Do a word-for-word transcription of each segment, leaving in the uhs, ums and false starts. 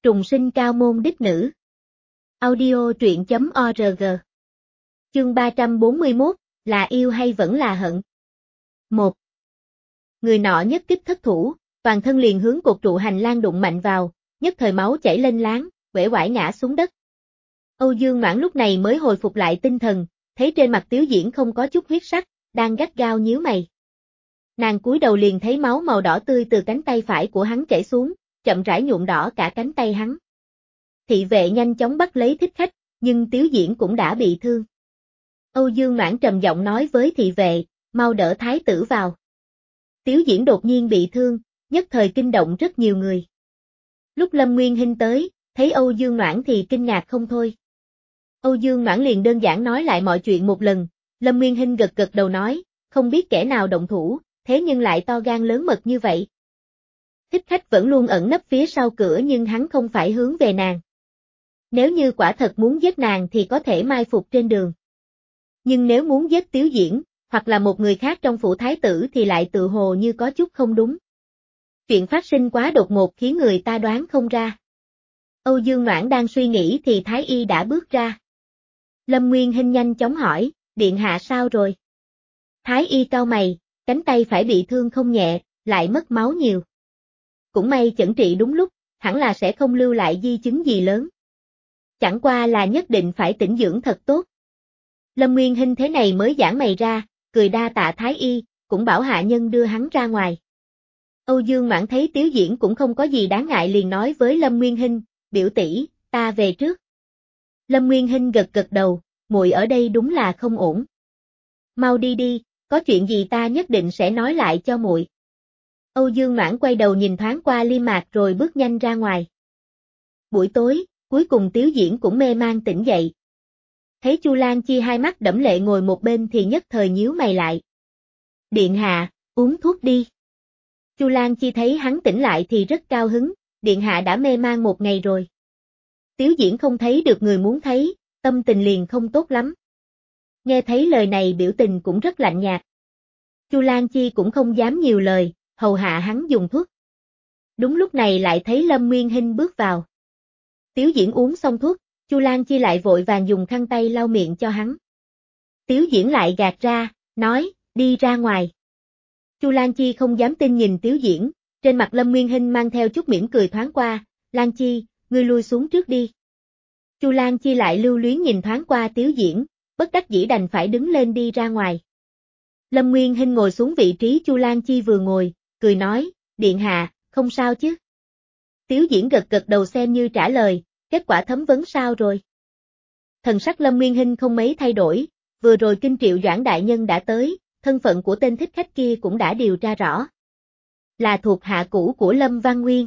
Trùng sinh cao môn đích nữ. Audio truyện chấm org. Chương ba trăm bốn mươi mốt, là yêu hay vẫn là hận? một. Người nọ nhất kích thất thủ, toàn thân liền hướng cột trụ hành lang đụng mạnh vào, nhất thời máu chảy lên láng, uể oải ngã xuống đất. Âu Dương Noãn lúc này mới hồi phục lại tinh thần, thấy trên mặt Tiếu Diễn không có chút huyết sắc, đang gắt gao nhíu mày. Nàng cúi đầu liền thấy máu màu đỏ tươi từ cánh tay phải của hắn chảy xuống, chậm rãi nhuộm đỏ cả cánh tay hắn. Thị vệ nhanh chóng bắt lấy thích khách, nhưng Tiếu Diễn cũng đã bị thương. Âu Dương Noãn trầm giọng nói với thị vệ, mau đỡ thái tử vào. Tiếu Diễn đột nhiên bị thương, nhất thời kinh động rất nhiều người. Lúc Lâm Nguyên Hinh tới, thấy Âu Dương Noãn thì kinh ngạc không thôi. Âu Dương Noãn liền đơn giản nói lại mọi chuyện một lần, Lâm Nguyên Hinh gật gật đầu nói, không biết kẻ nào động thủ, thế nhưng lại to gan lớn mật như vậy. Thích khách vẫn luôn ẩn nấp phía sau cửa nhưng hắn không phải hướng về nàng. Nếu như quả thật muốn giết nàng thì có thể mai phục trên đường. Nhưng nếu muốn giết Tiếu Diễn, hoặc là một người khác trong phủ thái tử thì lại tự hồ như có chút không đúng. Chuyện phát sinh quá đột ngột khiến người ta đoán không ra. Âu Dương Noãn đang suy nghĩ thì Thái Y đã bước ra. Lâm Nguyên Hinh nhanh chóng hỏi, điện hạ sao rồi? Thái Y cau mày, cánh tay phải bị thương không nhẹ, lại mất máu nhiều. Cũng may chẩn trị đúng lúc, hẳn là sẽ không lưu lại di chứng gì lớn. Chẳng qua là nhất định phải tĩnh dưỡng thật tốt. Lâm Nguyên Hinh thế này mới giãn mày ra, cười đa tạ Thái Y, cũng bảo hạ nhân đưa hắn ra ngoài. Âu Dương Noãn thấy Tiếu Diễn cũng không có gì đáng ngại liền nói với Lâm Nguyên Hinh, biểu tỷ, ta về trước. Lâm Nguyên Hinh gật gật đầu, muội ở đây đúng là không ổn. Mau đi đi, có chuyện gì ta nhất định sẽ nói lại cho muội. Âu Dương Noãn quay đầu nhìn thoáng qua Liêm Mạc rồi bước nhanh ra ngoài. Buổi tối, cuối cùng Tiếu Diễn cũng mê man tỉnh dậy. Thấy Chu Lan Chi hai mắt đẫm lệ ngồi một bên thì nhất thời nhíu mày lại. Điện hạ, uống thuốc đi. Chu Lan Chi thấy hắn tỉnh lại thì rất cao hứng, điện hạ đã mê man một ngày rồi. Tiếu Diễn không thấy được người muốn thấy, tâm tình liền không tốt lắm. Nghe thấy lời này biểu tình cũng rất lạnh nhạt. Chu Lan Chi cũng không dám nhiều lời, hầu hạ hắn dùng thuốc. Đúng lúc này lại thấy Lâm Nguyên Hinh bước vào. Tiếu Diễn uống xong thuốc, Chu Lan Chi lại vội vàng dùng khăn tay lau miệng cho hắn. Tiếu Diễn lại gạt ra, nói, đi ra ngoài. Chu Lan Chi không dám tin nhìn Tiếu Diễn, trên mặt Lâm Nguyên Hinh mang theo chút mỉm cười thoáng qua, Lan Chi, ngươi lui xuống trước đi. Chu Lan Chi lại lưu luyến nhìn thoáng qua Tiếu Diễn, bất đắc dĩ đành phải đứng lên đi ra ngoài. Lâm Nguyên Hinh ngồi xuống vị trí Chu Lan Chi vừa ngồi, cười nói, điện hạ, không sao chứ. Tiếu Diễn gật gật đầu xem như trả lời, kết quả thẩm vấn sao rồi? Thần sắc Lâm Nguyên Hinh không mấy thay đổi, vừa rồi Kinh Triệu Doãn đại nhân đã tới, thân phận của tên thích khách kia cũng đã điều tra rõ. Là thuộc hạ cũ của Lâm Văn Nguyên.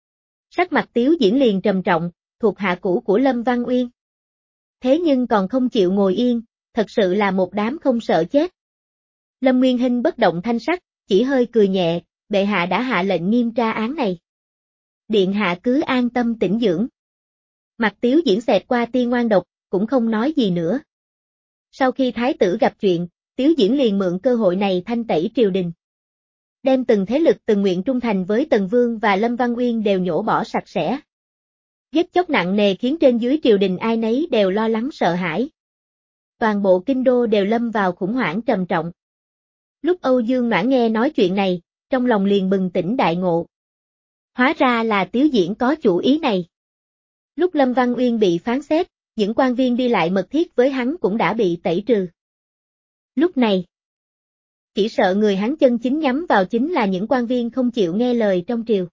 Sắc mặt Tiếu Diễn liền trầm trọng, thuộc hạ cũ của Lâm Văn Uyên. Thế nhưng còn không chịu ngồi yên, thật sự là một đám không sợ chết. Lâm Nguyên Hinh bất động thanh sắc, chỉ hơi cười nhẹ, bệ hạ đã hạ lệnh nghiêm tra án này. Điện hạ cứ an tâm tĩnh dưỡng. Mặt Tiếu Diễn xẹt qua tia ngoan độc, cũng không nói gì nữa. Sau khi thái tử gặp chuyện, Tiếu Diễn liền mượn cơ hội này thanh tẩy triều đình. Đem từng thế lực từng nguyện trung thành với Tần Vương và Lâm Văn Uyên đều nhổ bỏ sạch sẽ. Giết chóc nặng nề khiến trên dưới triều đình ai nấy đều lo lắng sợ hãi. Toàn bộ kinh đô đều lâm vào khủng hoảng trầm trọng. Lúc Âu Dương Noãn nghe nói chuyện này, trong lòng liền bừng tỉnh đại ngộ. Hóa ra là Tiếu Diễn có chủ ý này. Lúc Lâm Văn Uyên bị phán xét, những quan viên đi lại mật thiết với hắn cũng đã bị tẩy trừ. Lúc này, chỉ sợ người hắn chân chính nhắm vào chính là những quan viên không chịu nghe lời trong triều.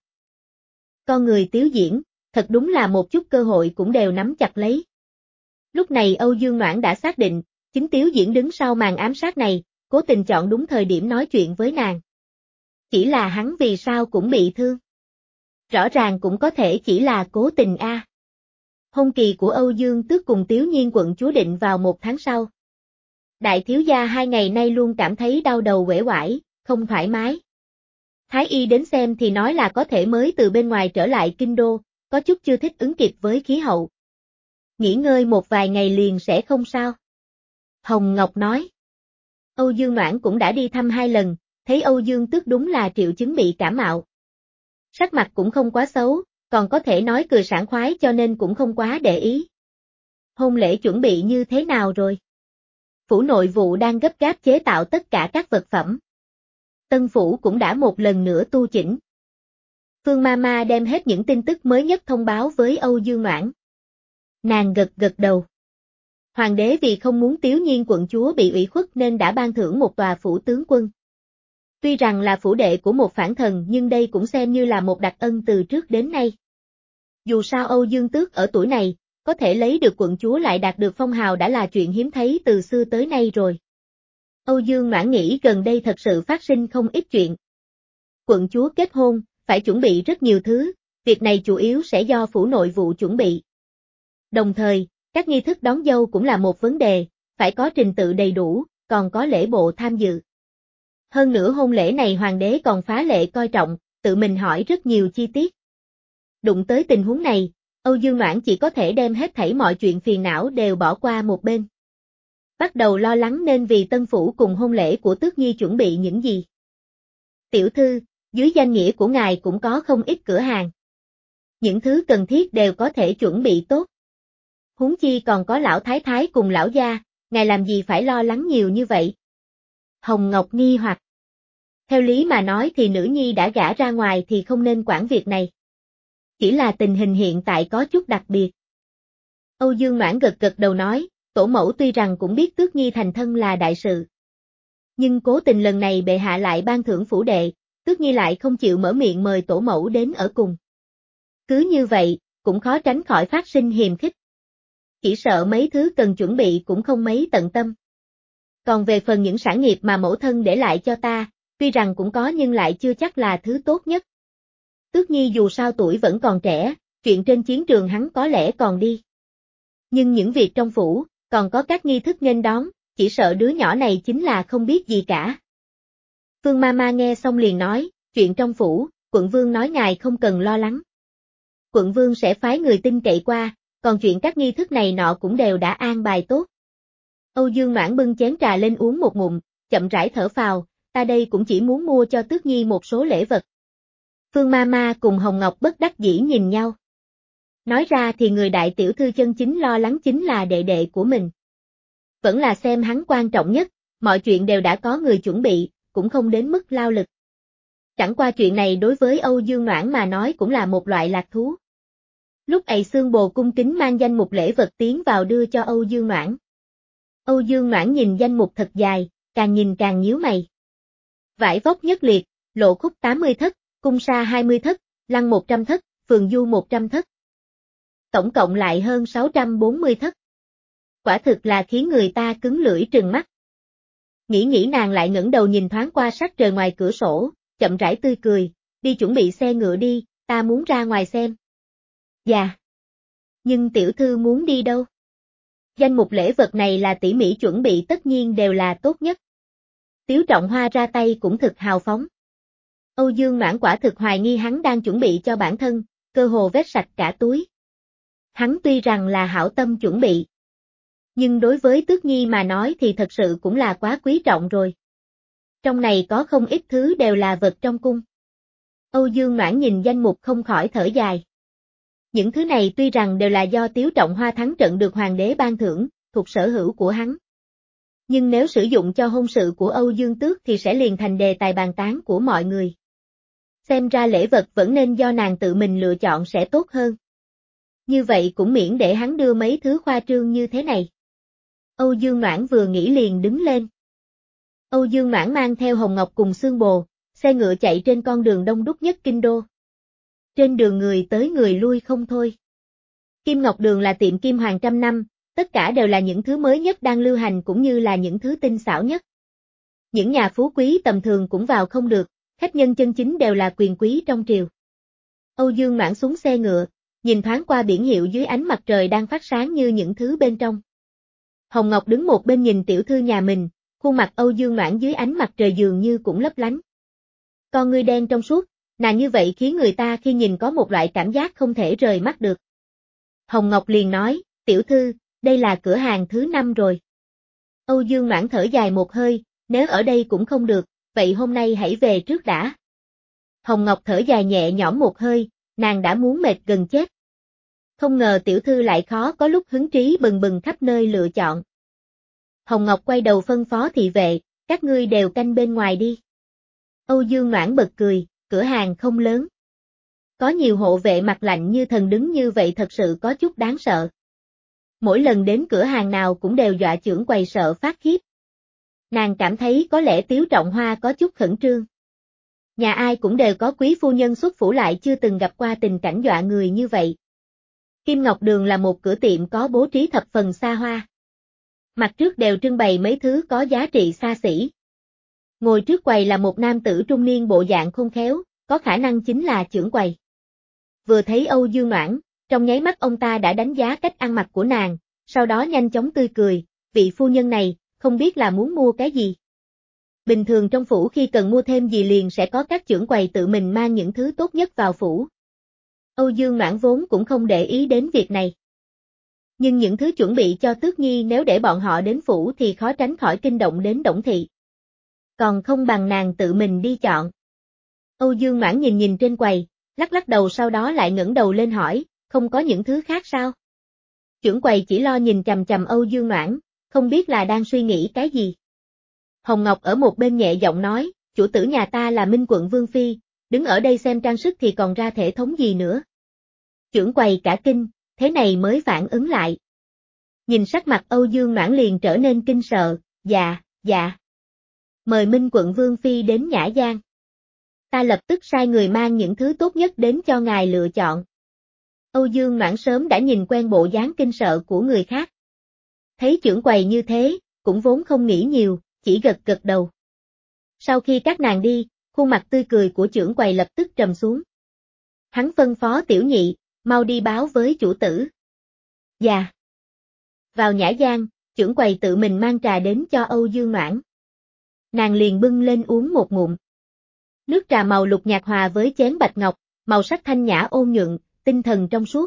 Con người Tiếu Diễn, thật đúng là một chút cơ hội cũng đều nắm chặt lấy. Lúc này Âu Dương Noãn đã xác định, chính Tiếu Diễn đứng sau màn ám sát này, cố tình chọn đúng thời điểm nói chuyện với nàng. Chỉ là hắn vì sao cũng bị thương. Rõ ràng cũng có thể chỉ là cố tình a. À. Hôn kỳ của Âu Dương Tước cùng Tiếu Nhiên quận chúa định vào một tháng sau. Đại thiếu gia hai ngày nay luôn cảm thấy đau đầu uể oải, không thoải mái. Thái y đến xem thì nói là có thể mới từ bên ngoài trở lại kinh đô, có chút chưa thích ứng kịp với khí hậu. Nghỉ ngơi một vài ngày liền sẽ không sao. Hồng Ngọc nói. Âu Dương Noãn cũng đã đi thăm hai lần, thấy Âu Dương Tước đúng là triệu chứng bị cảm mạo. Sắc mặt cũng không quá xấu, còn có thể nói cười sảng khoái cho nên cũng không quá để ý. Hôn lễ chuẩn bị như thế nào rồi? Phủ nội vụ đang gấp gáp chế tạo tất cả các vật phẩm. Tân phủ cũng đã một lần nữa tu chỉnh. Phương Mama đem hết những tin tức mới nhất thông báo với Âu Dương Noãn. Nàng gật gật đầu. Hoàng đế vì không muốn Tiếu Nhiên quận chúa bị ủy khuất nên đã ban thưởng một tòa phủ tướng quân. Tuy rằng là phủ đệ của một phản thần nhưng đây cũng xem như là một đặc ân từ trước đến nay. Dù sao Âu Dương Tước ở tuổi này, có thể lấy được quận chúa lại đạt được phong hào đã là chuyện hiếm thấy từ xưa tới nay rồi. Âu Dương Noãn nghĩ gần đây thật sự phát sinh không ít chuyện. Quận chúa kết hôn, phải chuẩn bị rất nhiều thứ, việc này chủ yếu sẽ do phủ nội vụ chuẩn bị. Đồng thời, các nghi thức đón dâu cũng là một vấn đề, phải có trình tự đầy đủ, còn có lễ bộ tham dự. Hơn nữa hôn lễ này hoàng đế còn phá lệ coi trọng, tự mình hỏi rất nhiều chi tiết. Đụng tới tình huống này, Âu Dương Noãn chỉ có thể đem hết thảy mọi chuyện phiền não đều bỏ qua một bên. Bắt đầu lo lắng nên vì tân phủ cùng hôn lễ của Tước Nhi chuẩn bị những gì. Tiểu thư, dưới danh nghĩa của ngài cũng có không ít cửa hàng. Những thứ cần thiết đều có thể chuẩn bị tốt. Huống chi còn có lão thái thái cùng lão gia, ngài làm gì phải lo lắng nhiều như vậy? Hồng Ngọc nghi hoặc. Theo lý mà nói thì nữ nhi đã gả ra ngoài thì không nên quản việc này. Chỉ là tình hình hiện tại có chút đặc biệt. Âu Dương Noãn gật gật đầu nói, tổ mẫu tuy rằng cũng biết Tước Nhi thành thân là đại sự. Nhưng cố tình lần này bệ hạ lại ban thưởng phủ đệ, Tước Nhi lại không chịu mở miệng mời tổ mẫu đến ở cùng. Cứ như vậy, cũng khó tránh khỏi phát sinh hiềm khích. Chỉ sợ mấy thứ cần chuẩn bị cũng không mấy tận tâm. Còn về phần những sản nghiệp mà mẫu thân để lại cho ta, tuy rằng cũng có nhưng lại chưa chắc là thứ tốt nhất. Tước Nhi dù sao tuổi vẫn còn trẻ, chuyện trên chiến trường hắn có lẽ còn đi. Nhưng những việc trong phủ, còn có các nghi thức nghênh đón, chỉ sợ đứa nhỏ này chính là không biết gì cả. Phương Mama nghe xong liền nói, chuyện trong phủ, quận vương nói ngài không cần lo lắng. Quận vương sẽ phái người tin cậy qua, còn chuyện các nghi thức này nọ cũng đều đã an bài tốt. Âu Dương Noãn bưng chén trà lên uống một ngụm, chậm rãi thở phào, ta đây cũng chỉ muốn mua cho Tước Nhi một số lễ vật. Phương Mama cùng Hồng Ngọc bất đắc dĩ nhìn nhau. Nói ra thì người đại tiểu thư chân chính lo lắng chính là đệ đệ của mình. Vẫn là xem hắn quan trọng nhất, mọi chuyện đều đã có người chuẩn bị, cũng không đến mức lao lực. Chẳng qua chuyện này đối với Âu Dương Noãn mà nói cũng là một loại lạc thú. Lúc ấy Xương Bồ cung kính mang danh mục lễ vật tiến vào đưa cho Âu Dương Noãn. Âu Dương Noãn nhìn danh mục thật dài, càng nhìn càng nhíu mày. Vải vóc nhất liệt, lộ khúc tám mươi thất, cung sa hai mươi thất, lăng một trăm thất, phường du một trăm thất. Tổng cộng lại hơn sáu trăm bốn mươi thất. Quả thực là khiến người ta cứng lưỡi trừng mắt. Nghĩ nghĩ nàng lại ngẩng đầu nhìn thoáng qua sắc trời ngoài cửa sổ, chậm rãi tươi cười, đi chuẩn bị xe ngựa đi, ta muốn ra ngoài xem. Dạ. Nhưng tiểu thư muốn đi đâu? Danh mục lễ vật này là tỉ mỉ chuẩn bị tất nhiên đều là tốt nhất. Tiếu Trọng Hoa ra tay cũng thực hào phóng. Âu Dương Noãn quả thực hoài nghi hắn đang chuẩn bị cho bản thân, cơ hồ vét sạch cả túi. Hắn tuy rằng là hảo tâm chuẩn bị. Nhưng đối với Tước Nhi mà nói thì thật sự cũng là quá quý trọng rồi. Trong này có không ít thứ đều là vật trong cung. Âu Dương Noãn nhìn danh mục không khỏi thở dài. Những thứ này tuy rằng đều là do Tiếu Trọng Hoa thắng trận được hoàng đế ban thưởng, thuộc sở hữu của hắn. Nhưng nếu sử dụng cho hôn sự của Âu Dương Tước thì sẽ liền thành đề tài bàn tán của mọi người. Xem ra lễ vật vẫn nên do nàng tự mình lựa chọn sẽ tốt hơn. Như vậy cũng miễn để hắn đưa mấy thứ khoa trương như thế này. Âu Dương Noãn vừa nghĩ liền đứng lên. Âu Dương Noãn mang theo Hồng Ngọc cùng Xương Bồ, xe ngựa chạy trên con đường đông đúc nhất kinh đô. Trên đường người tới người lui không thôi. Kim Ngọc Đường là tiệm kim hoàng trăm năm, tất cả đều là những thứ mới nhất đang lưu hành cũng như là những thứ tinh xảo nhất. Những nhà phú quý tầm thường cũng vào không được, khách nhân chân chính đều là quyền quý trong triều. Âu Dương Noãn xuống xe ngựa, nhìn thoáng qua biển hiệu dưới ánh mặt trời đang phát sáng như những thứ bên trong. Hồng Ngọc đứng một bên nhìn tiểu thư nhà mình, khuôn mặt Âu Dương Noãn dưới ánh mặt trời dường như cũng lấp lánh. Con ngươi đen trong suốt, nàng như vậy khiến người ta khi nhìn có một loại cảm giác không thể rời mắt được. Hồng Ngọc liền nói, tiểu thư, đây là cửa hàng thứ năm rồi. Âu Dương Noãn thở dài một hơi, nếu ở đây cũng không được, vậy hôm nay hãy về trước đã. Hồng Ngọc thở dài nhẹ nhõm một hơi, nàng đã muốn mệt gần chết. Không ngờ tiểu thư lại khó có lúc hứng trí bừng bừng khắp nơi lựa chọn. Hồng Ngọc quay đầu phân phó thị vệ, các ngươi đều canh bên ngoài đi. Âu Dương Noãn bật cười, cửa hàng không lớn. Có nhiều hộ vệ mặt lạnh như thần đứng như vậy thật sự có chút đáng sợ. Mỗi lần đến cửa hàng nào cũng đều dọa chưởng quầy sợ phát khiếp. Nàng cảm thấy có lẽ Tiếu Trọng Hoa có chút khẩn trương. Nhà ai cũng đều có quý phu nhân xuất phủ lại chưa từng gặp qua tình cảnh dọa người như vậy. Kim Ngọc Đường là một cửa tiệm có bố trí thập phần xa hoa. Mặt trước đều trưng bày mấy thứ có giá trị xa xỉ. Ngồi trước quầy là một nam tử trung niên bộ dạng khôn khéo, có khả năng chính là chưởng quầy. Vừa thấy Âu Dương Noãn, trong nháy mắt ông ta đã đánh giá cách ăn mặc của nàng, sau đó nhanh chóng tươi cười, vị phu nhân này, không biết là muốn mua cái gì. Bình thường trong phủ khi cần mua thêm gì liền sẽ có các chưởng quầy tự mình mang những thứ tốt nhất vào phủ. Âu Dương Noãn vốn cũng không để ý đến việc này. Nhưng những thứ chuẩn bị cho Tước Nhi nếu để bọn họ đến phủ thì khó tránh khỏi kinh động đến Đổng thị. Còn không bằng nàng tự mình đi chọn. Âu Dương Noãn nhìn nhìn trên quầy, lắc lắc đầu sau đó lại ngẩng đầu lên hỏi, không có những thứ khác sao? Chưởng quầy chỉ lo nhìn chằm chằm Âu Dương Noãn, không biết là đang suy nghĩ cái gì. Hồng Ngọc ở một bên nhẹ giọng nói, chủ tử nhà ta là Minh Quận Vương Phi, đứng ở đây xem trang sức thì còn ra thể thống gì nữa. Chưởng quầy cả kinh, thế này mới phản ứng lại. Nhìn sắc mặt Âu Dương Noãn liền trở nên kinh sợ, dạ, dạ. Mời Minh Quận Vương Phi đến Nhã Gian. Ta lập tức sai người mang những thứ tốt nhất đến cho ngài lựa chọn. Âu Dương Noãn sớm đã nhìn quen bộ dáng kinh sợ của người khác. Thấy chưởng quầy như thế, cũng vốn không nghĩ nhiều, chỉ gật gật đầu. Sau khi các nàng đi, khuôn mặt tươi cười của chưởng quầy lập tức trầm xuống. Hắn phân phó Tiểu Nhị, mau đi báo với chủ tử. Dạ. Vào Nhã Gian, chưởng quầy tự mình mang trà đến cho Âu Dương Noãn. Nàng liền bưng lên uống một ngụm. Nước trà màu lục nhạt hòa với chén bạch ngọc, màu sắc thanh nhã ôn nhuận, tinh thần trong suốt.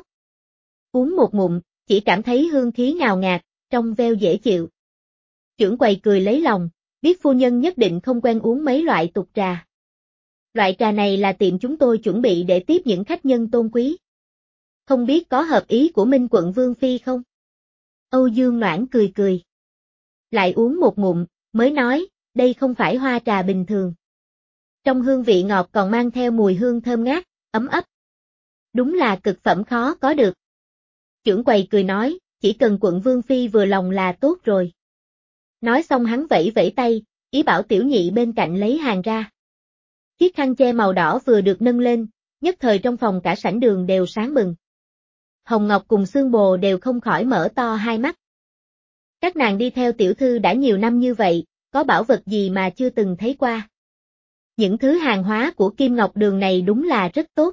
Uống một ngụm, chỉ cảm thấy hương khí ngào ngạt, trong veo dễ chịu. Chưởng quầy cười lấy lòng, biết phu nhân nhất định không quen uống mấy loại tục trà. Loại trà này là tiệm chúng tôi chuẩn bị để tiếp những khách nhân tôn quý. Không biết có hợp ý của Minh Quận Vương Phi không? Âu Dương Noãn cười cười. Lại uống một ngụm, mới nói, đây không phải hoa trà bình thường. Trong hương vị ngọt còn mang theo mùi hương thơm ngát, ấm ấp. Đúng là cực phẩm khó có được. Chưởng quầy cười nói, chỉ cần Quận Vương Phi vừa lòng là tốt rồi. Nói xong hắn vẫy vẫy tay, ý bảo Tiểu Nhị bên cạnh lấy hàng ra. Chiếc khăn che màu đỏ vừa được nâng lên, nhất thời trong phòng cả sảnh đường đều sáng bừng. Hồng Ngọc cùng Xương Bồ đều không khỏi mở to hai mắt. Các nàng đi theo tiểu thư đã nhiều năm như vậy, có bảo vật gì mà chưa từng thấy qua. Những thứ hàng hóa của Kim Ngọc Đường này đúng là rất tốt.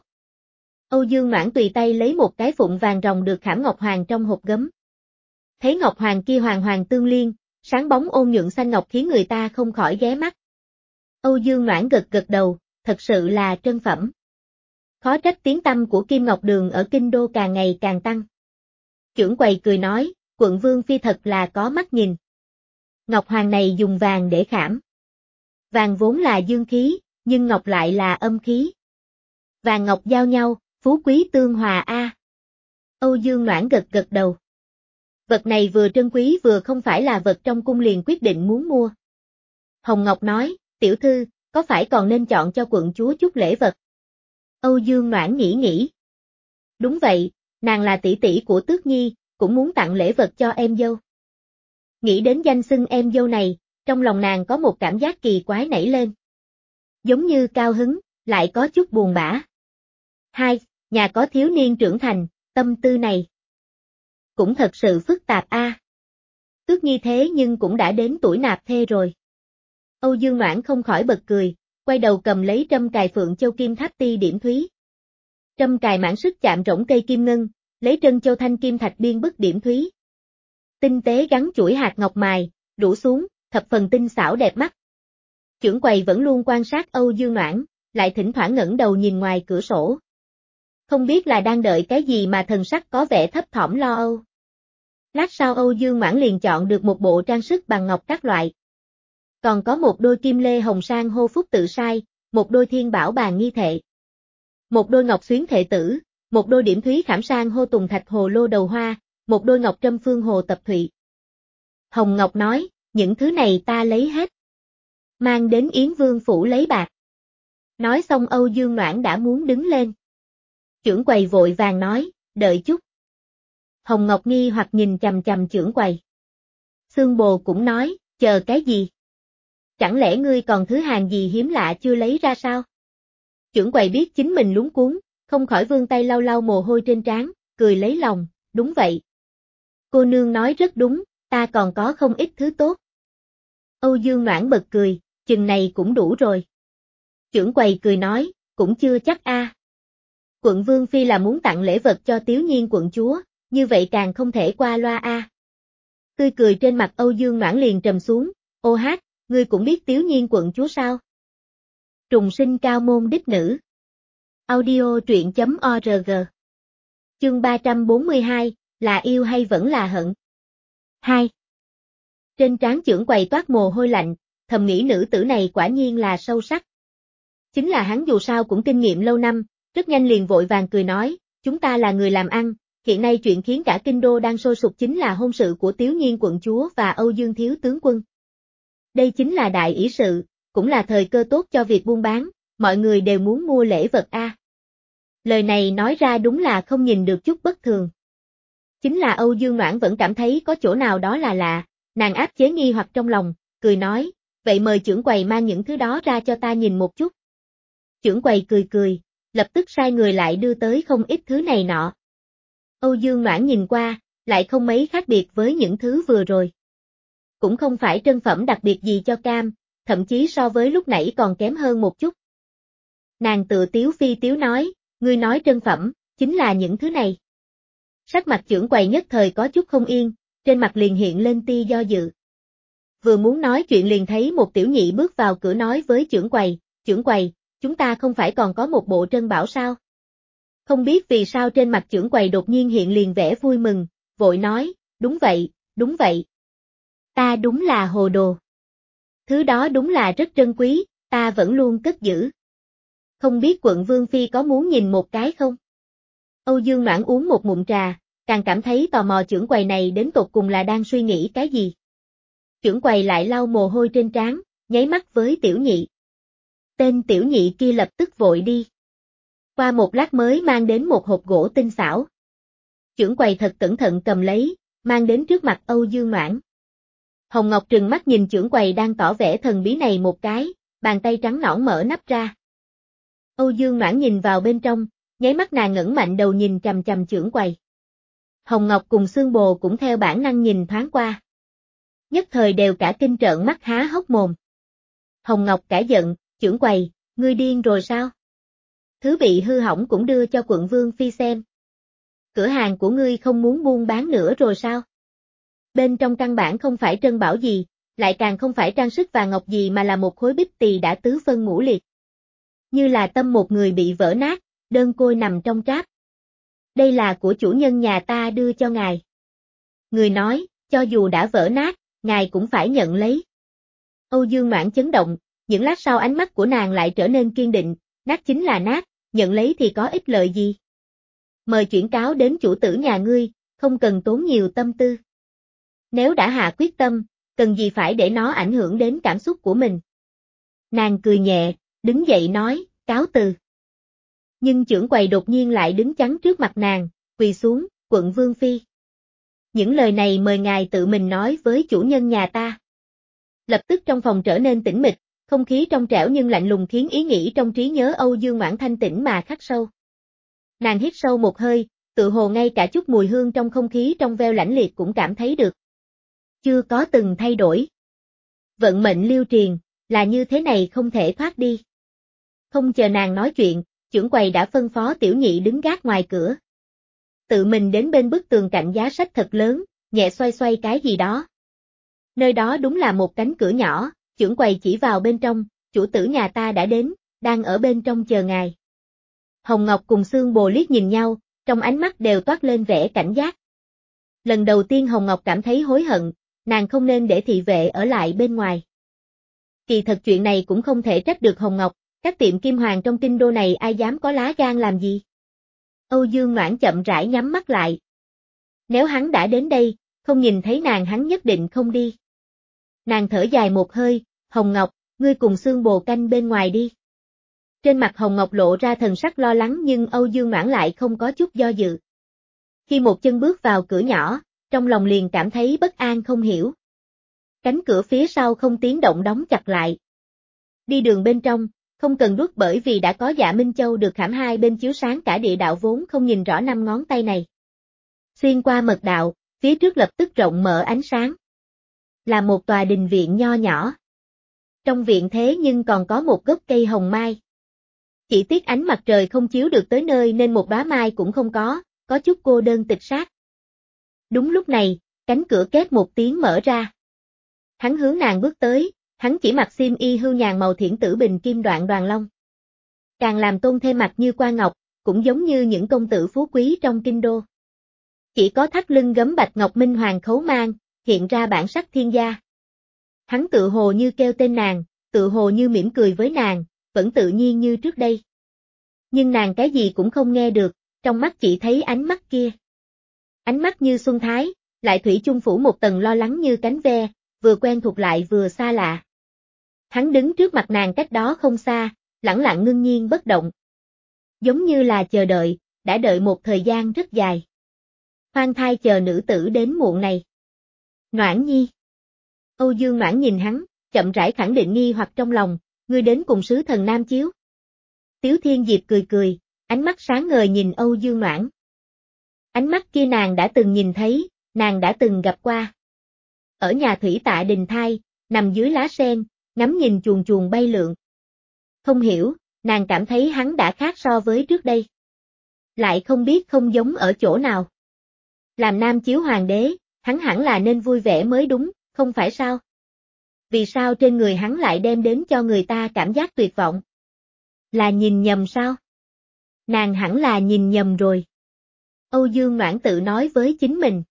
Âu Dương Noãn tùy tay lấy một cái phụng vàng ròng được khảm ngọc hoàng trong hộp gấm. Thấy ngọc hoàng kia hoàng hoàng tương liên, sáng bóng ôn nhuận xanh ngọc khiến người ta không khỏi ghé mắt. Âu Dương Noãn gật gật đầu, thật sự là trân phẩm. Khó trách tiếng tăm của Kim Ngọc Đường ở Kinh Đô càng ngày càng tăng. Chưởng quầy cười nói, Quận Vương Phi thật là có mắt nhìn. Ngọc hoàng này dùng vàng để khảm. Vàng vốn là dương khí, nhưng ngọc lại là âm khí. Vàng ngọc giao nhau, phú quý tương hòa a. Âu Dương Noãn gật gật đầu. Vật này vừa trân quý vừa không phải là vật trong cung liền quyết định muốn mua. Hồng Ngọc nói, tiểu thư, có phải còn nên chọn cho quận chúa chút lễ vật? Âu Dương Noãn nghĩ nghĩ. Đúng vậy, nàng là tỷ tỷ của Tước Nhi, cũng muốn tặng lễ vật cho em dâu. Nghĩ đến danh xưng em dâu này, trong lòng nàng có một cảm giác kỳ quái nảy lên. Giống như cao hứng, lại có chút buồn bã. Hai, nhà có thiếu niên trưởng thành, tâm tư này. Cũng thật sự phức tạp a. À. Tước Nhi thế nhưng cũng đã đến tuổi nạp thê rồi. Âu Dương Noãn không khỏi bật cười, quay đầu cầm lấy trâm cài phượng châu kim tháp ti điểm thúy. Trâm cài mãn sức chạm rỗng cây kim ngân, lấy trân châu thanh kim thạch biên bức điểm thúy. Tinh tế gắn chuỗi hạt ngọc mài, rủ xuống, thập phần tinh xảo đẹp mắt. Chưởng quầy vẫn luôn quan sát Âu Dương Noãn, lại thỉnh thoảng ngẩng đầu nhìn ngoài cửa sổ. Không biết là đang đợi cái gì mà thần sắc có vẻ thấp thỏm lo âu. Lát sau Âu Dương Noãn liền chọn được một bộ trang sức bằng ngọc các loại. Còn có một đôi kim lê hồng sang hô phúc tự sai, một đôi thiên bảo bàn nghi thệ. một đôi ngọc xuyến thệ tử, một đôi điểm thúy khảm sang hô tùng thạch hồ lô đầu hoa, một đôi ngọc trâm phương hồ tập thụy. Hồng Ngọc nói, những thứ này ta lấy hết. Mang đến Yến Vương phủ lấy bạc. Nói xong Âu Dương Noãn đã muốn đứng lên. Chưởng quầy vội vàng nói, đợi chút. Hồng Ngọc nghi hoặc nhìn chằm chằm chưởng quầy. Xương Bồ cũng nói, chờ cái gì? Chẳng lẽ ngươi còn thứ hàng gì hiếm lạ chưa lấy ra sao? Chưởng quầy biết chính mình lúng cuốn, không khỏi vươn tay lau lau mồ hôi trên trán, cười lấy lòng, đúng vậy. Cô nương nói rất đúng, ta còn có không ít thứ tốt. Âu Dương Noãn bật cười, chừng này cũng đủ rồi. Chưởng quầy cười nói, cũng chưa chắc a. À. Quận Vương Phi là muốn tặng lễ vật cho Tiếu Nhiên quận chúa, như vậy càng không thể qua loa a. À. Tươi cười trên mặt Âu Dương Noãn liền trầm xuống, ô hát, ngươi cũng biết Tiếu Nhiên quận chúa sao? Trùng sinh cao môn đích nữ. Audio truyện chấm org. Chương ba trăm bốn mươi hai, là yêu hay vẫn là hận? hai. Trên trán chưởng quầy toát mồ hôi lạnh, thầm nghĩ nữ tử này quả nhiên là sâu sắc. Chính là hắn dù sao cũng kinh nghiệm lâu năm, rất nhanh liền vội vàng cười nói, chúng ta là người làm ăn, hiện nay chuyện khiến cả kinh đô đang sôi sục chính là hôn sự của Tiếu Nhiên quận chúa và Âu Dương thiếu tướng quân. Đây chính là đại ỷ sự, cũng là thời cơ tốt cho việc buôn bán, mọi người đều muốn mua lễ vật a. À. Lời này nói ra đúng là không nhìn được chút bất thường. Chính là Âu Dương Noãn vẫn cảm thấy có chỗ nào đó là lạ, nàng áp chế nghi hoặc trong lòng, cười nói, vậy mời chưởng quầy mang những thứ đó ra cho ta nhìn một chút. Chưởng quầy cười cười, lập tức sai người lại đưa tới không ít thứ này nọ. Âu Dương Noãn nhìn qua, lại không mấy khác biệt với những thứ vừa rồi. Cũng không phải trân phẩm đặc biệt gì cho cam, thậm chí so với lúc nãy còn kém hơn một chút. Nàng tự tiếu phi tiếu nói, ngươi nói trân phẩm, chính là những thứ này. Sắc mặt chưởng quầy nhất thời có chút không yên, trên mặt liền hiện lên tia do dự. Vừa muốn nói chuyện liền thấy một tiểu nhị bước vào cửa nói với chưởng quầy, chưởng quầy, chúng ta không phải còn có một bộ trân bảo sao? Không biết vì sao trên mặt chưởng quầy đột nhiên hiện liền vẻ vui mừng, vội nói, đúng vậy, đúng vậy. Ta đúng là hồ đồ. Thứ đó đúng là rất trân quý, ta vẫn luôn cất giữ. Không biết quận Vương Phi có muốn nhìn một cái không? Âu Dương Noãn uống một ngụm trà, càng cảm thấy tò mò chưởng quầy này đến tột cùng là đang suy nghĩ cái gì. Chưởng quầy lại lau mồ hôi trên trán, nháy mắt với tiểu nhị. Tên tiểu nhị kia lập tức vội đi. Qua một lát mới mang đến một hộp gỗ tinh xảo. Chưởng quầy thật cẩn thận cầm lấy, mang đến trước mặt Âu Dương Noãn. Hồng Ngọc trừng mắt nhìn chưởng quầy đang tỏ vẻ thần bí này một cái, bàn tay trắng nõn mở nắp ra. Âu Dương Noãn nhìn vào bên trong, nháy mắt nàng ngẩng mạnh đầu nhìn chằm chằm chưởng quầy. Hồng Ngọc cùng Xương Bồ cũng theo bản năng nhìn thoáng qua. Nhất thời đều cả kinh trợn mắt há hốc mồm. Hồng Ngọc cả giận, chưởng quầy, ngươi điên rồi sao? Thứ bị hư hỏng cũng đưa cho quận Vương Phi xem. Cửa hàng của ngươi không muốn buôn bán nữa rồi sao? Bên trong căn bản không phải trân bảo gì, lại càng không phải trang sức vàng ngọc gì mà là một khối bích tỳ đã tứ phân ngũ liệt. Như là tâm một người bị vỡ nát, đơn côi nằm trong tráp. Đây là của chủ nhân nhà ta đưa cho ngài. Người nói, cho dù đã vỡ nát, ngài cũng phải nhận lấy. Âu Dương Noãn chấn động, những lát sau ánh mắt của nàng lại trở nên kiên định, nát chính là nát, nhận lấy thì có ích lợi gì. Mời chuyển cáo đến chủ tử nhà ngươi, không cần tốn nhiều tâm tư. Nếu đã hạ quyết tâm, cần gì phải để nó ảnh hưởng đến cảm xúc của mình. Nàng cười nhẹ, đứng dậy nói, cáo từ. Nhưng chưởng quầy đột nhiên lại đứng chắn trước mặt nàng, quỳ xuống, quận Vương Phi. Những lời này mời ngài tự mình nói với chủ nhân nhà ta. Lập tức trong phòng trở nên tĩnh mịch, không khí trong trẻo nhưng lạnh lùng khiến ý nghĩ trong trí nhớ Âu Dương Noãn thanh tĩnh mà khắc sâu. Nàng hít sâu một hơi, tự hồ ngay cả chút mùi hương trong không khí trong veo lãnh liệt cũng cảm thấy được. Chưa có từng thay đổi. Vận mệnh lưu truyền, là như thế này không thể thoát đi. Không chờ nàng nói chuyện, chưởng quầy đã phân phó tiểu nhị đứng gác ngoài cửa. Tự mình đến bên bức tường cạnh giá sách thật lớn, nhẹ xoay xoay cái gì đó. Nơi đó đúng là một cánh cửa nhỏ, chưởng quầy chỉ vào bên trong, chủ tử nhà ta đã đến, đang ở bên trong chờ ngài. Hồng Ngọc cùng Xương Bồ liếc nhìn nhau, trong ánh mắt đều toát lên vẻ cảnh giác. Lần đầu tiên Hồng Ngọc cảm thấy hối hận, nàng không nên để thị vệ ở lại bên ngoài. Kỳ thật chuyện này cũng không thể trách được Hồng Ngọc, Các tiệm kim hoàng trong kinh đô này ai dám có lá gan làm gì? Âu Dương Noãn chậm rãi nhắm mắt lại. Nếu hắn đã đến đây, không nhìn thấy nàng hắn nhất định không đi. Nàng thở dài một hơi, Hồng Ngọc, ngươi cùng xương bồ canh bên ngoài đi. Trên mặt Hồng Ngọc lộ ra thần sắc lo lắng nhưng Âu Dương Noãn lại không có chút do dự. Khi một chân bước vào cửa nhỏ, trong lòng liền cảm thấy bất an không hiểu. Cánh cửa phía sau không tiếng động đóng chặt lại. Đi đường bên trong, không cần đuốc bởi vì đã có Dạ Minh Châu được khảm hai bên chiếu sáng cả địa đạo vốn không nhìn rõ năm ngón tay này. Xuyên qua mật đạo, phía trước lập tức rộng mở ánh sáng. Là một tòa đình viện nho nhỏ. Trong viện thế nhưng còn có một gốc cây hồng mai. Chỉ tiếc ánh mặt trời không chiếu được tới nơi nên một đóa mai cũng không có, có chút cô đơn tịch xác. Đúng lúc này, cánh cửa két một tiếng mở ra. Hắn hướng nàng bước tới, hắn chỉ mặc xiêm y hưu nhàn màu thiển tử bình kim đoạn đoàn long. Càng làm tôn thêm mặt như qua ngọc, cũng giống như những công tử phú quý trong kinh đô. Chỉ có thắt lưng gấm bạch ngọc minh hoàng khấu mang, hiện ra bản sắc thiên gia. Hắn tự hồ như kêu tên nàng, tự hồ như mỉm cười với nàng, vẫn tự nhiên như trước đây. Nhưng nàng cái gì cũng không nghe được, trong mắt chỉ thấy ánh mắt kia. Ánh mắt như xuân thái, lại thủy chung phủ một tầng lo lắng như cánh ve, vừa quen thuộc lại vừa xa lạ. Hắn đứng trước mặt nàng cách đó không xa, lẳng lặng ngưng nhiên bất động. Giống như là chờ đợi, đã đợi một thời gian rất dài. Khoan thai chờ nữ tử đến muộn này. Noãn nhi. Âu Dương Noãn nhìn hắn, chậm rãi khẳng định nghi hoặc trong lòng, ngươi đến cùng sứ thần Nam Chiếu. Tiếu Thiên Diệp cười cười, ánh mắt sáng ngời nhìn Âu Dương Noãn. Ánh mắt kia nàng đã từng nhìn thấy, nàng đã từng gặp qua. Ở nhà thủy tạ đình thai, nằm dưới lá sen, ngắm nhìn chuồn chuồn bay lượn. Không hiểu, nàng cảm thấy hắn đã khác so với trước đây. Lại không biết không giống ở chỗ nào. Làm Nam Chiếu Hoàng đế, hắn hẳn là nên vui vẻ mới đúng, không phải sao? Vì sao trên người hắn lại đem đến cho người ta cảm giác tuyệt vọng? Là nhìn nhầm sao? Nàng hẳn là nhìn nhầm rồi. Âu Dương Noãn tự nói với chính mình.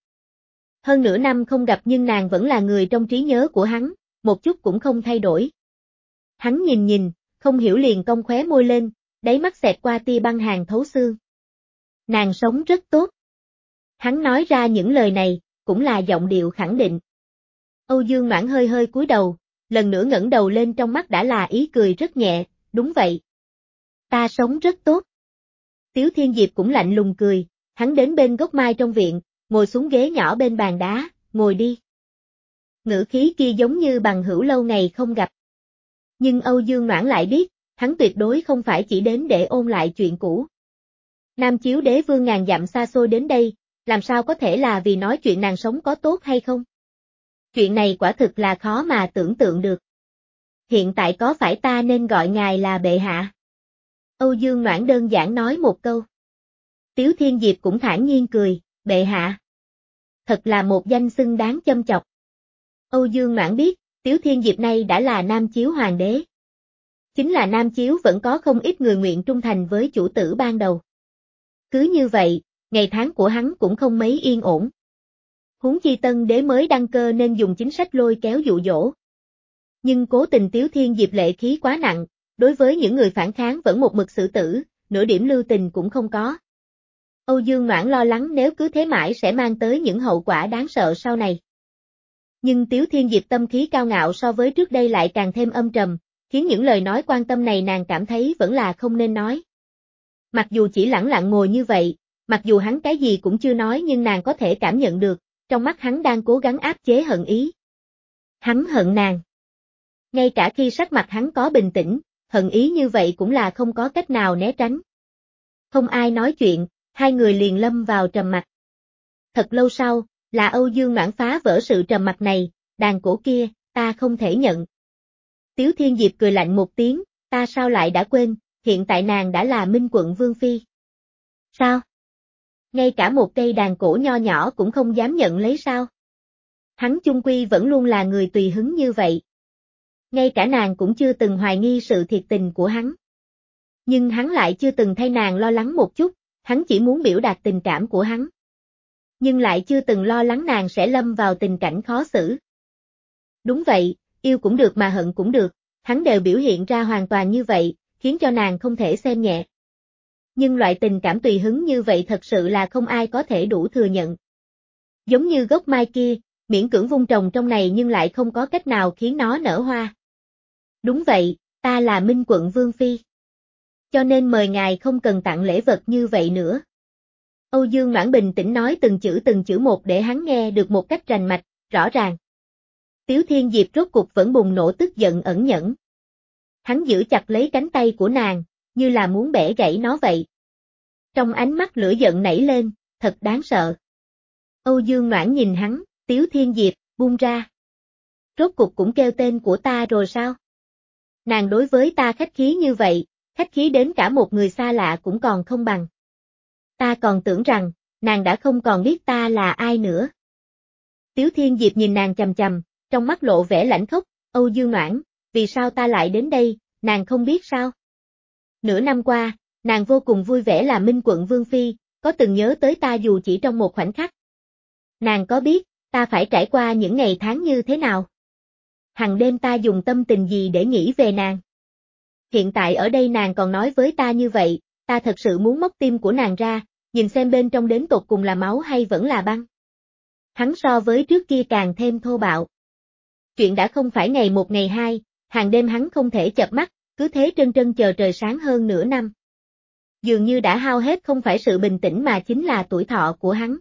Hơn nửa năm không gặp nhưng nàng vẫn là người trong trí nhớ của hắn, một chút cũng không thay đổi. Hắn nhìn nhìn, không hiểu liền cong khóe môi lên, đáy mắt xẹt qua tia băng hàn thấu xương. Nàng sống rất tốt. Hắn nói ra những lời này, cũng là giọng điệu khẳng định. Âu Dương Noãn hơi hơi cúi đầu, lần nữa ngẩng đầu lên trong mắt đã là ý cười rất nhẹ, đúng vậy. Ta sống rất tốt. Tiếu Thiên Diệp cũng lạnh lùng cười, hắn đến bên gốc mai trong viện, ngồi xuống ghế nhỏ bên bàn đá, ngồi đi. Ngữ khí kia giống như bằng hữu lâu ngày không gặp. Nhưng Âu Dương Noãn lại biết, hắn tuyệt đối không phải chỉ đến để ôn lại chuyện cũ. Nam Chiếu đế vương ngàn dặm xa xôi đến đây, làm sao có thể là vì nói chuyện nàng sống có tốt hay không? Chuyện này quả thực là khó mà tưởng tượng được. Hiện tại có phải ta nên gọi ngài là bệ hạ? Âu Dương Noãn đơn giản nói một câu. Tiếu Thiên Diệp cũng thản nhiên cười, bệ hạ. Thật là một danh xưng đáng châm chọc. Âu Dương Noãn biết, Tiếu Thiên Diệp này đã là Nam Chiếu Hoàng đế. Chính là Nam Chiếu vẫn có không ít người nguyện trung thành với chủ tử ban đầu. Cứ như vậy, ngày tháng của hắn cũng không mấy yên ổn. Huống chi tân đế mới đăng cơ nên dùng chính sách lôi kéo dụ dỗ. Nhưng cố tình Tiếu Thiên Diệp lệ khí quá nặng, đối với những người phản kháng vẫn một mực xử tử, nửa điểm lưu tình cũng không có. Âu Dương Noãn lo lắng nếu cứ thế mãi sẽ mang tới những hậu quả đáng sợ sau này. Nhưng Tiếu Thiên Diệp tâm khí cao ngạo so với trước đây lại càng thêm âm trầm, khiến những lời nói quan tâm này nàng cảm thấy vẫn là không nên nói. Mặc dù chỉ lẳng lặng ngồi như vậy, mặc dù hắn cái gì cũng chưa nói nhưng nàng có thể cảm nhận được, trong mắt hắn đang cố gắng áp chế hận ý. Hắn hận nàng. Ngay cả khi sắc mặt hắn có bình tĩnh, hận ý như vậy cũng là không có cách nào né tránh. Không ai nói chuyện, hai người liền lâm vào trầm mặc. Thật lâu sau, là Âu Dương Noãn phá vỡ sự trầm mặc này, đàn cổ kia, ta không thể nhận. Tiếu Thiên Diệp cười lạnh một tiếng, ta sao lại đã quên, hiện tại nàng đã là Minh Quận Vương Phi. Sao? Ngay cả một cây đàn cổ nho nhỏ cũng không dám nhận lấy sao? Hắn chung quy vẫn luôn là người tùy hứng như vậy. Ngay cả nàng cũng chưa từng hoài nghi sự thiệt tình của hắn. Nhưng hắn lại chưa từng thay nàng lo lắng một chút, hắn chỉ muốn biểu đạt tình cảm của hắn. Nhưng lại chưa từng lo lắng nàng sẽ lâm vào tình cảnh khó xử. Đúng vậy, yêu cũng được mà hận cũng được, hắn đều biểu hiện ra hoàn toàn như vậy, khiến cho nàng không thể xem nhẹ. Nhưng loại tình cảm tùy hứng như vậy thật sự là không ai có thể đủ thừa nhận. Giống như gốc mai kia, miễn cưỡng vun trồng trong này nhưng lại không có cách nào khiến nó nở hoa. Đúng vậy, ta là Minh quận Vương Phi. Cho nên mời ngài không cần tặng lễ vật như vậy nữa. Âu Dương Noãn bình tĩnh nói từng chữ từng chữ một để hắn nghe được một cách rành mạch, rõ ràng. Tiếu Thiên Diệp rốt cục vẫn bùng nổ tức giận ẩn nhẫn. Hắn giữ chặt lấy cánh tay của nàng, như là muốn bẻ gãy nó vậy. Trong ánh mắt lửa giận nảy lên, thật đáng sợ. Âu Dương Noãn nhìn hắn, Tiếu Thiên Diệp, buông ra. Rốt cục cũng kêu tên của ta rồi sao? Nàng đối với ta khách khí như vậy, khách khí đến cả một người xa lạ cũng còn không bằng. Ta còn tưởng rằng, nàng đã không còn biết ta là ai nữa. Tiếu Thiên Diệp nhìn nàng chằm chằm, trong mắt lộ vẻ lãnh khốc, Âu Dương Noãn, vì sao ta lại đến đây, nàng không biết sao? Nửa năm qua, nàng vô cùng vui vẻ là Minh quận Vương Phi, có từng nhớ tới ta dù chỉ trong một khoảnh khắc. Nàng có biết, ta phải trải qua những ngày tháng như thế nào? Hằng đêm ta dùng tâm tình gì để nghĩ về nàng? Hiện tại ở đây nàng còn nói với ta như vậy, ta thật sự muốn móc tim của nàng ra, nhìn xem bên trong đến tột cùng là máu hay vẫn là băng. Hắn so với trước kia càng thêm thô bạo. Chuyện đã không phải ngày một ngày hai, hàng đêm hắn không thể chợp mắt, cứ thế trân trân chờ trời sáng hơn nửa năm. Dường như đã hao hết không phải sự bình tĩnh mà chính là tuổi thọ của hắn.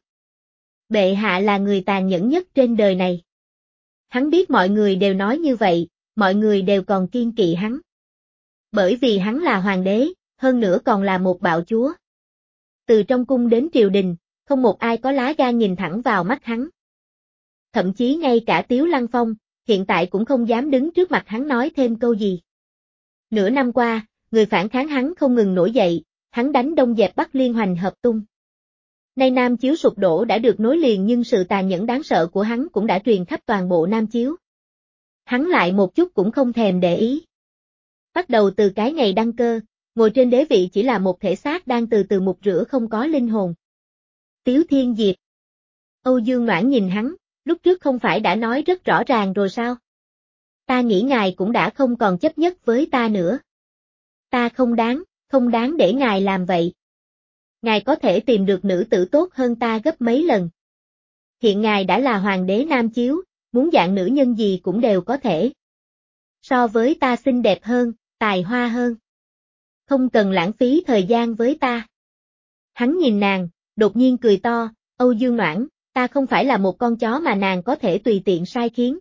Bệ hạ là người tàn nhẫn nhất trên đời này. Hắn biết mọi người đều nói như vậy, mọi người đều còn kiêng kỵ hắn. Bởi vì hắn là hoàng đế, hơn nữa còn là một bạo chúa. Từ trong cung đến triều đình, không một ai có lá gan nhìn thẳng vào mắt hắn. Thậm chí ngay cả Tiếu Lăng Phong, hiện tại cũng không dám đứng trước mặt hắn nói thêm câu gì. Nửa năm qua, người phản kháng hắn không ngừng nổi dậy, hắn đánh Đông dẹp Bắc liên hoành hợp tung. Nay Nam Chiếu sụp đổ đã được nối liền nhưng sự tàn nhẫn đáng sợ của hắn cũng đã truyền khắp toàn bộ Nam Chiếu. Hắn lại một chút cũng không thèm để ý. Bắt đầu từ cái ngày đăng cơ, ngồi trên đế vị chỉ là một thể xác đang từ từ mục rửa không có linh hồn. Tiếu Thiên Diệp. Âu Dương Noãn nhìn hắn, lúc trước không phải đã nói rất rõ ràng rồi sao? Ta nghĩ ngài cũng đã không còn chấp nhất với ta nữa. Ta không đáng, không đáng để ngài làm vậy. Ngài có thể tìm được nữ tử tốt hơn ta gấp mấy lần. Hiện ngài đã là hoàng đế Nam Chiếu, muốn dạng nữ nhân gì cũng đều có thể. So với ta xinh đẹp hơn, tài hoa hơn. Không cần lãng phí thời gian với ta. Hắn nhìn nàng, đột nhiên cười to, Âu Dương Noãn, ta không phải là một con chó mà nàng có thể tùy tiện sai khiến.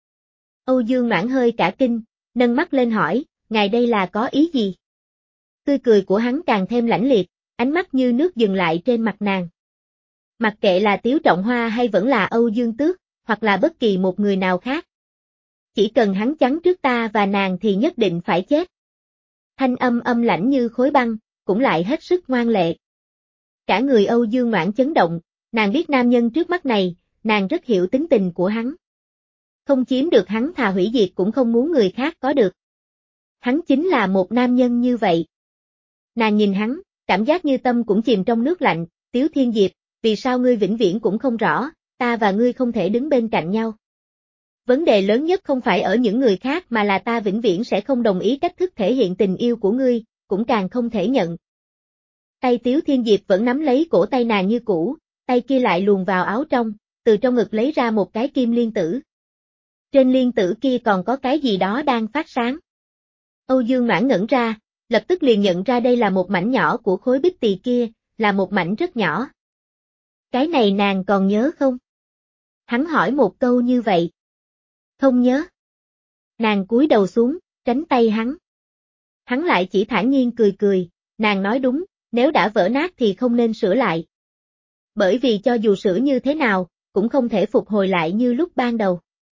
Âu Dương Noãn hơi cả kinh, nâng mắt lên hỏi, ngài đây là có ý gì? Tươi cười của hắn càng thêm lãnh liệt, ánh mắt như nước dừng lại trên mặt nàng. Mặc kệ là Tiếu Trọng Hoa hay vẫn là Âu Dương Tước, hoặc là bất kỳ một người nào khác. Chỉ cần hắn chắn trước ta và nàng thì nhất định phải chết. Thanh âm âm lãnh như khối băng, cũng lại hết sức ngoan lệ. Cả người Âu Dương Noãn chấn động, nàng biết nam nhân trước mắt này, nàng rất hiểu tính tình của hắn. Không chiếm được hắn thà hủy diệt cũng không muốn người khác có được. Hắn chính là một nam nhân như vậy. Nàng nhìn hắn, cảm giác như tâm cũng chìm trong nước lạnh, Tiếu Thiên Diệp, vì sao ngươi vĩnh viễn cũng không rõ, ta và ngươi không thể đứng bên cạnh nhau. Vấn đề lớn nhất không phải ở những người khác mà là ta vĩnh viễn sẽ không đồng ý cách thức thể hiện tình yêu của ngươi, cũng càng không thể nhận. Tay Tiếu Thiên Diệp vẫn nắm lấy cổ tay nàng như cũ, tay kia lại luồn vào áo trong, từ trong ngực lấy ra một cái kim liên tử. Trên liên tử kia còn có cái gì đó đang phát sáng. Âu Dương Noãn ngẩn ra, lập tức liền nhận ra đây là một mảnh nhỏ của khối bích tỳ kia, là một mảnh rất nhỏ. Cái này nàng còn nhớ không? Hắn hỏi một câu như vậy. Không nhớ. Nàng cúi đầu xuống, tránh tay hắn. Hắn lại chỉ thản nhiên cười cười, nàng nói đúng, nếu đã vỡ nát thì không nên sửa lại. Bởi vì cho dù sửa như thế nào, cũng không thể phục hồi lại như lúc ban đầu.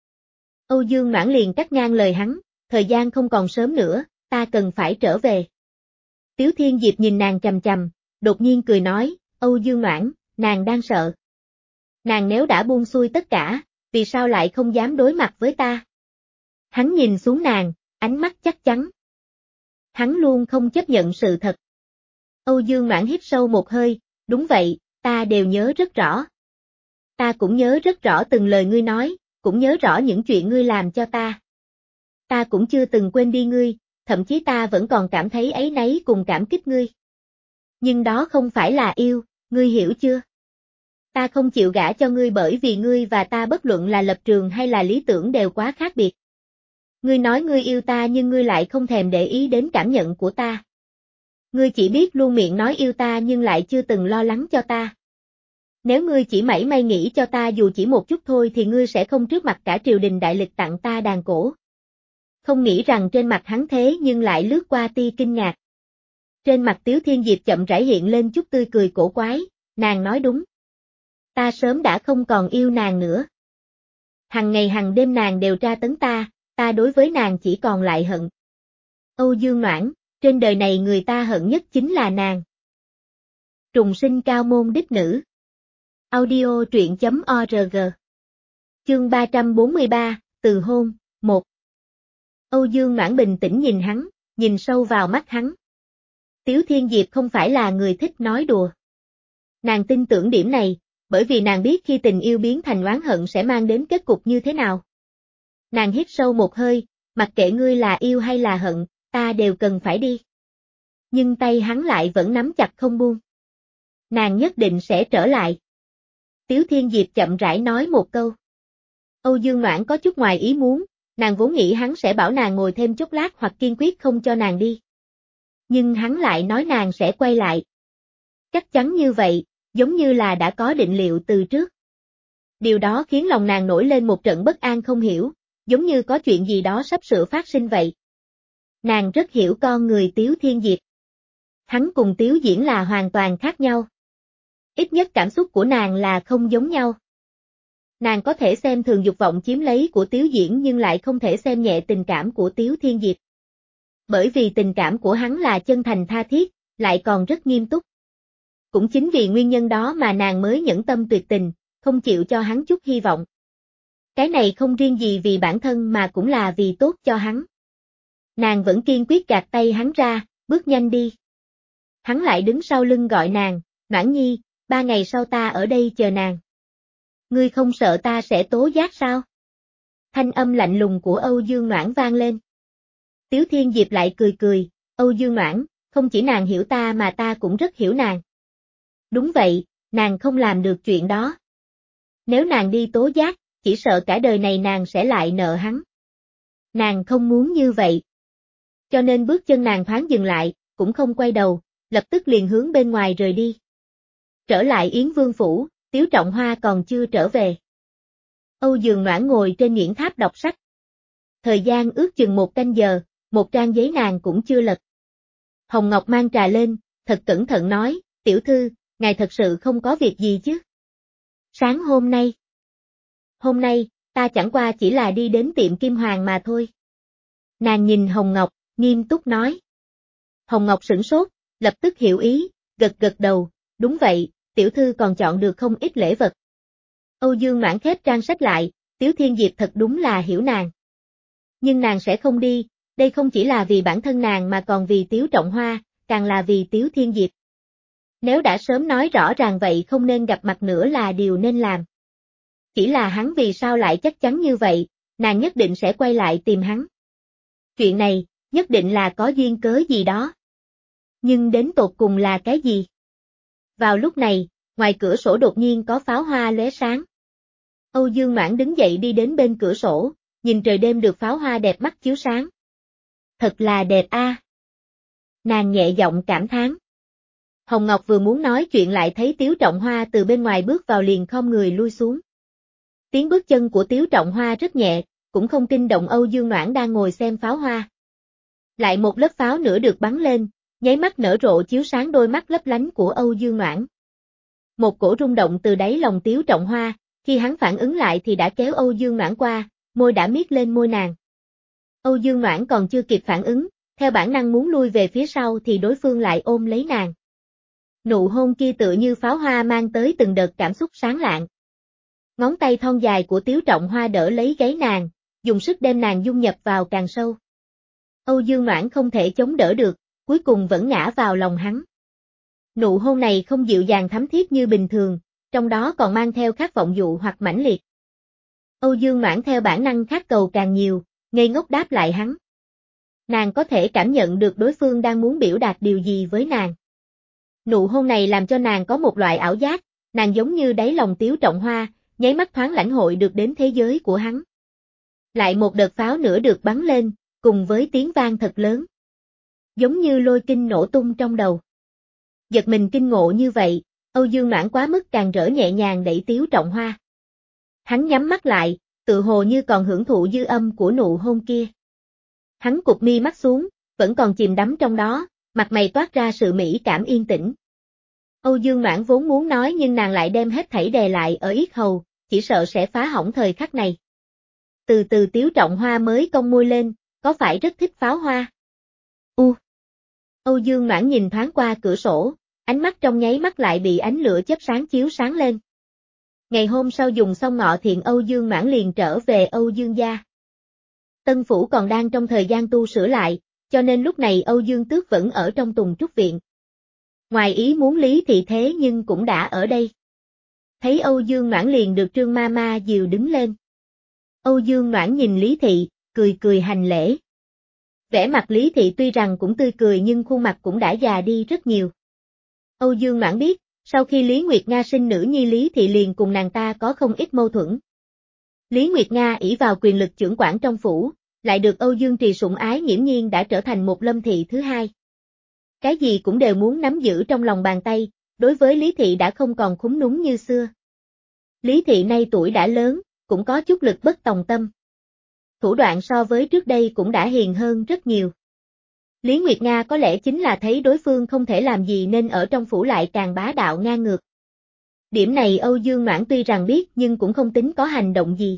Âu Dương Noãn liền cắt ngang lời hắn, thời gian không còn sớm nữa, ta cần phải trở về. Tiếu Thiên Diệp nhìn nàng chằm chằm, đột nhiên cười nói, Âu Dương Noãn, nàng đang sợ. Nàng nếu đã buông xuôi tất cả, vì sao lại không dám đối mặt với ta? Hắn nhìn xuống nàng, ánh mắt chắc chắn. Hắn luôn không chấp nhận sự thật. Âu Dương Noãn hít sâu một hơi, đúng vậy, ta đều nhớ rất rõ. Ta cũng nhớ rất rõ từng lời ngươi nói, cũng nhớ rõ những chuyện ngươi làm cho ta. Ta cũng chưa từng quên đi ngươi, thậm chí ta vẫn còn cảm thấy áy náy cùng cảm kích ngươi. Nhưng đó không phải là yêu, ngươi hiểu chưa? Ta không chịu gả cho ngươi bởi vì ngươi và ta bất luận là lập trường hay là lý tưởng đều quá khác biệt. Ngươi nói ngươi yêu ta nhưng ngươi lại không thèm để ý đến cảm nhận của ta. Ngươi chỉ biết luôn miệng nói yêu ta nhưng lại chưa từng lo lắng cho ta. Nếu ngươi chỉ mảy may nghĩ cho ta dù chỉ một chút thôi thì ngươi sẽ không trước mặt cả triều đình đại lịch tặng ta đàn cổ. Không nghĩ rằng trên mặt hắn thế nhưng lại lướt qua tia kinh ngạc. Trên mặt Tiếu Thiên Diệp chậm rãi hiện lên chút tươi cười cổ quái, nàng nói đúng. Ta sớm đã không còn yêu nàng nữa. Hằng ngày hằng đêm nàng đều tra tấn ta, ta đối với nàng chỉ còn lại hận. Âu Dương Noãn, trên đời này người ta hận nhất chính là nàng. Trùng sinh cao môn đích nữ. Audio truyện chấm org. Chương ba trăm bốn mươi ba, từ hôn, một. Âu Dương Noãn bình tĩnh nhìn hắn, nhìn sâu vào mắt hắn. Tiếu Thiên Diệp không phải là người thích nói đùa. Nàng tin tưởng điểm này, bởi vì nàng biết khi tình yêu biến thành oán hận sẽ mang đến kết cục như thế nào. Nàng hít sâu một hơi, mặc kệ ngươi là yêu hay là hận, ta đều cần phải đi. Nhưng tay hắn lại vẫn nắm chặt không buông. Nàng nhất định sẽ trở lại. Tiếu Thiên Diệp chậm rãi nói một câu. Âu Dương Noãn có chút ngoài ý muốn, nàng vốn nghĩ hắn sẽ bảo nàng ngồi thêm chốc lát hoặc kiên quyết không cho nàng đi. Nhưng hắn lại nói nàng sẽ quay lại. Chắc chắn như vậy, giống như là đã có định liệu từ trước. Điều đó khiến lòng nàng nổi lên một trận bất an không hiểu, giống như có chuyện gì đó sắp sửa phát sinh vậy. Nàng rất hiểu con người Tiếu Thiên Diệp. Hắn cùng Tiếu Diễn là hoàn toàn khác nhau. Ít nhất cảm xúc của nàng là không giống nhau. Nàng có thể xem thường dục vọng chiếm lấy của Tiếu Diễn nhưng lại không thể xem nhẹ tình cảm của Tiếu Thiên Diệp. Bởi vì tình cảm của hắn là chân thành tha thiết, lại còn rất nghiêm túc. Cũng chính vì nguyên nhân đó mà nàng mới nhẫn tâm tuyệt tình, không chịu cho hắn chút hy vọng. Cái này không riêng gì vì bản thân mà cũng là vì tốt cho hắn. Nàng vẫn kiên quyết gạt tay hắn ra, bước nhanh đi. Hắn lại đứng sau lưng gọi nàng, Noãn Nhi, ba ngày sau ta ở đây chờ nàng. Ngươi không sợ ta sẽ tố giác sao? Thanh âm lạnh lùng của Âu Dương Noãn vang lên. Tiếu Thiên Diệp lại cười cười, Âu Dương Noãn, không chỉ nàng hiểu ta mà ta cũng rất hiểu nàng. Đúng vậy, nàng không làm được chuyện đó. Nếu nàng đi tố giác, chỉ sợ cả đời này nàng sẽ lại nợ hắn. Nàng không muốn như vậy. Cho nên bước chân nàng thoáng dừng lại, cũng không quay đầu, lập tức liền hướng bên ngoài rời đi. Trở lại Yến Vương Phủ, Tiếu Trọng Hoa còn chưa trở về. Âu Dương Noãn ngồi trên nghiễn tháp đọc sách. Thời gian ước chừng một canh giờ, một trang giấy nàng cũng chưa lật. Hồng Ngọc mang trà lên, thật cẩn thận nói, tiểu thư, ngài thật sự không có việc gì chứ? Sáng hôm nay. Hôm nay, ta chẳng qua chỉ là đi đến tiệm Kim Hoàng mà thôi. Nàng nhìn Hồng Ngọc, nghiêm túc nói. Hồng Ngọc sửng sốt, lập tức hiểu ý, gật gật đầu, đúng vậy, tiểu thư còn chọn được không ít lễ vật. Âu Dương Noãn khép trang sách lại, Tiếu Thiên Diệp thật đúng là hiểu nàng. Nhưng nàng sẽ không đi, đây không chỉ là vì bản thân nàng mà còn vì Tiếu Trọng Hoa, càng là vì Tiếu Thiên Diệp. Nếu đã sớm nói rõ ràng vậy không nên gặp mặt nữa là điều nên làm. Chỉ là hắn vì sao lại chắc chắn như vậy, nàng nhất định sẽ quay lại tìm hắn. Chuyện này, nhất định là có duyên cớ gì đó. Nhưng đến tột cùng là cái gì? Vào lúc này, ngoài cửa sổ đột nhiên có pháo hoa lóe sáng. Âu Dương Noãn đứng dậy đi đến bên cửa sổ, nhìn trời đêm được pháo hoa đẹp mắt chiếu sáng. Thật là đẹp a. À. Nàng nhẹ giọng cảm thán. Hồng Ngọc vừa muốn nói chuyện lại thấy Tiếu Trọng Hoa từ bên ngoài bước vào liền khom người lui xuống. Tiếng bước chân của Tiếu Trọng Hoa rất nhẹ, cũng không kinh động Âu Dương Noãn đang ngồi xem pháo hoa. Lại một lớp pháo nữa được bắn lên, nháy mắt nở rộ chiếu sáng đôi mắt lấp lánh của Âu Dương Noãn. Một cổ rung động từ đáy lòng Tiếu Trọng Hoa, khi hắn phản ứng lại thì đã kéo Âu Dương Noãn qua, môi đã miết lên môi nàng. Âu Dương Noãn còn chưa kịp phản ứng, theo bản năng muốn lui về phía sau thì đối phương lại ôm lấy nàng. Nụ hôn kia tựa như pháo hoa mang tới từng đợt cảm xúc sáng lạng. Ngón tay thon dài của Tiếu Trọng Hoa đỡ lấy gáy nàng, dùng sức đem nàng dung nhập vào càng sâu. Âu Dương Noãn không thể chống đỡ được, cuối cùng vẫn ngã vào lòng hắn. Nụ hôn này không dịu dàng thắm thiết như bình thường, trong đó còn mang theo khát vọng dụ hoặc mãnh liệt. Âu Dương Noãn theo bản năng khát cầu càng nhiều, ngây ngốc đáp lại hắn. Nàng có thể cảm nhận được đối phương đang muốn biểu đạt điều gì với nàng. Nụ hôn này làm cho nàng có một loại ảo giác, nàng giống như đáy lòng Tiếu Trọng Hoa, nháy mắt thoáng lãnh hội được đến thế giới của hắn. Lại một đợt pháo nữa được bắn lên, cùng với tiếng vang thật lớn. Giống như lôi kinh nổ tung trong đầu. Giật mình kinh ngộ như vậy, Âu Dương Noãn quá mức càng rỡ nhẹ nhàng đẩy Tiếu Trọng Hoa. Hắn nhắm mắt lại, tự hồ như còn hưởng thụ dư âm của nụ hôn kia. Hắn cụp mi mắt xuống, vẫn còn chìm đắm trong đó, mặt mày toát ra sự mỹ cảm yên tĩnh. Âu Dương Noãn vốn muốn nói nhưng nàng lại đem hết thảy đè lại ở yết hầu, chỉ sợ sẽ phá hỏng thời khắc này. Từ từ Tiếu Trọng Hoa mới cong môi lên, có phải rất thích pháo hoa? U. Âu Dương Noãn nhìn thoáng qua cửa sổ, ánh mắt trong nháy mắt lại bị ánh lửa chớp sáng chiếu sáng lên. Ngày hôm sau dùng xong ngọ thiện Âu Dương Noãn liền trở về Âu Dương gia. Tân phủ còn đang trong thời gian tu sửa lại, cho nên lúc này Âu Dương Tước vẫn ở trong Tùng Trúc Viện. Ngoài ý muốn Lý Thị thế nhưng cũng đã ở đây. Thấy Âu Dương Noãn liền được Trương ma ma dìu đứng lên. Âu Dương Noãn nhìn Lý Thị, cười cười hành lễ. Vẻ mặt Lý Thị tuy rằng cũng tươi cười nhưng khuôn mặt cũng đã già đi rất nhiều. Âu Dương Noãn biết, sau khi Lý Nguyệt Nga sinh nữ nhi Lý Thị liền cùng nàng ta có không ít mâu thuẫn. Lý Nguyệt Nga ỷ vào quyền lực chưởng quản trong phủ, lại được Âu Dương Trì sủng ái nghiễm nhiên đã trở thành một Lâm Thị thứ hai. Cái gì cũng đều muốn nắm giữ trong lòng bàn tay, đối với Lý Thị đã không còn khúm núm như xưa. Lý Thị nay tuổi đã lớn, cũng có chút lực bất tòng tâm. Thủ đoạn so với trước đây cũng đã hiền hơn rất nhiều. Lý Nguyệt Nga có lẽ chính là thấy đối phương không thể làm gì nên ở trong phủ lại càng bá đạo ngang ngược. Điểm này Âu Dương Noãn tuy rằng biết nhưng cũng không tính có hành động gì.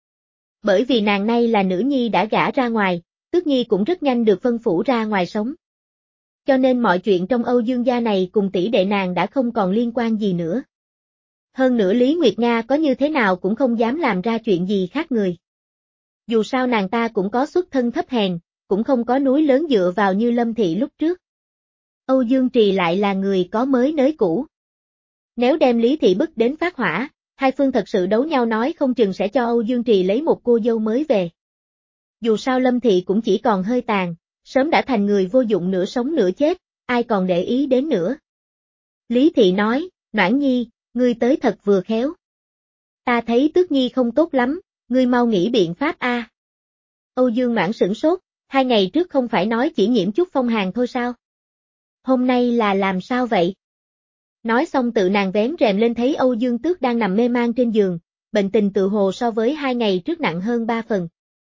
Bởi vì nàng nay là nữ nhi đã gả ra ngoài, Tước Nhi cũng rất nhanh được phân phủ ra ngoài sống. Cho nên mọi chuyện trong Âu Dương gia này cùng tỷ đệ nàng đã không còn liên quan gì nữa. Hơn nữa Lý Nguyệt Nga có như thế nào cũng không dám làm ra chuyện gì khác người. Dù sao nàng ta cũng có xuất thân thấp hèn, cũng không có núi lớn dựa vào như Lâm Thị lúc trước. Âu Dương Trì lại là người có mới nới cũ. Nếu đem Lý Thị bức đến phát hỏa, hai phương thật sự đấu nhau nói không chừng sẽ cho Âu Dương Trì lấy một cô dâu mới về. Dù sao Lâm Thị cũng chỉ còn hơi tàn, sớm đã thành người vô dụng nửa sống nửa chết, ai còn để ý đến nữa. Lý Thị nói, Noãn Nhi, ngươi tới thật vừa khéo. Ta thấy Tước Nhi không tốt lắm, ngươi mau nghĩ biện pháp a. Âu Dương Noãn sửng sốt, hai ngày trước không phải nói chỉ nhiễm chút phong hàn thôi sao? Hôm nay là làm sao vậy? Nói xong tự nàng vén rèm lên thấy Âu Dương Tước đang nằm mê man trên giường, bệnh tình tự hồ so với hai ngày trước nặng hơn ba phần.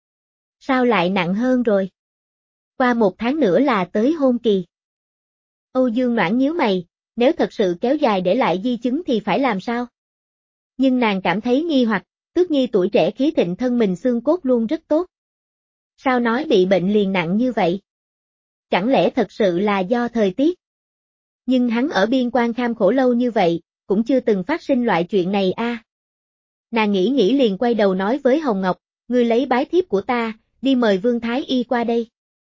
Sao lại nặng hơn rồi? Qua một tháng nữa là tới hôn kỳ. Âu Dương Noãn nhíu mày, nếu thật sự kéo dài để lại di chứng thì phải làm sao? Nhưng nàng cảm thấy nghi hoặc, Tước Nhi tuổi trẻ khí thịnh thân mình xương cốt luôn rất tốt. Sao nói bị bệnh liền nặng như vậy? Chẳng lẽ thật sự là do thời tiết? Nhưng hắn ở biên quan kham khổ lâu như vậy, cũng chưa từng phát sinh loại chuyện này a. À. Nàng nghĩ nghĩ liền quay đầu nói với Hồng Ngọc, ngươi lấy bái thiếp của ta, đi mời Vương Thái Y qua đây.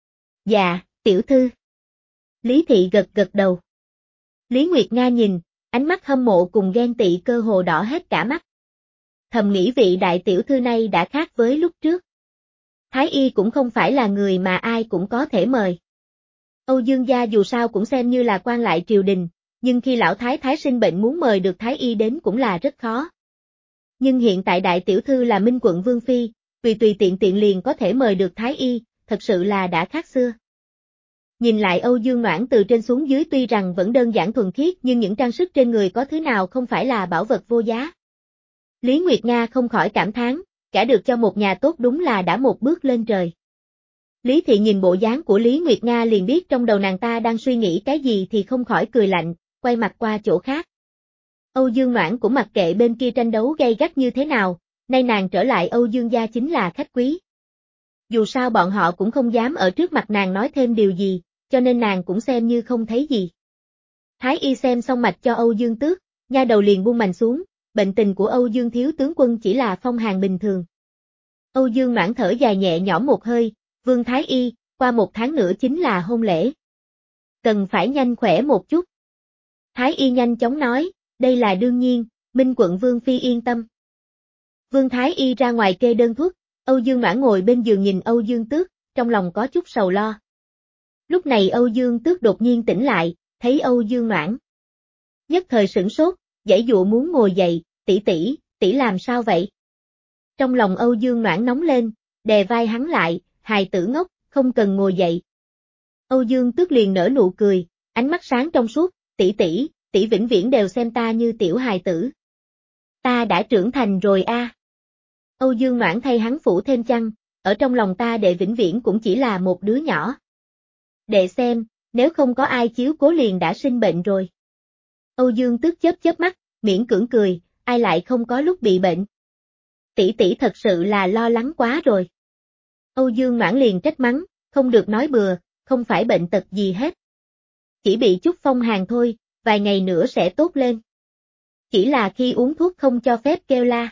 Dạ, tiểu thư. Lý Thị gật gật đầu. Lý Nguyệt Nga nhìn, ánh mắt hâm mộ cùng ghen tị cơ hồ đỏ hết cả mắt. Thầm nghĩ vị đại tiểu thư này đã khác với lúc trước. Thái Y cũng không phải là người mà ai cũng có thể mời. Âu Dương gia dù sao cũng xem như là quan lại triều đình, nhưng khi lão thái thái sinh bệnh muốn mời được Thái Y đến cũng là rất khó. Nhưng hiện tại đại tiểu thư là Minh quận Vương Phi, vì tùy tiện tiện liền có thể mời được Thái Y, thật sự là đã khác xưa. Nhìn lại Âu Dương Noãn từ trên xuống dưới tuy rằng vẫn đơn giản thuần khiết nhưng những trang sức trên người có thứ nào không phải là bảo vật vô giá. Lý Nguyệt Nga không khỏi cảm thán, cả được cho một nhà tốt đúng là đã một bước lên trời. Lý Thị nhìn bộ dáng của Lý Nguyệt Nga liền biết trong đầu nàng ta đang suy nghĩ cái gì thì không khỏi cười lạnh, quay mặt qua chỗ khác. Âu Dương Noãn cũng mặc kệ bên kia tranh đấu gay gắt như thế nào, nay nàng trở lại Âu Dương gia chính là khách quý. Dù sao bọn họ cũng không dám ở trước mặt nàng nói thêm điều gì, cho nên nàng cũng xem như không thấy gì. Thái Y xem xong mạch cho Âu Dương Tước, nha đầu liền buông mành xuống, bệnh tình của Âu Dương thiếu tướng quân chỉ là phong hàn bình thường. Âu Dương Noãn thở dài nhẹ nhõm một hơi, Vương Thái Y, qua một tháng nữa chính là hôn lễ. Cần phải nhanh khỏe một chút. Thái Y nhanh chóng nói, đây là đương nhiên, Minh quận Vương Phi yên tâm. Vương Thái Y ra ngoài kê đơn thuốc, Âu Dương Noãn ngồi bên giường nhìn Âu Dương Tước, trong lòng có chút sầu lo. Lúc này Âu Dương Tước đột nhiên tỉnh lại, thấy Âu Dương Noãn. Nhất thời sửng sốt, giãy dụa muốn ngồi dậy, tỷ tỷ, tỷ làm sao vậy? Trong lòng Âu Dương Noãn nóng lên, đè vai hắn lại, hài tử ngốc, không cần ngồi dậy. Âu Dương Tước liền nở nụ cười, ánh mắt sáng trong suốt, tỷ tỷ, tỷ vĩnh viễn đều xem ta như tiểu hài tử. Ta đã trưởng thành rồi a. Âu Dương Noãn thay hắn phủ thêm chăn, ở trong lòng ta đệ vĩnh viễn cũng chỉ là một đứa nhỏ. Đệ xem, nếu không có ai chiếu cố liền đã sinh bệnh rồi. Âu Dương Tước chớp chớp mắt, miễn cưỡng cười, ai lại không có lúc bị bệnh. Tỷ tỷ thật sự là lo lắng quá rồi. Âu Dương Noãn liền trách mắng, không được nói bừa, không phải bệnh tật gì hết. Chỉ bị chút phong hàn thôi, vài ngày nữa sẽ tốt lên. Chỉ là khi uống thuốc không cho phép kêu la.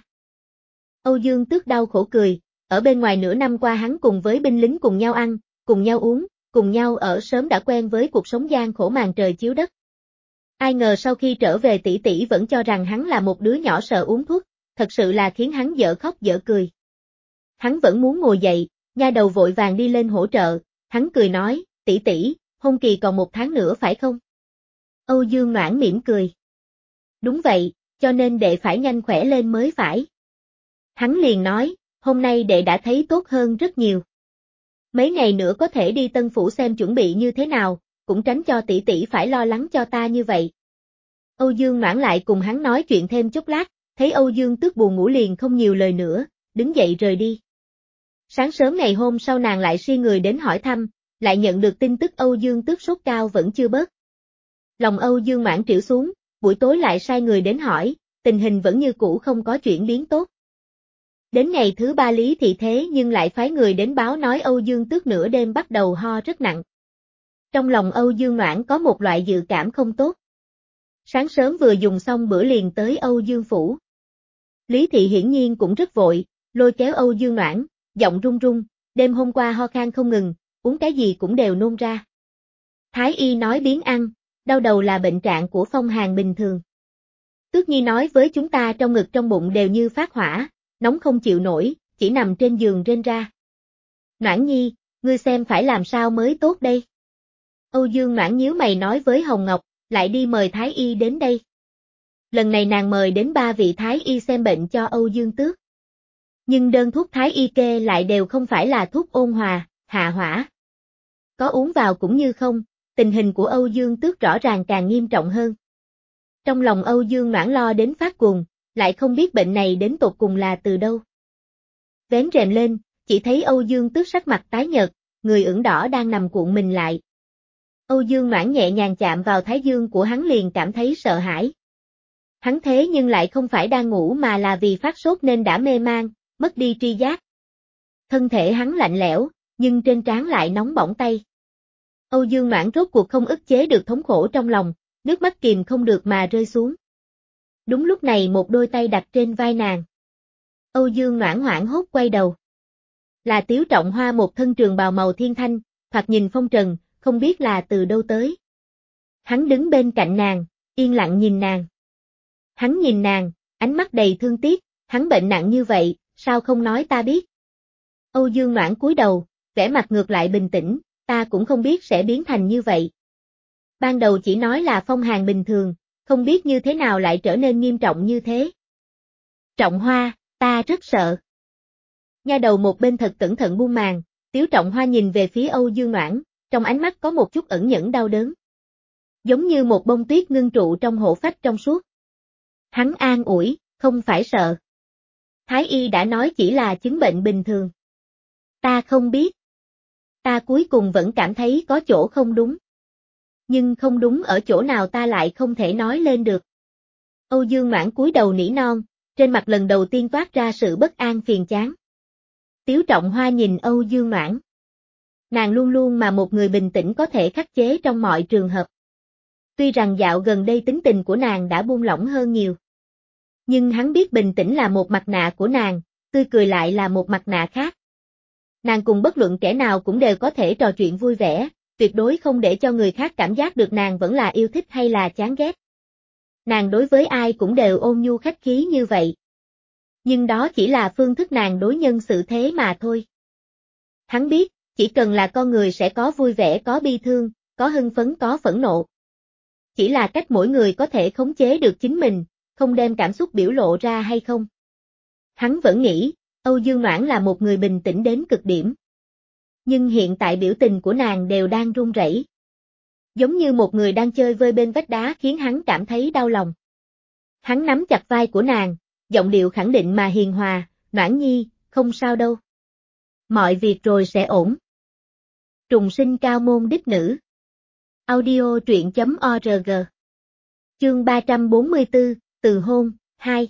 Âu Dương Tước đau khổ cười, ở bên ngoài nửa năm qua hắn cùng với binh lính cùng nhau ăn, cùng nhau uống, cùng nhau ở sớm đã quen với cuộc sống gian khổ màn trời chiếu đất. Ai ngờ sau khi trở về tỷ tỷ vẫn cho rằng hắn là một đứa nhỏ sợ uống thuốc, thật sự là khiến hắn dở khóc dở cười. Hắn vẫn muốn ngồi dậy, nha đầu vội vàng đi lên hỗ trợ, hắn cười nói, tỷ tỷ, hôn kỳ còn một tháng nữa phải không? Âu Dương Noãn mỉm cười. Đúng vậy, cho nên đệ phải nhanh khỏe lên mới phải. Hắn liền nói, hôm nay đệ đã thấy tốt hơn rất nhiều. Mấy ngày nữa có thể đi Tân Phủ xem chuẩn bị như thế nào, cũng tránh cho tỷ tỷ phải lo lắng cho ta như vậy. Âu Dương Noãn lại cùng hắn nói chuyện thêm chút lát, thấy Âu Dương Tước buồn ngủ liền không nhiều lời nữa, đứng dậy rời đi. Sáng sớm ngày hôm sau nàng lại sai người đến hỏi thăm, lại nhận được tin tức Âu Dương Tước sốt cao vẫn chưa bớt. Lòng Âu Dương Noãn trĩu xuống, buổi tối lại sai người đến hỏi, tình hình vẫn như cũ không có chuyển biến tốt. Đến ngày thứ ba Lý Thị thế nhưng lại phái người đến báo nói Âu Dương Tước nửa đêm bắt đầu ho rất nặng. Trong lòng Âu Dương Noãn có một loại dự cảm không tốt. Sáng sớm vừa dùng xong bữa liền tới Âu Dương Phủ. Lý Thị hiển nhiên cũng rất vội, lôi kéo Âu Dương Noãn, giọng run run, đêm hôm qua ho khan không ngừng, uống cái gì cũng đều nôn ra. Thái y nói biến ăn, đau đầu là bệnh trạng của phong hàn bình thường. Tước Nhi nói với chúng ta trong ngực trong bụng đều như phát hỏa, nóng không chịu nổi, chỉ nằm trên giường rên ra. Noãn Nhi, ngươi xem phải làm sao mới tốt đây? Âu Dương Noãn nhíu mày nói với Hồng Ngọc, lại đi mời Thái y đến đây. Lần này nàng mời đến ba vị Thái y xem bệnh cho Âu Dương Tước. Nhưng đơn thuốc Thái y kê lại đều không phải là thuốc ôn hòa, hạ hỏa. Có uống vào cũng như không, tình hình của Âu Dương Tước rõ ràng càng nghiêm trọng hơn. Trong lòng Âu Dương Noãn lo đến phát cuồng, lại không biết bệnh này đến tột cùng là từ đâu. Vén rèm lên, chỉ thấy Âu Dương Tước sắc mặt tái nhợt, người ửng đỏ đang nằm cuộn mình lại. Âu Dương Noãn nhẹ nhàng chạm vào thái dương của hắn liền cảm thấy sợ hãi. Hắn thế nhưng lại không phải đang ngủ mà là vì phát sốt nên đã mê man, mất đi tri giác. Thân thể hắn lạnh lẽo, nhưng trên trán lại nóng bỏng tay. Âu Dương Noãn rốt cuộc không ức chế được thống khổ trong lòng, nước mắt kìm không được mà rơi xuống. Đúng lúc này một đôi tay đặt trên vai nàng. Âu Dương Noãn hoảng hốt quay đầu. Là Tiếu Trọng Hoa một thân trường bào màu thiên thanh, thoạt nhìn phong trần, không biết là từ đâu tới. Hắn đứng bên cạnh nàng, yên lặng nhìn nàng. Hắn nhìn nàng, ánh mắt đầy thương tiếc, hắn bệnh nặng như vậy, sao không nói ta biết. Âu Dương Noãn cúi đầu, vẻ mặt ngược lại bình tĩnh, ta cũng không biết sẽ biến thành như vậy. Ban đầu chỉ nói là phong hàn bình thường, không biết như thế nào lại trở nên nghiêm trọng như thế. Trọng Hoa, ta rất sợ. Nha đầu một bên thật cẩn thận buông màn, Tiếu Trọng Hoa nhìn về phía Âu Dương Noãn, trong ánh mắt có một chút ẩn nhẫn đau đớn. Giống như một bông tuyết ngưng trụ trong hổ phách trong suốt. Hắn an ủi, không phải sợ. Thái y đã nói chỉ là chứng bệnh bình thường. Ta không biết. Ta cuối cùng vẫn cảm thấy có chỗ không đúng. Nhưng không đúng ở chỗ nào ta lại không thể nói lên được. Âu Dương Noãn cúi đầu nỉ non, trên mặt lần đầu tiên toát ra sự bất an phiền chán. Tiếu Trọng Hoa nhìn Âu Dương Noãn. Nàng luôn luôn mà một người bình tĩnh có thể khắc chế trong mọi trường hợp. Tuy rằng dạo gần đây tính tình của nàng đã buông lỏng hơn nhiều. Nhưng hắn biết bình tĩnh là một mặt nạ của nàng, tươi cười lại là một mặt nạ khác. Nàng cùng bất luận kẻ nào cũng đều có thể trò chuyện vui vẻ, tuyệt đối không để cho người khác cảm giác được nàng vẫn là yêu thích hay là chán ghét. Nàng đối với ai cũng đều ôn nhu khách khí như vậy. Nhưng đó chỉ là phương thức nàng đối nhân xử thế mà thôi. Hắn biết, Chỉ cần là con người sẽ có vui vẻ, có bi thương, có hưng phấn, có phẫn nộ. Chỉ là cách mỗi người có thể khống chế được chính mình, không đem cảm xúc biểu lộ ra hay không. Hắn vẫn nghĩ, Âu Dương Noãn là một người bình tĩnh đến cực điểm. Nhưng hiện tại biểu tình của nàng đều đang run rẩy. Giống như một người đang chơi vơi bên vách đá khiến hắn cảm thấy đau lòng. Hắn nắm chặt vai của nàng, giọng điệu khẳng định mà hiền hòa, Noãn nhi, không sao đâu. Mọi việc rồi sẽ ổn. Trùng sinh cao môn đích nữ. Audio truyện chấm org. Chương ba trăm bốn mươi tư, từ hôn, hai.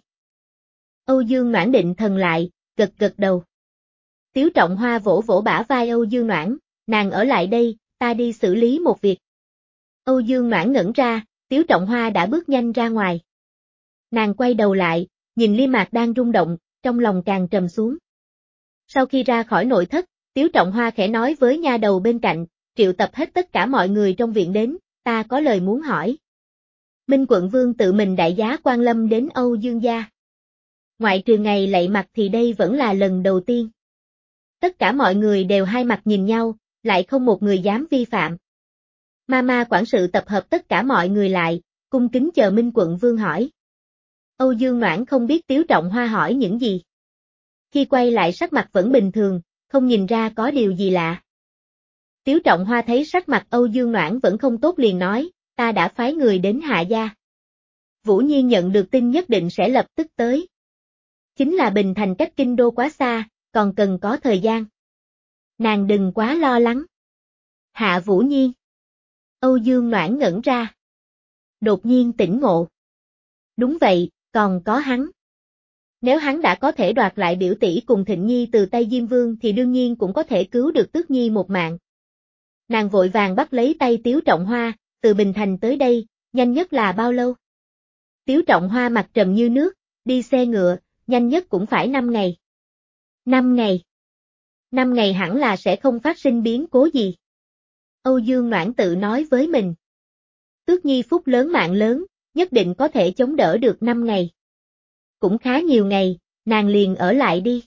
Âu Dương Noãn định thần lại, gật gật đầu. Tiếu Trọng Hoa vỗ vỗ bả vai Âu Dương Noãn, nàng ở lại đây, ta đi xử lý một việc. Âu Dương Noãn ngẩn ra, Tiếu Trọng Hoa đã bước nhanh ra ngoài. Nàng quay đầu lại, nhìn Ly Mạc đang rung động, trong lòng càng trầm xuống. Sau khi ra khỏi nội thất, Tiếu Trọng Hoa khẽ nói với nha đầu bên cạnh, triệu tập hết tất cả mọi người trong viện đến, ta có lời muốn hỏi. Minh Quận Vương tự mình đại giá quan lâm đến Âu Dương gia. Ngoại trừ ngày lạy mặt thì đây vẫn là lần đầu tiên. Tất cả mọi người đều hai mặt nhìn nhau, lại không một người dám vi phạm. Mama quản sự tập hợp tất cả mọi người lại, cung kính chờ Minh Quận Vương hỏi. Âu Dương Noãn không biết Tiếu Trọng Hoa hỏi những gì. Khi quay lại sắc mặt vẫn bình thường, không nhìn ra có điều gì lạ. Tiếu Trọng Hoa thấy sắc mặt Âu Dương Noãn vẫn không tốt liền nói, ta đã phái người đến Hạ gia. Vũ Nhiên nhận được tin nhất định sẽ lập tức tới. Chính là Bình Thành cách kinh đô quá xa, còn cần có thời gian. Nàng đừng quá lo lắng. Hạ Vũ Nhiên. Âu Dương Noãn ngẩn ra. Đột nhiên tỉnh ngộ. Đúng vậy, còn có hắn. Nếu hắn đã có thể đoạt lại biểu tỷ cùng Thịnh Nhi từ tay Diêm Vương thì đương nhiên cũng có thể cứu được Tước Nhi một mạng. Nàng vội vàng bắt lấy tay Tiếu Trọng Hoa, từ Bình Thành tới đây, nhanh nhất là bao lâu? Tiếu Trọng Hoa mặt trầm như nước, đi xe ngựa, nhanh nhất cũng phải năm ngày. Năm ngày. Năm ngày hẳn là sẽ không phát sinh biến cố gì. Âu Dương Noãn tự nói với mình. Tước Nhi phúc lớn mạng lớn, nhất định có thể chống đỡ được năm ngày. Cũng khá nhiều ngày, nàng liền ở lại đi.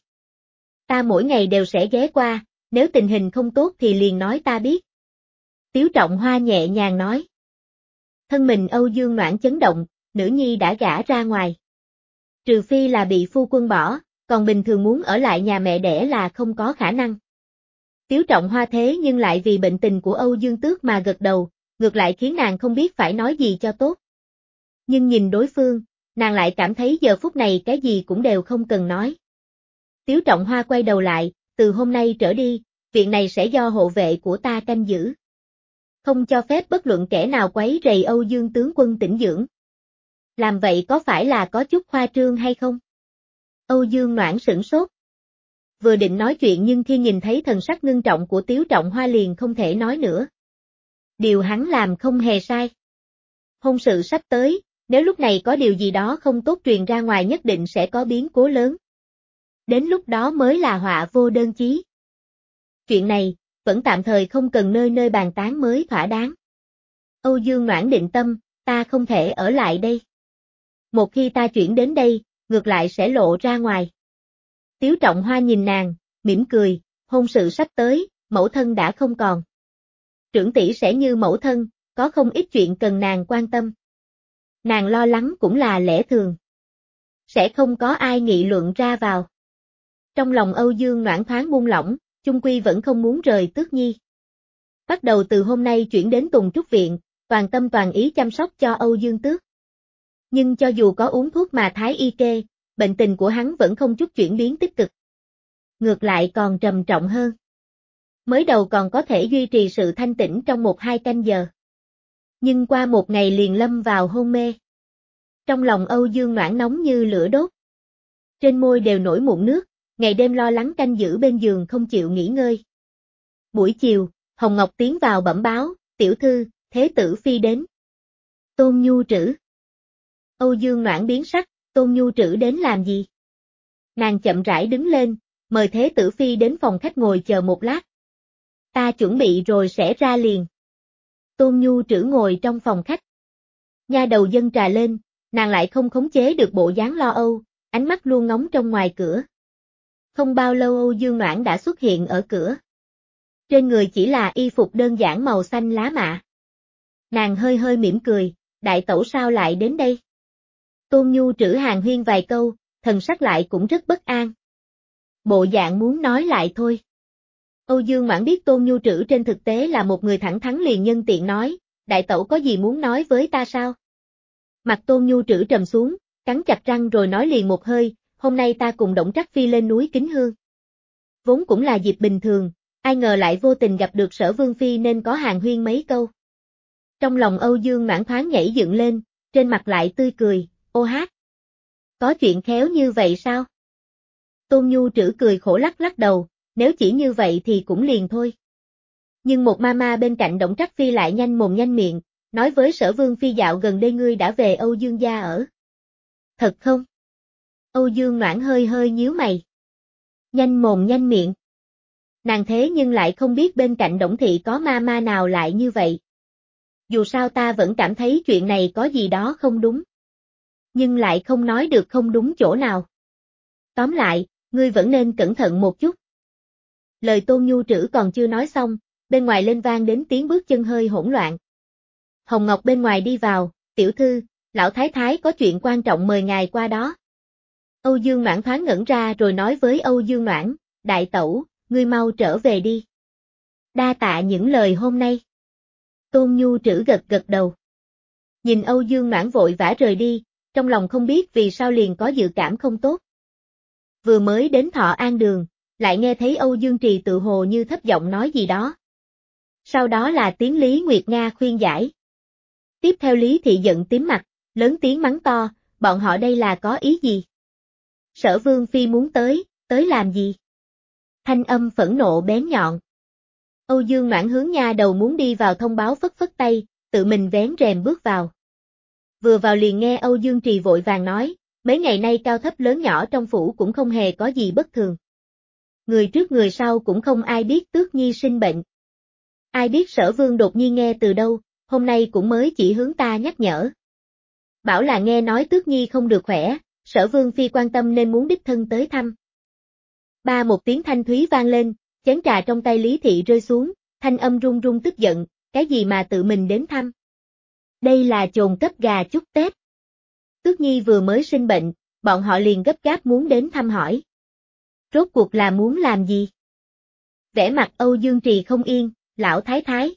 Ta mỗi ngày đều sẽ ghé qua, nếu tình hình không tốt thì liền nói ta biết. Tiếu Trọng Hoa nhẹ nhàng nói. Thân mình Âu Dương Noãn chấn động, nữ nhi đã gả ra ngoài. Trừ phi là bị phu quân bỏ, còn bình thường muốn ở lại nhà mẹ đẻ là không có khả năng. Tiếu Trọng Hoa thế nhưng lại vì bệnh tình của Âu Dương Tước mà gật đầu, ngược lại khiến nàng không biết phải nói gì cho tốt. Nhưng nhìn đối phương, nàng lại cảm thấy giờ phút này cái gì cũng đều không cần nói. Tiếu Trọng Hoa quay đầu lại, từ hôm nay trở đi, viện này sẽ do hộ vệ của ta canh giữ. Không cho phép bất luận kẻ nào quấy rầy Âu Dương tướng quân tĩnh dưỡng. Làm vậy có phải là có chút khoa trương hay không? Âu Dương Noãn sửng sốt. Vừa định nói chuyện nhưng khi nhìn thấy thần sắc ngưng trọng của Tiếu Trọng Hoa liền không thể nói nữa. Điều hắn làm không hề sai. Hôn sự sắp tới, nếu lúc này có điều gì đó không tốt truyền ra ngoài nhất định sẽ có biến cố lớn. Đến lúc đó mới là họa vô đơn chí. Chuyện này, vẫn tạm thời không cần nơi nơi bàn tán mới thỏa đáng. Âu Dương Noãn định tâm, ta không thể ở lại đây. Một khi ta chuyển đến đây, ngược lại sẽ lộ ra ngoài. Tiếu Trọng Hoa nhìn nàng, mỉm cười, hôn sự sắp tới, mẫu thân đã không còn. Trưởng tỷ sẽ như mẫu thân, có không ít chuyện cần nàng quan tâm. Nàng lo lắng cũng là lẽ thường. Sẽ không có ai nghị luận ra vào. Trong lòng Âu Dương Noãn thoáng buông lỏng, chung quy vẫn không muốn rời Tước Nhi. Bắt đầu từ hôm nay chuyển đến Tùng Trúc Viện, toàn tâm toàn ý chăm sóc cho Âu Dương Tước. Nhưng cho dù có uống thuốc mà thái y kê, bệnh tình của hắn vẫn không chút chuyển biến tích cực. Ngược lại còn trầm trọng hơn. Mới đầu còn có thể duy trì sự thanh tĩnh trong một hai canh giờ. Nhưng qua một ngày liền lâm vào hôn mê. Trong lòng Âu Dương Noãn nóng như lửa đốt. Trên môi đều nổi mụn nước, ngày đêm lo lắng canh giữ bên giường không chịu nghỉ ngơi. Buổi chiều, Hồng Ngọc tiến vào bẩm báo, tiểu thư, thế tử phi đến. Tôn Nhu Trữ. Âu Dương Noãn biến sắc, Tôn Nhu Trữ đến làm gì? Nàng chậm rãi đứng lên, mời thế tử phi đến phòng khách ngồi chờ một lát. Ta chuẩn bị rồi sẽ ra liền. Tôn Nhu Trữ ngồi trong phòng khách. Nha đầu dâng trà lên, nàng lại không khống chế được bộ dáng lo âu, ánh mắt luôn ngóng trong ngoài cửa. Không bao lâu Âu Dương Noãn đã xuất hiện ở cửa. Trên người chỉ là y phục đơn giản màu xanh lá mạ. Nàng hơi hơi mỉm cười, đại tẩu sao lại đến đây? Tôn Nhu Trữ hàn huyên vài câu, thần sắc lại cũng rất bất an. Bộ dạng muốn nói lại thôi. Âu Dương Mãn biết Tôn Nhu Trữ trên thực tế là một người thẳng thắn liền nhân tiện nói, đại tẩu có gì muốn nói với ta sao? Mặt Tôn Nhu Trữ trầm xuống, cắn chặt răng rồi nói liền một hơi, hôm nay ta cùng Đổng Trắc Phi lên núi Kính Hương. Vốn cũng là dịp bình thường, ai ngờ lại vô tình gặp được Sở Vương Phi nên có hàn huyên mấy câu. Trong lòng Âu Dương Mãn thoáng nhảy dựng lên, trên mặt lại tươi cười, ô hát. Có chuyện khéo như vậy sao? Tôn Nhu Trữ cười khổ lắc lắc đầu, nếu chỉ như vậy thì cũng liền thôi. Nhưng một mama bên cạnh Đổng Trắc Phi lại nhanh mồm nhanh miệng, nói với Sở Vương Phi dạo gần đây ngươi đã về Âu Dương gia ở. Thật không? Âu Dương Noãn hơi hơi nhíu mày. Nhanh mồm nhanh miệng. Nàng thế nhưng lại không biết bên cạnh Đổng thị có mama nào lại như vậy. Dù sao ta vẫn cảm thấy chuyện này có gì đó không đúng. Nhưng lại không nói được không đúng chỗ nào. Tóm lại, ngươi vẫn nên cẩn thận một chút. Lời Tôn Nhu Trữ còn chưa nói xong, bên ngoài lên vang đến tiếng bước chân hơi hỗn loạn. Hồng Ngọc bên ngoài đi vào, tiểu thư, lão thái thái có chuyện quan trọng mời ngài qua đó. Âu Dương Noãn thoáng ngẩn ra rồi nói với Âu Dương Noãn, đại tẩu, ngươi mau trở về đi. Đa tạ những lời hôm nay. Tôn Nhu Trữ gật gật đầu. Nhìn Âu Dương Noãn vội vã rời đi, trong lòng không biết vì sao liền có dự cảm không tốt. Vừa mới đến Thọ An Đường, lại nghe thấy Âu Dương Trì tự hồ như thấp giọng nói gì đó. Sau đó là tiếng Lý Nguyệt Nga khuyên giải. Tiếp theo Lý Thị giận tím mặt, lớn tiếng mắng to, bọn họ đây là có ý gì? Sở Vương Phi muốn tới, tới làm gì? Thanh âm phẫn nộ bén nhọn. Âu Dương Noãn hướng nha đầu muốn đi vào thông báo phất phất tay, tự mình vén rèm bước vào. Vừa vào liền nghe Âu Dương Trì vội vàng nói, mấy ngày nay cao thấp lớn nhỏ trong phủ cũng không hề có gì bất thường. Người trước người sau cũng không ai biết Tước Nhi sinh bệnh. Ai biết Sở Vương đột nhiên nghe từ đâu, hôm nay cũng mới chỉ hướng ta nhắc nhở. Bảo là nghe nói Tước Nhi không được khỏe, Sở Vương Phi quan tâm nên muốn đích thân tới thăm. Ba một tiếng thanh thúy vang lên, chén trà trong tay Lý Thị rơi xuống, thanh âm run run tức giận, cái gì mà tự mình đến thăm? Đây là chồn cấp gà chúc Tết. Tước Nhi vừa mới sinh bệnh, bọn họ liền gấp gáp muốn đến thăm hỏi. Rốt cuộc là muốn làm gì? Vẻ mặt Âu Dương Trì không yên, lão thái thái.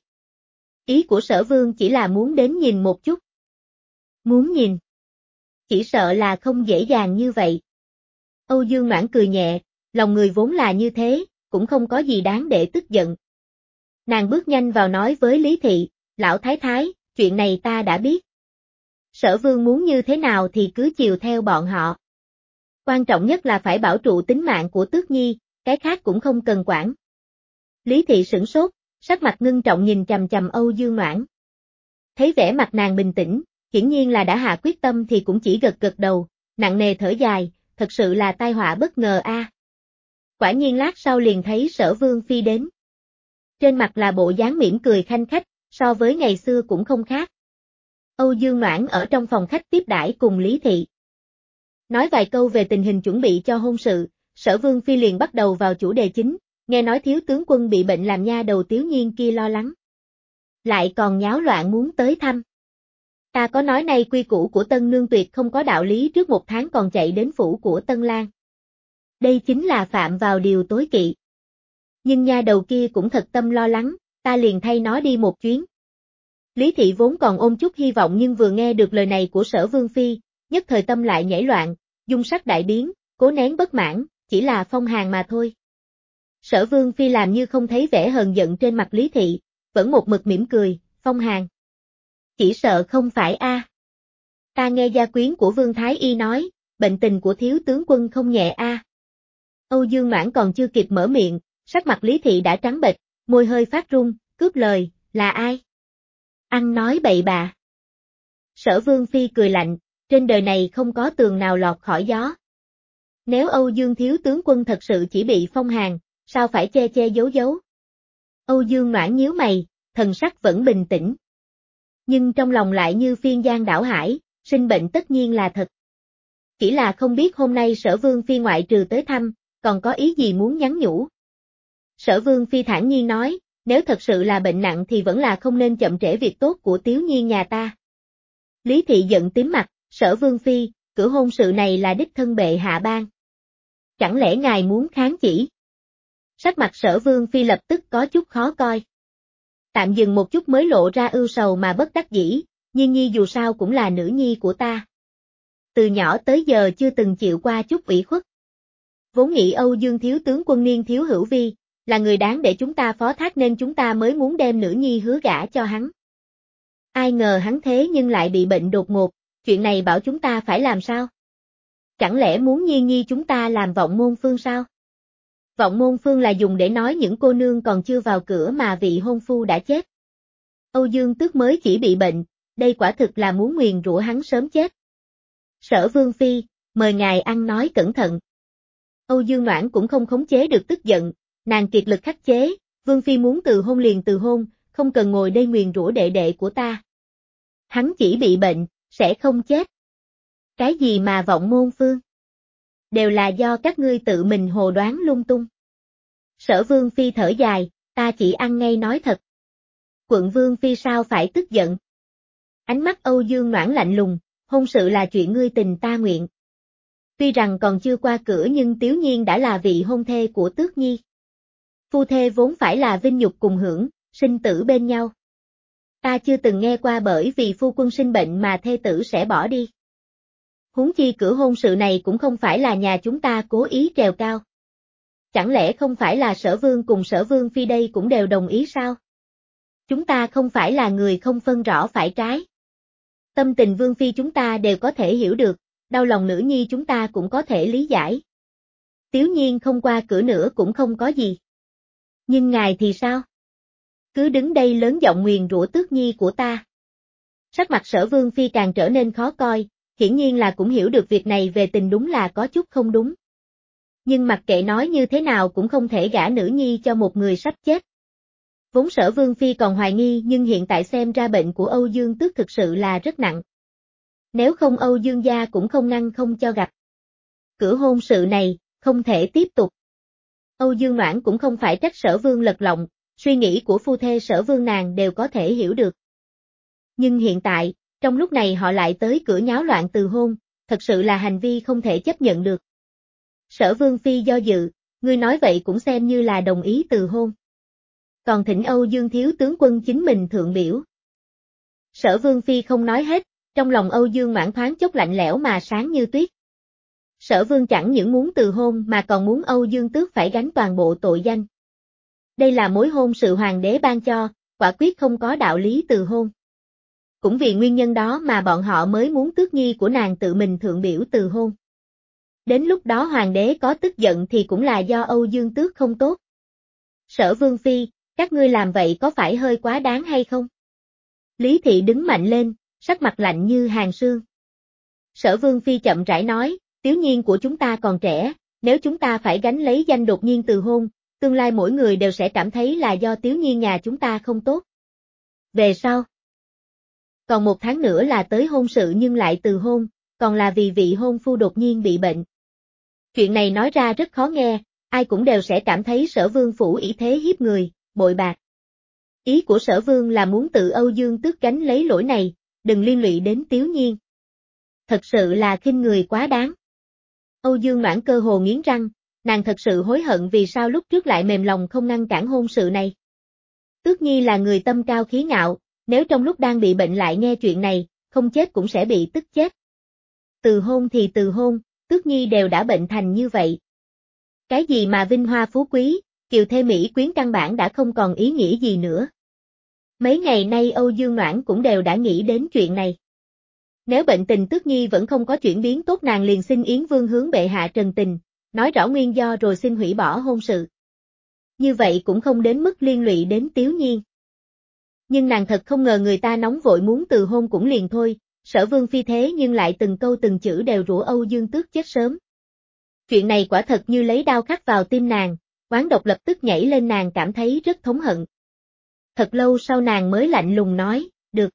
Ý của Sở Vương chỉ là muốn đến nhìn một chút. Muốn nhìn. Chỉ sợ là không dễ dàng như vậy. Âu Dương Noãn cười nhẹ, lòng người vốn là như thế, cũng không có gì đáng để tức giận. Nàng bước nhanh vào nói với Lý Thị, lão thái thái, chuyện này ta đã biết. Sở Vương muốn như thế nào thì cứ chiều theo bọn họ. Quan trọng nhất là phải bảo trụ tính mạng của Tước Nhi, cái khác cũng không cần quản. Lý Thị sửng sốt, sắc mặt ngưng trọng nhìn chằm chằm Âu Dương Noãn. Thấy vẻ mặt nàng bình tĩnh, hiển nhiên là đã hạ quyết tâm thì cũng chỉ gật gật đầu, nặng nề thở dài, thật sự là tai họa bất ngờ a. À. Quả nhiên lát sau liền thấy Sở Vương Phi đến. Trên mặt là bộ dáng mỉm cười khanh khách, so với ngày xưa cũng không khác. Âu Dương Noãn ở trong phòng khách tiếp đãi cùng Lý Thị. Nói vài câu về tình hình chuẩn bị cho hôn sự, Sở Vương Phi liền bắt đầu vào chủ đề chính, nghe nói thiếu tướng quân bị bệnh làm nha đầu Tiếu Nhiên kia lo lắng. Lại còn nháo loạn muốn tới thăm. Ta có nói nay quy củ của Tân Nương tuyệt không có đạo lý trước một tháng còn chạy đến phủ của Tân Lang. Đây chính là phạm vào điều tối kỵ. Nhưng nha đầu kia cũng thật tâm lo lắng, ta liền thay nó đi một chuyến. Lý Thị vốn còn ôm chút hy vọng nhưng vừa nghe được lời này của Sở Vương Phi, nhất thời tâm lại nhảy loạn, dung sắc đại biến, cố nén bất mãn, chỉ là phong hàn mà thôi. Sở Vương Phi làm như không thấy vẻ hờn giận trên mặt Lý Thị, vẫn một mực mỉm cười, phong hàn. Chỉ sợ không phải a. À. Ta nghe gia quyến của Vương Thái Y nói, bệnh tình của thiếu tướng quân không nhẹ a. À. Âu Dương Noãn còn chưa kịp mở miệng, sắc mặt Lý Thị đã trắng bệch, môi hơi phát run, cướp lời, là ai? Ăn nói bậy bạ. Sở Vương Phi cười lạnh, trên đời này không có tường nào lọt khỏi gió. Nếu Âu Dương thiếu tướng quân thật sự chỉ bị phong hàn, sao phải che che giấu giấu? Âu Dương Noãn nhíu mày, thần sắc vẫn bình tĩnh. Nhưng trong lòng lại như phiên giang đảo hải, sinh bệnh tất nhiên là thật. Chỉ là không biết hôm nay Sở Vương Phi ngoại trừ tới thăm, còn có ý gì muốn nhắn nhủ. Sở Vương Phi thản nhiên nói, nếu thật sự là bệnh nặng thì vẫn là không nên chậm trễ việc tốt của Tiếu Nhiên nhà ta. Lý Thị giận tím mặt, Sở Vương Phi, cử hôn sự này là đích thân bệ hạ ban. Chẳng lẽ ngài muốn kháng chỉ? Sắc mặt Sở Vương Phi lập tức có chút khó coi. Tạm dừng một chút mới lộ ra ưu sầu mà bất đắc dĩ, Nhiên Nhi dù sao cũng là nữ nhi của ta. Từ nhỏ tới giờ chưa từng chịu qua chút ủy khuất. Vốn nghĩ Âu Dương thiếu tướng quân Niên thiếu hữu vi, là người đáng để chúng ta phó thác nên chúng ta mới muốn đem nữ nhi hứa gả cho hắn. Ai ngờ hắn thế nhưng lại bị bệnh đột ngột, chuyện này bảo chúng ta phải làm sao? Chẳng lẽ muốn Nhiên Nhi chúng ta làm vọng môn phương sao? Vọng môn phương là dùng để nói những cô nương còn chưa vào cửa mà vị hôn phu đã chết. Âu Dương Tước mới chỉ bị bệnh, đây quả thực là muốn nguyền rủa hắn sớm chết. Sở Vương Phi, mời ngài ăn nói cẩn thận. Âu Dương Noãn cũng không khống chế được tức giận, nàng kiệt lực khắc chế, Vương Phi muốn từ hôn liền từ hôn, không cần ngồi đây nguyền rủa đệ đệ của ta. Hắn chỉ bị bệnh, sẽ không chết. Cái gì mà vọng môn phương? Đều là do các ngươi tự mình hồ đoán lung tung. Sở Vương Phi thở dài, ta chỉ ăn ngay nói thật. Quận Vương Phi sao phải tức giận? Ánh mắt Âu Dương Noãn lạnh lùng, hôn sự là chuyện ngươi tình ta nguyện. Tuy rằng còn chưa qua cửa nhưng Tiếu Nhiên đã là vị hôn thê của Tước Nhi. Phu thê vốn phải là vinh nhục cùng hưởng, sinh tử bên nhau. Ta chưa từng nghe qua bởi vì phu quân sinh bệnh mà thê tử sẽ bỏ đi. Huống chi cử hôn sự này cũng không phải là nhà chúng ta cố ý trèo cao. Chẳng lẽ không phải là Sở Vương cùng Sở Vương Phi đây cũng đều đồng ý sao? Chúng ta không phải là người không phân rõ phải trái. Tâm tình Vương Phi chúng ta đều có thể hiểu được, đau lòng nữ nhi chúng ta cũng có thể lý giải. Tiếu Nhiên không qua cửa nữa cũng không có gì. Nhưng ngài thì sao? Cứ đứng đây lớn giọng nguyền rủa Tước Nhi của ta. Sắc mặt Sở Vương Phi càng trở nên khó coi, hiển nhiên là cũng hiểu được việc này về tình đúng là có chút không đúng. Nhưng mặc kệ nói như thế nào cũng không thể gả nữ nhi cho một người sắp chết. Vốn Sở Vương Phi còn hoài nghi nhưng hiện tại xem ra bệnh của Âu Dương Tước thực sự là rất nặng. Nếu không Âu Dương gia cũng không ngăn không cho gặp. Cử hôn sự này, không thể tiếp tục. Âu Dương Noãn cũng không phải trách Sở Vương lật lọng, suy nghĩ của phu thê Sở Vương nàng đều có thể hiểu được. Nhưng hiện tại, trong lúc này họ lại tới cửa nháo loạn từ hôn, thật sự là hành vi không thể chấp nhận được. Sở Vương Phi do dự, ngươi nói vậy cũng xem như là đồng ý từ hôn. Còn thỉnh Âu Dương thiếu tướng quân chính mình thượng biểu. Sở Vương Phi không nói hết, trong lòng Âu Dương Noãn thoáng chốc lạnh lẽo mà sáng như tuyết. Sở Vương chẳng những muốn từ hôn mà còn muốn Âu Dương Tước phải gánh toàn bộ tội danh. Đây là mối hôn sự hoàng đế ban cho, quả quyết không có đạo lý từ hôn. Cũng vì nguyên nhân đó mà bọn họ mới muốn Tước Nhi của nàng tự mình thượng biểu từ hôn. Đến lúc đó hoàng đế có tức giận thì cũng là do Âu Dương Tước không tốt. Sở Vương Phi, các ngươi làm vậy có phải hơi quá đáng hay không? Lý Thị đứng mạnh lên, sắc mặt lạnh như hàng sương. Sở Vương Phi chậm rãi nói, Tiếu Nhiên của chúng ta còn trẻ, nếu chúng ta phải gánh lấy danh đột nhiên từ hôn, tương lai mỗi người đều sẽ cảm thấy là do Tiếu Nhiên nhà chúng ta không tốt. Về sau, còn một tháng nữa là tới hôn sự nhưng lại từ hôn, còn là vì vị hôn phu đột nhiên bị bệnh. Chuyện này nói ra rất khó nghe, ai cũng đều sẽ cảm thấy Sở Vương phủ ỷ thế hiếp người, bội bạc. Ý của Sở Vương là muốn tự Âu Dương Tước gánh lấy lỗi này, đừng liên lụy đến Tiếu Nhiên. Thật sự là khinh người quá đáng. Âu Dương Noãn cơ hồ nghiến răng, nàng thật sự hối hận vì sao lúc trước lại mềm lòng không ngăn cản hôn sự này. Tước Nhi là người tâm cao khí ngạo, nếu trong lúc đang bị bệnh lại nghe chuyện này, không chết cũng sẽ bị tức chết. Từ hôn thì từ hôn, Tước Nhi đều đã bệnh thành như vậy. Cái gì mà vinh hoa phú quý, kiều thê mỹ quyến căn bản đã không còn ý nghĩa gì nữa. Mấy ngày nay Âu Dương Noãn cũng đều đã nghĩ đến chuyện này. Nếu bệnh tình Tước Nhi vẫn không có chuyển biến tốt nàng liền xin Yến Vương hướng bệ hạ trần tình, nói rõ nguyên do rồi xin hủy bỏ hôn sự. Như vậy cũng không đến mức liên lụy đến Tiếu Nhiên. Nhưng nàng thật không ngờ người ta nóng vội muốn từ hôn cũng liền thôi, Sở Vương Phi thế nhưng lại từng câu từng chữ đều rủa Âu Dương Tước chết sớm. Chuyện này quả thật như lấy đao khắc vào tim nàng, oán độc lập tức nhảy lên nàng cảm thấy rất thống hận. Thật lâu sau nàng mới lạnh lùng nói, được.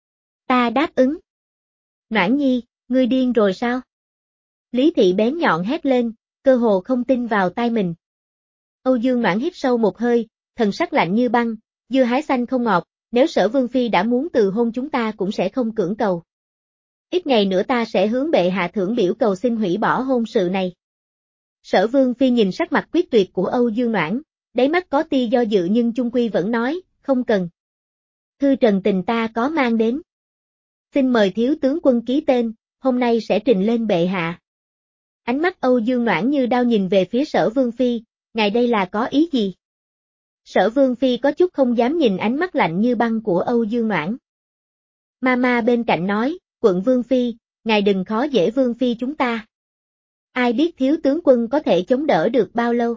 Ta đáp ứng. Noãn Nhi, ngươi điên rồi sao? Lý Thị bén nhọn hét lên, cơ hồ không tin vào tai mình. Âu Dương Noãn hít sâu một hơi, thần sắc lạnh như băng, dưa hái xanh không ngọt, nếu Sở Vương Phi đã muốn từ hôn chúng ta cũng sẽ không cưỡng cầu. Ít ngày nữa ta sẽ hướng bệ hạ thưởng biểu cầu xin hủy bỏ hôn sự này. Sở Vương Phi nhìn sắc mặt quyết tuyệt của Âu Dương Noãn, đáy mắt có tia do dự nhưng chung quy vẫn nói, không cần. Thư trần tình ta có mang đến. Xin mời thiếu tướng quân ký tên, hôm nay sẽ trình lên bệ hạ. Ánh mắt Âu Dương Noãn như đao nhìn về phía Sở Vương Phi, ngài đây là có ý gì? Sở Vương Phi có chút không dám nhìn ánh mắt lạnh như băng của Âu Dương Noãn. Mama bên cạnh nói, quận Vương Phi, ngài đừng khó dễ Vương Phi chúng ta. Ai biết thiếu tướng quân có thể chống đỡ được bao lâu?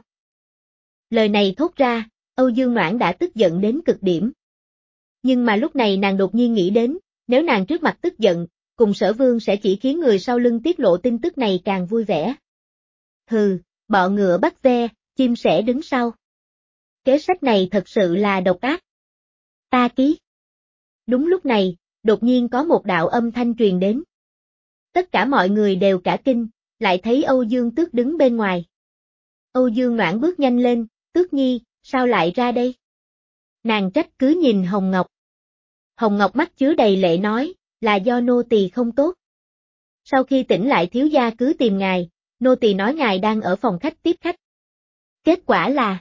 Lời này thốt ra, Âu Dương Noãn đã tức giận đến cực điểm. Nhưng mà lúc này nàng đột nhiên nghĩ đến, nếu nàng trước mặt tức giận, cùng Sở Vương sẽ chỉ khiến người sau lưng tiết lộ tin tức này càng vui vẻ. Hừ, bọ ngựa bắt ve, chim sẻ đứng sau. Kế sách này thật sự là độc ác. Ta ký. Đúng lúc này, đột nhiên có một đạo âm thanh truyền đến. Tất cả mọi người đều cả kinh, lại thấy Âu Dương Tước đứng bên ngoài. Âu Dương Noãn bước nhanh lên, Tước Nhi, sao lại ra đây? Nàng trách cứ nhìn Hồng Ngọc. Hồng Ngọc mắt chứa đầy lệ nói, là do nô tỳ không tốt. Sau khi tỉnh lại thiếu gia cứ tìm ngài, nô tỳ nói ngài đang ở phòng khách tiếp khách. Kết quả là...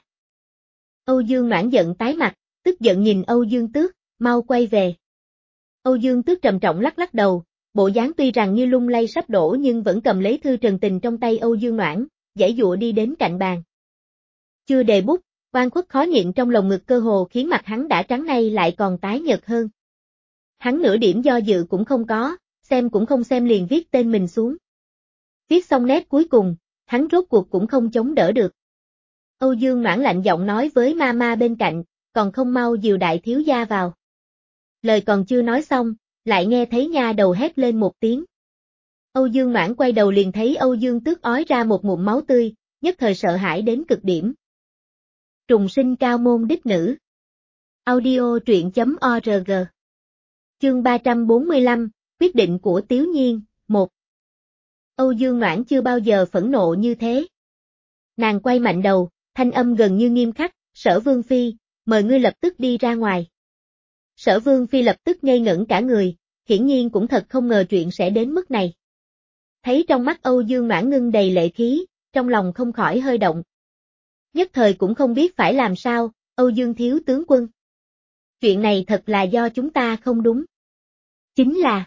Âu Dương Noãn giận tái mặt, tức giận nhìn Âu Dương Tước, mau quay về. Âu Dương Tước trầm trọng lắc lắc đầu, bộ dáng tuy rằng như lung lay sắp đổ nhưng vẫn cầm lấy thư trần tình trong tay Âu Dương Noãn, giãy giụa đi đến cạnh bàn. Chưa đề bút, oan khuất khó nhịn trong lồng ngực cơ hồ khiến mặt hắn đã trắng nay lại còn tái nhợt hơn. Hắn nửa điểm do dự cũng không có, xem cũng không xem liền viết tên mình xuống. Viết xong nét cuối cùng, hắn rốt cuộc cũng không chống đỡ được. Âu Dương Noãn lạnh giọng nói với Mama bên cạnh, còn không mau dìu đại thiếu gia vào. Lời còn chưa nói xong, lại nghe thấy nha đầu hét lên một tiếng. Âu Dương Noãn quay đầu liền thấy Âu Dương Tước ói ra một ngụm máu tươi, nhất thời sợ hãi đến cực điểm. Trùng sinh cao môn đích nữ. Audio truyện chấm org. Chương ba trăm bốn mươi lăm, quyết định của Tiếu Nhiên, một. Âu Dương Noãn chưa bao giờ phẫn nộ như thế. Nàng quay mạnh đầu, thanh âm gần như nghiêm khắc, Sở Vương Phi, mời ngươi lập tức đi ra ngoài. Sở Vương Phi lập tức ngây ngẩn cả người, hiển nhiên cũng thật không ngờ chuyện sẽ đến mức này. Thấy trong mắt Âu Dương Noãn ngưng đầy lệ khí, trong lòng không khỏi hơi động. Nhất thời cũng không biết phải làm sao, Âu Dương thiếu tướng quân. Chuyện này thật là do chúng ta không đúng. Chính là...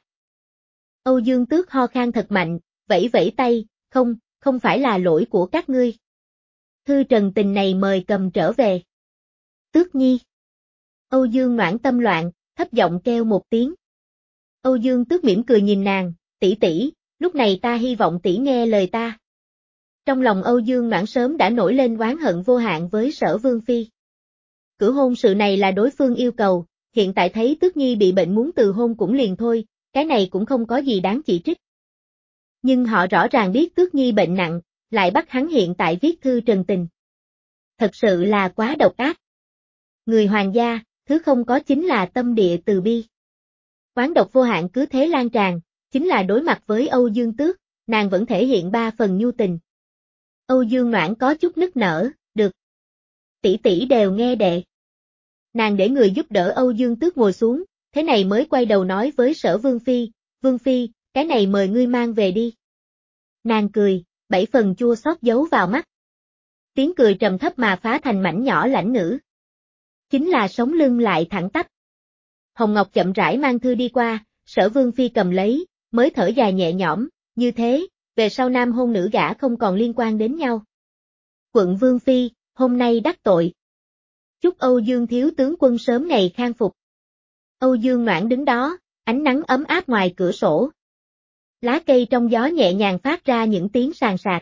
Âu Dương Tước ho khan thật mạnh, vẫy vẫy tay, không, không phải là lỗi của các ngươi. Thư trần tình này mời cầm trở về. Tước Nhi. Âu Dương Noãn tâm loạn, thấp giọng kêu một tiếng. Âu Dương Tước mỉm cười nhìn nàng, tỷ tỷ, lúc này ta hy vọng tỷ nghe lời ta. Trong lòng Âu Dương Noãn sớm đã nổi lên oán hận vô hạn với Sở Vương Phi. Cử hôn sự này là đối phương yêu cầu, hiện tại thấy Tước Nhi bị bệnh muốn từ hôn cũng liền thôi, cái này cũng không có gì đáng chỉ trích. Nhưng họ rõ ràng biết Tước Nhi bệnh nặng, lại bắt hắn hiện tại viết thư trần tình. Thật sự là quá độc ác. Người hoàng gia, thứ không có chính là tâm địa từ bi. Oán độc vô hạn cứ thế lan tràn, chính là đối mặt với Âu Dương Tước, nàng vẫn thể hiện ba phần nhu tình. Âu Dương Noãn có chút nức nở, được. Tỷ tỷ đều nghe đệ. Nàng để người giúp đỡ Âu Dương Tước ngồi xuống, thế này mới quay đầu nói với Sở Vương Phi, Vương Phi, cái này mời ngươi mang về đi. Nàng cười, bảy phần chua xót giấu vào mắt. Tiếng cười trầm thấp mà phá thành mảnh nhỏ lãnh ngữ. Chính là sống lưng lại thẳng tắp. Hồng Ngọc chậm rãi mang thư đi qua, Sở Vương Phi cầm lấy, mới thở dài nhẹ nhõm, như thế, về sau nam hôn nữ gả không còn liên quan đến nhau. Quận Vương Phi, hôm nay đắc tội. Chúc Âu Dương thiếu tướng quân sớm ngày khang phục. Âu Dương Noãn đứng đó, ánh nắng ấm áp ngoài cửa sổ. Lá cây trong gió nhẹ nhàng phát ra những tiếng sàn sạt.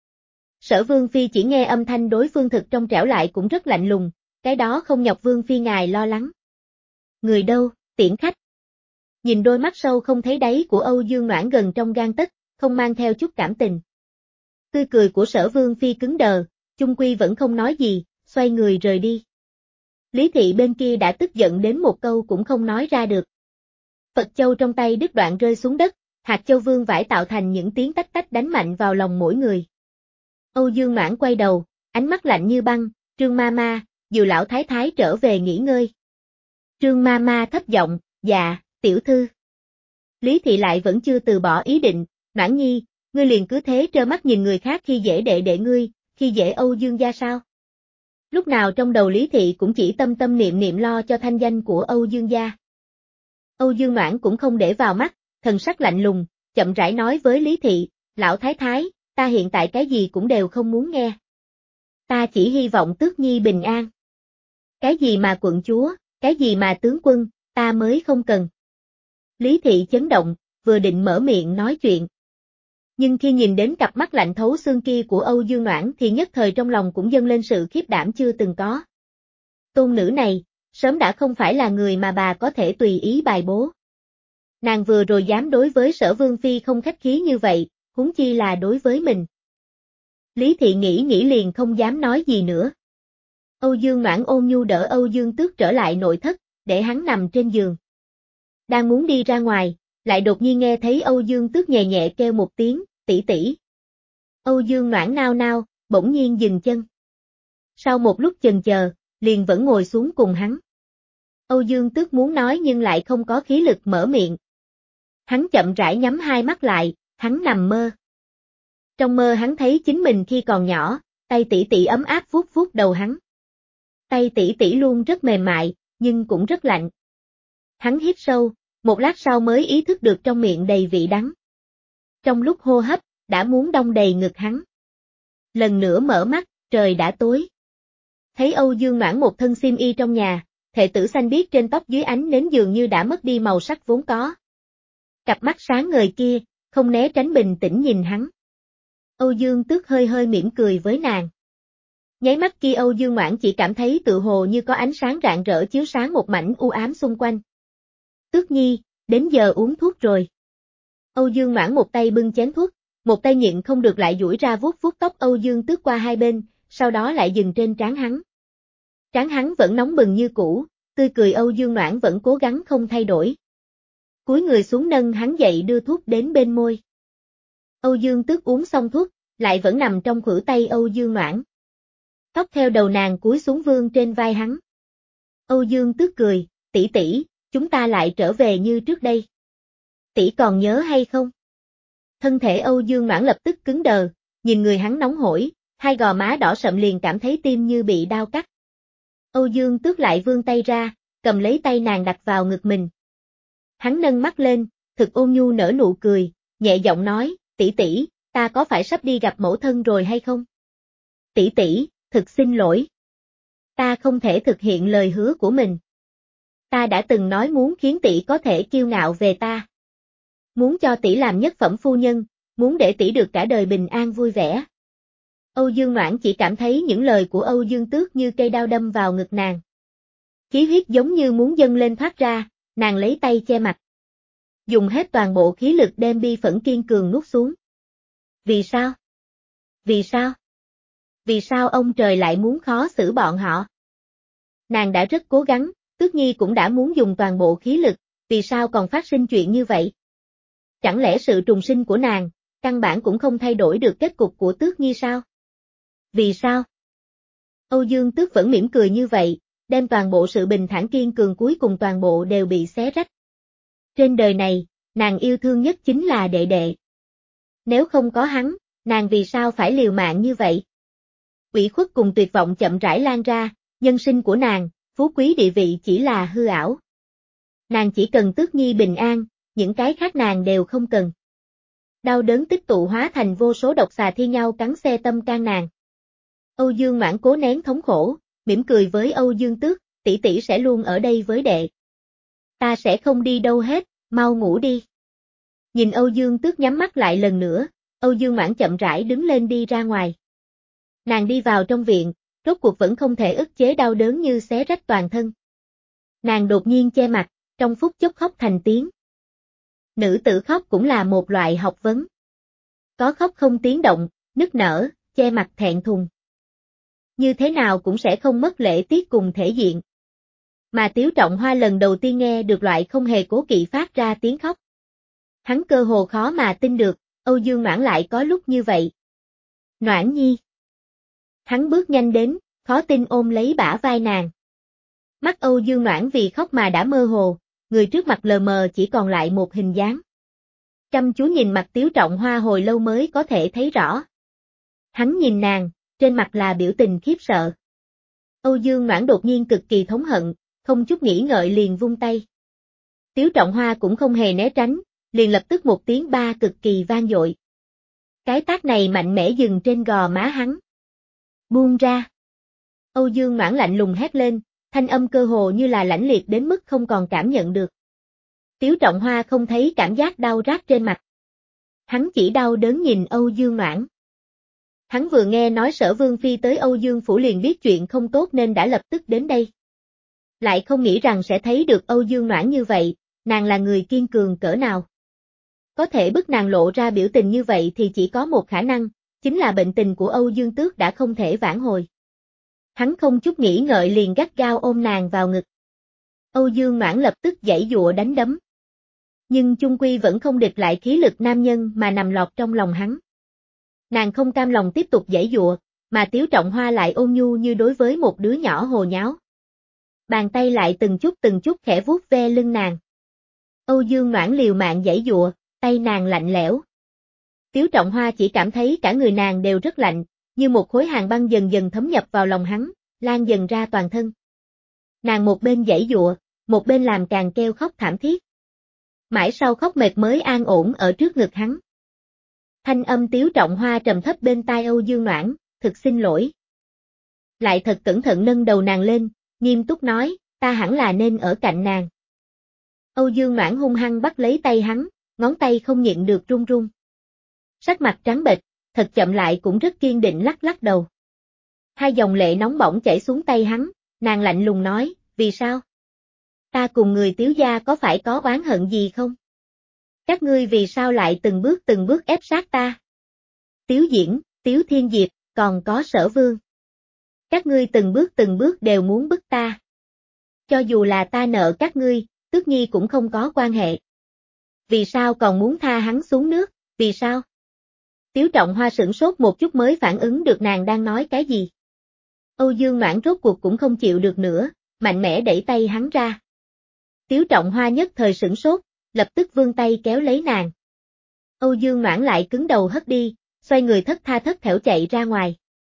Sở Vương Phi chỉ nghe âm thanh đối phương thực trong trẻo lại cũng rất lạnh lùng, cái đó không nhọc Vương Phi ngài lo lắng. Người đâu, tiễn khách. Nhìn đôi mắt sâu không thấy đáy của Âu Dương Noãn gần trong gang tấc, không mang theo chút cảm tình. Tươi cười của Sở Vương Phi cứng đờ, chung quy vẫn không nói gì, xoay người rời đi. Lý Thị bên kia đã tức giận đến một câu cũng không nói ra được. Phật châu trong tay đứt đoạn rơi xuống đất, hạt châu vương vãi tạo thành những tiếng tách tách đánh mạnh vào lòng mỗi người. Âu Dương Noãn quay đầu, ánh mắt lạnh như băng, Trương Mama, dìu lão thái thái trở về nghỉ ngơi. Trương Mama thấp giọng, dạ, tiểu thư. Lý Thị lại vẫn chưa từ bỏ ý định, Noãn Nhi, ngươi liền cứ thế trơ mắt nhìn người khác khi dễ đệ đệ ngươi, khi dễ Âu Dương gia sao? Lúc nào trong đầu Lý Thị cũng chỉ tâm tâm niệm niệm lo cho thanh danh của Âu Dương gia. Âu Dương Noãn cũng không để vào mắt, thần sắc lạnh lùng, chậm rãi nói với Lý Thị, lão thái thái, ta hiện tại cái gì cũng đều không muốn nghe. Ta chỉ hy vọng Tước Nhi bình an. Cái gì mà quận chúa, cái gì mà tướng quân, ta mới không cần. Lý Thị chấn động, vừa định mở miệng nói chuyện. Nhưng khi nhìn đến cặp mắt lạnh thấu xương kia của Âu Dương Noãn thì nhất thời trong lòng cũng dâng lên sự khiếp đảm chưa từng có. Tôn nữ này, sớm đã không phải là người mà bà có thể tùy ý bài bố. Nàng vừa rồi dám đối với Sở Vương Phi không khách khí như vậy, huống chi là đối với mình. Lý Thị nghĩ nghĩ liền không dám nói gì nữa. Âu Dương Noãn ôn nhu đỡ Âu Dương Tước trở lại nội thất, để hắn nằm trên giường. Đang muốn đi ra ngoài, lại đột nhiên nghe thấy Âu Dương Tước nhẹ nhẹ kêu một tiếng, tỷ tỷ. Âu Dương Noãn nao nao, bỗng nhiên dừng chân. Sau một lúc chần chờ, liền vẫn ngồi xuống cùng hắn. Âu Dương Tước muốn nói nhưng lại không có khí lực mở miệng. Hắn chậm rãi nhắm hai mắt lại, hắn nằm mơ. Trong mơ hắn thấy chính mình khi còn nhỏ, tay tỷ tỷ ấm áp vuốt vuốt đầu hắn. Tay tỷ tỷ luôn rất mềm mại, nhưng cũng rất lạnh. Hắn hít sâu, một lát sau mới ý thức được trong miệng đầy vị đắng. Trong lúc hô hấp, đã muốn đong đầy ngực hắn. Lần nữa mở mắt, trời đã tối. Thấy Âu Dương Noãn một thân xiêm y trong nhà, thệ tử xanh biếc trên tóc dưới ánh nến dường như đã mất đi màu sắc vốn có. Cặp mắt sáng ngời kia, không né tránh bình tĩnh nhìn hắn. Âu Dương Tước hơi hơi mỉm cười với nàng. Nháy mắt kia Âu Dương Noãn chỉ cảm thấy tự hồ như có ánh sáng rạng rỡ chiếu sáng một mảnh u ám xung quanh. Tước Nhi, đến giờ uống thuốc rồi. Âu Dương Noãn một tay bưng chén thuốc, một tay nhịn không được lại duỗi ra vuốt vuốt tóc Âu Dương Tước qua hai bên, sau đó lại dừng trên trán hắn. Trán hắn vẫn nóng bừng như cũ, tươi cười Âu Dương Noãn vẫn cố gắng không thay đổi. Cúi người xuống nâng hắn dậy đưa thuốc đến bên môi. Âu Dương Tước uống xong thuốc, lại vẫn nằm trong khuỷu tay Âu Dương Noãn. Tóc theo đầu nàng cúi xuống vương trên vai hắn. Âu Dương Tước cười, tỷ tỷ, chúng ta lại trở về như trước đây. Tỷ còn nhớ hay không? Thân thể Âu Dương Noãn lập tức cứng đờ, nhìn người hắn nóng hổi, hai gò má đỏ sậm liền cảm thấy tim như bị đau cắt. Âu Dương Tước lại vươn tay ra, cầm lấy tay nàng đặt vào ngực mình. Hắn nâng mắt lên, thực ôn nhu nở nụ cười, nhẹ giọng nói, tỷ tỷ, ta có phải sắp đi gặp mẫu thân rồi hay không? Tỷ tỷ, thực xin lỗi. Ta không thể thực hiện lời hứa của mình. Ta đã từng nói muốn khiến tỷ có thể kiêu ngạo về ta. Muốn cho tỷ làm nhất phẩm phu nhân, muốn để tỷ được cả đời bình an vui vẻ. Âu Dương Noãn chỉ cảm thấy những lời của Âu Dương Tước như cây đao đâm vào ngực nàng. Khí huyết giống như muốn dâng lên thoát ra, nàng lấy tay che mặt. Dùng hết toàn bộ khí lực đem bi phẫn kiên cường nuốt xuống. Vì sao? Vì sao? Vì sao ông trời lại muốn khó xử bọn họ? Nàng đã rất cố gắng, Tước Nhi cũng đã muốn dùng toàn bộ khí lực, vì sao còn phát sinh chuyện như vậy? Chẳng lẽ sự trùng sinh của nàng, căn bản cũng không thay đổi được kết cục của Tước Nhi sao? Vì sao? Âu Dương Tước vẫn mỉm cười như vậy, đem toàn bộ sự bình thản kiên cường cuối cùng toàn bộ đều bị xé rách. Trên đời này, nàng yêu thương nhất chính là đệ đệ. Nếu không có hắn, nàng vì sao phải liều mạng như vậy? Ủy khuất cùng tuyệt vọng chậm rãi lan ra, nhân sinh của nàng, phú quý địa vị chỉ là hư ảo. Nàng chỉ cần Tước Nhi bình an, những cái khác nàng đều không cần. Đau đớn tích tụ hóa thành vô số độc xà thi nhau cắn xé tâm can nàng. Âu Dương Noãn cố nén thống khổ, mỉm cười với Âu Dương Tước, tỷ tỷ sẽ luôn ở đây với đệ. Ta sẽ không đi đâu hết, mau ngủ đi. Nhìn Âu Dương Tước nhắm mắt lại lần nữa, Âu Dương Noãn chậm rãi đứng lên đi ra ngoài. Nàng đi vào trong viện, rốt cuộc vẫn không thể ức chế đau đớn như xé rách toàn thân. Nàng đột nhiên che mặt, trong phút chốc khóc thành tiếng. Nữ tử khóc cũng là một loại học vấn. Có khóc không tiếng động, nức nở, che mặt thẹn thùng. Như thế nào cũng sẽ không mất lễ tiết cùng thể diện. Mà Tiếu Trọng Hoa lần đầu tiên nghe được loại không hề cố kỵ phát ra tiếng khóc. Hắn cơ hồ khó mà tin được, Âu Dương Noãn lại có lúc như vậy. Noãn Nhi. Hắn bước nhanh đến, khó tin ôm lấy bả vai nàng. Mắt Âu Dương Noãn vì khóc mà đã mơ hồ, người trước mặt lờ mờ chỉ còn lại một hình dáng. Chăm chú nhìn mặt Tiếu Trọng Hoa hồi lâu mới có thể thấy rõ. Hắn nhìn nàng, trên mặt là biểu tình khiếp sợ. Âu Dương Noãn đột nhiên cực kỳ thống hận, không chút nghĩ ngợi liền vung tay. Tiếu Trọng Hoa cũng không hề né tránh, liền lập tức một tiếng ba cực kỳ vang dội. Cái tát này mạnh mẽ dừng trên gò má hắn. Buông ra. Âu Dương Noãn lạnh lùng hét lên, thanh âm cơ hồ như là lãnh liệt đến mức không còn cảm nhận được. Tiếu Trọng Hoa không thấy cảm giác đau rát trên mặt. Hắn chỉ đau đớn nhìn Âu Dương Noãn. Hắn vừa nghe nói Sở Vương Phi tới Âu Dương Phủ liền biết chuyện không tốt nên đã lập tức đến đây. Lại không nghĩ rằng sẽ thấy được Âu Dương Noãn như vậy, nàng là người kiên cường cỡ nào. Có thể bức nàng lộ ra biểu tình như vậy thì chỉ có một khả năng, chính là bệnh tình của Âu Dương Tước đã không thể vãn hồi. Hắn không chút nghĩ ngợi liền gắt gao ôm nàng vào ngực. Âu Dương Noãn lập tức giãy giụa đánh đấm. Nhưng chung quy vẫn không địch lại khí lực nam nhân mà nằm lọt trong lòng hắn. Nàng không cam lòng tiếp tục giãy giụa, mà Tiếu Trọng Hoa lại ôn nhu như đối với một đứa nhỏ hồ nháo. Bàn tay lại từng chút từng chút khẽ vuốt ve lưng nàng. Âu Dương Noãn liều mạng giãy giụa, tay nàng lạnh lẽo. Tiếu Trọng Hoa chỉ cảm thấy cả người nàng đều rất lạnh, như một khối hàn băng dần dần thấm nhập vào lòng hắn, lan dần ra toàn thân. Nàng một bên giãy giụa, một bên làm càng kêu khóc thảm thiết. Mãi sau khóc mệt mới an ổn ở trước ngực hắn. Thanh âm Tiếu Trọng Hoa trầm thấp bên tai Âu Dương Noãn, thực xin lỗi. Lại thật cẩn thận nâng đầu nàng lên, nghiêm túc nói, ta hẳn là nên ở cạnh nàng. Âu Dương Noãn hung hăng bắt lấy tay hắn, ngón tay không nhịn được run run. Sắc mặt trắng bệch, thật chậm lại cũng rất kiên định lắc lắc đầu. Hai dòng lệ nóng bỏng chảy xuống tay hắn, nàng lạnh lùng nói, vì sao? Ta cùng người Tiếu gia có phải có oán hận gì không? Các ngươi vì sao lại từng bước từng bước ép sát ta? Tiếu Diễn, Tiếu Thiên Diệp, còn có Sở Vương. Các ngươi từng bước từng bước đều muốn bức ta. Cho dù là ta nợ các ngươi, Tước Nhi cũng không có quan hệ. Vì sao còn muốn tha hắn xuống nước, vì sao? Tiếu Trọng Hoa sửng sốt một chút mới phản ứng được nàng đang nói cái gì. Âu Dương Noãn rốt cuộc cũng không chịu được nữa, mạnh mẽ đẩy tay hắn ra. Tiếu Trọng Hoa nhất thời sửng sốt, lập tức vươn tay kéo lấy nàng. Âu Dương Noãn lại cứng đầu hất đi, xoay người thất tha thất thểu chạy ra ngoài.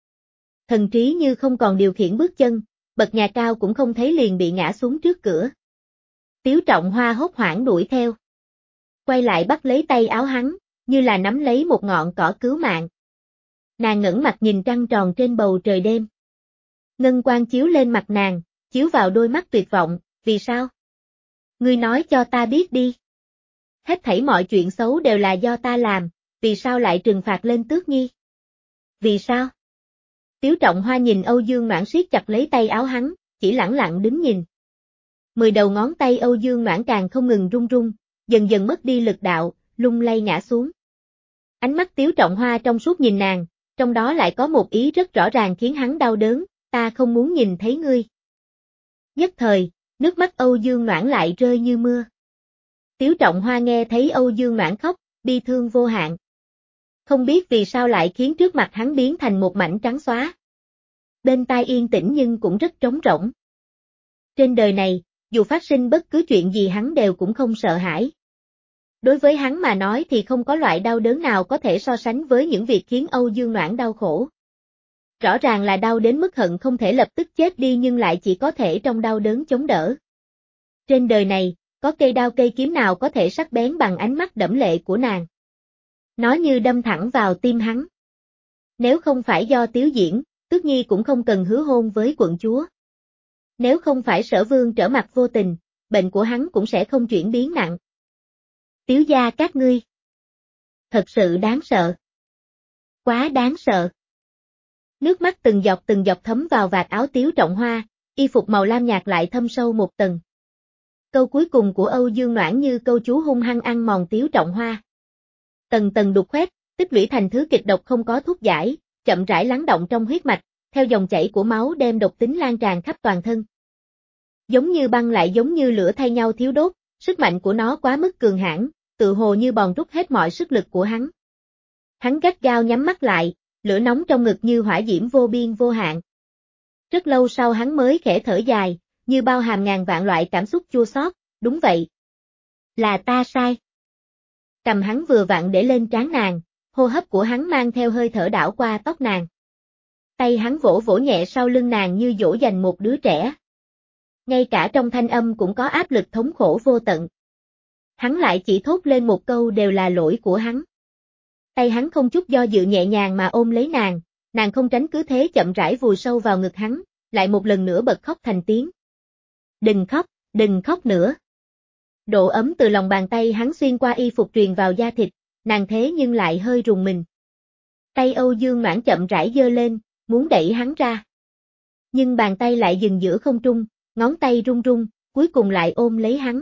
Thần trí như không còn điều khiển bước chân, bậc nhà cao cũng không thấy liền bị ngã xuống trước cửa. Tiếu Trọng Hoa hốt hoảng đuổi theo. Quay lại bắt lấy tay áo hắn, như là nắm lấy một ngọn cỏ cứu mạng. Nàng ngẩng mặt nhìn trăng tròn trên bầu trời đêm. Ngân quang chiếu lên mặt nàng, chiếu vào đôi mắt tuyệt vọng, vì sao? Ngươi nói cho ta biết đi. Hết thảy mọi chuyện xấu đều là do ta làm, vì sao lại trừng phạt lên Tước Nhi? Vì sao? Tiếu Trọng Hoa nhìn Âu Dương Noãn siết chặt lấy tay áo hắn, chỉ lẳng lặng đứng nhìn. Mười đầu ngón tay Âu Dương Noãn càng không ngừng run run, dần dần mất đi lực đạo, lung lay ngã xuống. Ánh mắt Tiếu Trọng Hoa trong suốt nhìn nàng, trong đó lại có một ý rất rõ ràng khiến hắn đau đớn, ta không muốn nhìn thấy ngươi. Nhất thời, nước mắt Âu Dương Noãn lại rơi như mưa. Tiếu Trọng Hoa nghe thấy Âu Dương Noãn khóc, bi thương vô hạn. Không biết vì sao lại khiến trước mặt hắn biến thành một mảnh trắng xóa. Bên tai yên tĩnh nhưng cũng rất trống rỗng. Trên đời này, dù phát sinh bất cứ chuyện gì hắn đều cũng không sợ hãi. Đối với hắn mà nói thì không có loại đau đớn nào có thể so sánh với những việc khiến Âu Dương Noãn đau khổ. Rõ ràng là đau đến mức hận không thể lập tức chết đi nhưng lại chỉ có thể trong đau đớn chống đỡ. Trên đời này, có cây đao cây kiếm nào có thể sắc bén bằng ánh mắt đẫm lệ của nàng. Nó như đâm thẳng vào tim hắn. Nếu không phải do Tiếu Diễn, Tước Nhi cũng không cần hứa hôn với quận chúa. Nếu không phải Sở Vương trở mặt vô tình, bệnh của hắn cũng sẽ không chuyển biến nặng. Tiếu gia các ngươi. Thật sự đáng sợ. Quá đáng sợ. Nước mắt từng giọt từng giọt thấm vào vạt áo Tiếu Trọng Hoa, y phục màu lam nhạt lại thâm sâu một tầng. Câu cuối cùng của Âu Dương Noãn như câu chú hung hăng ăn mòn Tiếu Trọng Hoa. Tầng tầng đục khoét, tích lũy thành thứ kịch độc không có thuốc giải, chậm rãi lắng động trong huyết mạch, theo dòng chảy của máu đem độc tính lan tràn khắp toàn thân. Giống như băng lại giống như lửa thay nhau thiếu đốt, sức mạnh của nó quá mức cường hãn, tự hồ như bòn rút hết mọi sức lực của hắn. Hắn gắt gao nhắm mắt lại, lửa nóng trong ngực như hỏa diễm vô biên vô hạn. Rất lâu sau hắn mới khẽ thở dài, như bao hàm ngàn vạn loại cảm xúc chua xót, đúng vậy. Là ta sai. Cầm hắn vừa vặn để lên trán nàng, hô hấp của hắn mang theo hơi thở đảo qua tóc nàng. Tay hắn vỗ vỗ nhẹ sau lưng nàng như dỗ dành một đứa trẻ. Ngay cả trong thanh âm cũng có áp lực thống khổ vô tận. Hắn lại chỉ thốt lên một câu đều là lỗi của hắn. Tay hắn không chút do dự nhẹ nhàng mà ôm lấy nàng, nàng không tránh cứ thế chậm rãi vùi sâu vào ngực hắn, lại một lần nữa bật khóc thành tiếng. Đừng khóc, đừng khóc nữa. Độ ấm từ lòng bàn tay hắn xuyên qua y phục truyền vào da thịt, nàng thế nhưng lại hơi rùng mình. Tay Âu Dương Noãn chậm rãi giơ lên, muốn đẩy hắn ra. Nhưng bàn tay lại dừng giữa không trung, ngón tay run run, cuối cùng lại ôm lấy hắn.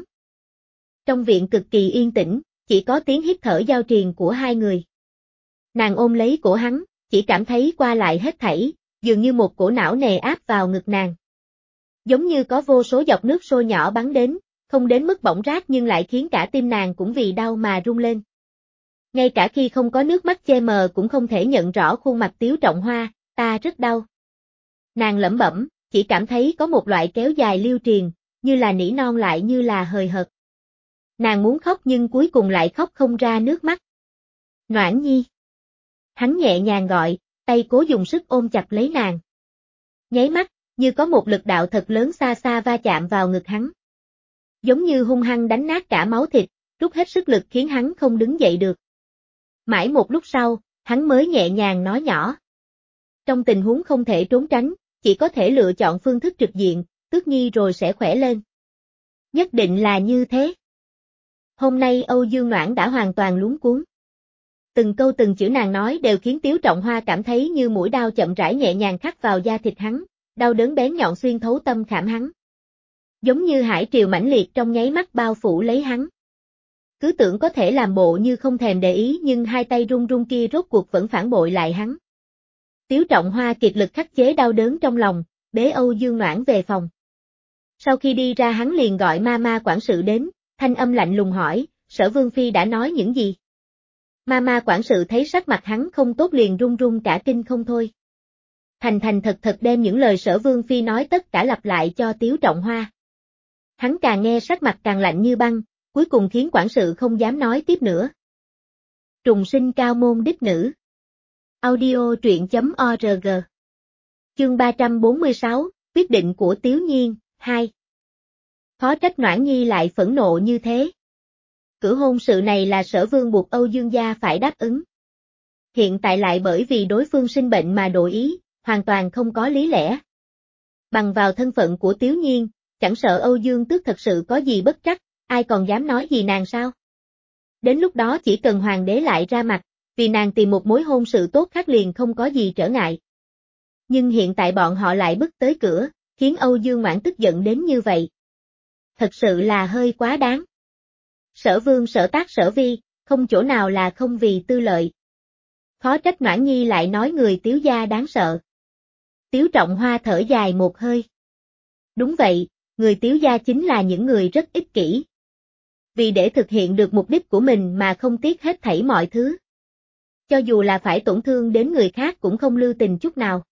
Trong viện cực kỳ yên tĩnh, chỉ có tiếng hít thở giao triền của hai người. Nàng ôm lấy cổ hắn, chỉ cảm thấy qua lại hết thảy, dường như một cổ não nề áp vào ngực nàng. Giống như có vô số giọt nước sôi nhỏ bắn đến, không đến mức bỏng rát nhưng lại khiến cả tim nàng cũng vì đau mà rung lên. Ngay cả khi không có nước mắt che mờ cũng không thể nhận rõ khuôn mặt Tiếu Trọng Hoa, ta rất đau. Nàng lẩm bẩm, chỉ cảm thấy có một loại kéo dài lưu triền, như là nỉ non lại như là hời hợt. Nàng muốn khóc nhưng cuối cùng lại khóc không ra nước mắt. Noãn Nhi. Hắn nhẹ nhàng gọi, tay cố dùng sức ôm chặt lấy nàng. Nháy mắt, như có một lực đạo thật lớn xa xa va chạm vào ngực hắn. Giống như hung hăng đánh nát cả máu thịt, rút hết sức lực khiến hắn không đứng dậy được. Mãi một lúc sau, hắn mới nhẹ nhàng nói nhỏ. Trong tình huống không thể trốn tránh, chỉ có thể lựa chọn phương thức trực diện, Tước Nhi rồi sẽ khỏe lên. Nhất định là như thế. Hôm nay Âu Dương Noãn đã hoàn toàn luống cuống. Từng câu từng chữ nàng nói đều khiến Tiếu Trọng Hoa cảm thấy như mũi đao chậm rãi nhẹ nhàng khắc vào da thịt hắn, đau đớn bén nhọn xuyên thấu tâm khảm hắn. Giống như hải triều mãnh liệt trong nháy mắt bao phủ lấy hắn. Cứ tưởng có thể làm bộ như không thèm để ý nhưng hai tay run run kia rốt cuộc vẫn phản bội lại hắn. Tiếu Trọng Hoa kiệt lực khắc chế đau đớn trong lòng, bế Âu Dương Noãn về phòng. Sau khi đi ra hắn liền gọi Mama quản sự đến, thanh âm lạnh lùng hỏi, Sở Vương Phi đã nói những gì? Mama quản sự thấy sắc mặt hắn không tốt liền run run cả kinh không thôi. Thành thành thật thật đem những lời Sở Vương Phi nói tất cả lặp lại cho Tiếu Trọng Hoa. Hắn càng nghe sắc mặt càng lạnh như băng, cuối cùng khiến quản sự không dám nói tiếp nữa. Trùng sinh cao môn đích nữ. Audio truyện chấm org. Chương ba trăm bốn mươi sáu, quyết định của Tiếu Nhiên, hai. Khó trách Noãn Nhi lại phẫn nộ như thế. Cử hôn sự này là Sở Vương buộc Âu Dương gia phải đáp ứng. Hiện tại lại bởi vì đối phương sinh bệnh mà đổi ý, hoàn toàn không có lý lẽ. Bằng vào thân phận của Tiếu Nhiên, chẳng sợ Âu Dương Tước thật sự có gì bất trắc, ai còn dám nói gì nàng sao? Đến lúc đó chỉ cần hoàng đế lại ra mặt, vì nàng tìm một mối hôn sự tốt khác liền không có gì trở ngại. Nhưng hiện tại bọn họ lại bức tới cửa, khiến Âu Dương Noãn tức giận đến như vậy. Thật sự là hơi quá đáng. Sở Vương Sở Tác Sở Vi, không chỗ nào là không vì tư lợi. Khó trách Noãn Nhi lại nói người Tiếu gia đáng sợ. Tiếu Trọng Hoa thở dài một hơi. Đúng vậy, người Tiếu gia chính là những người rất ích kỷ. Vì để thực hiện được mục đích của mình mà không tiếc hết thảy mọi thứ. Cho dù là phải tổn thương đến người khác cũng không lưu tình chút nào.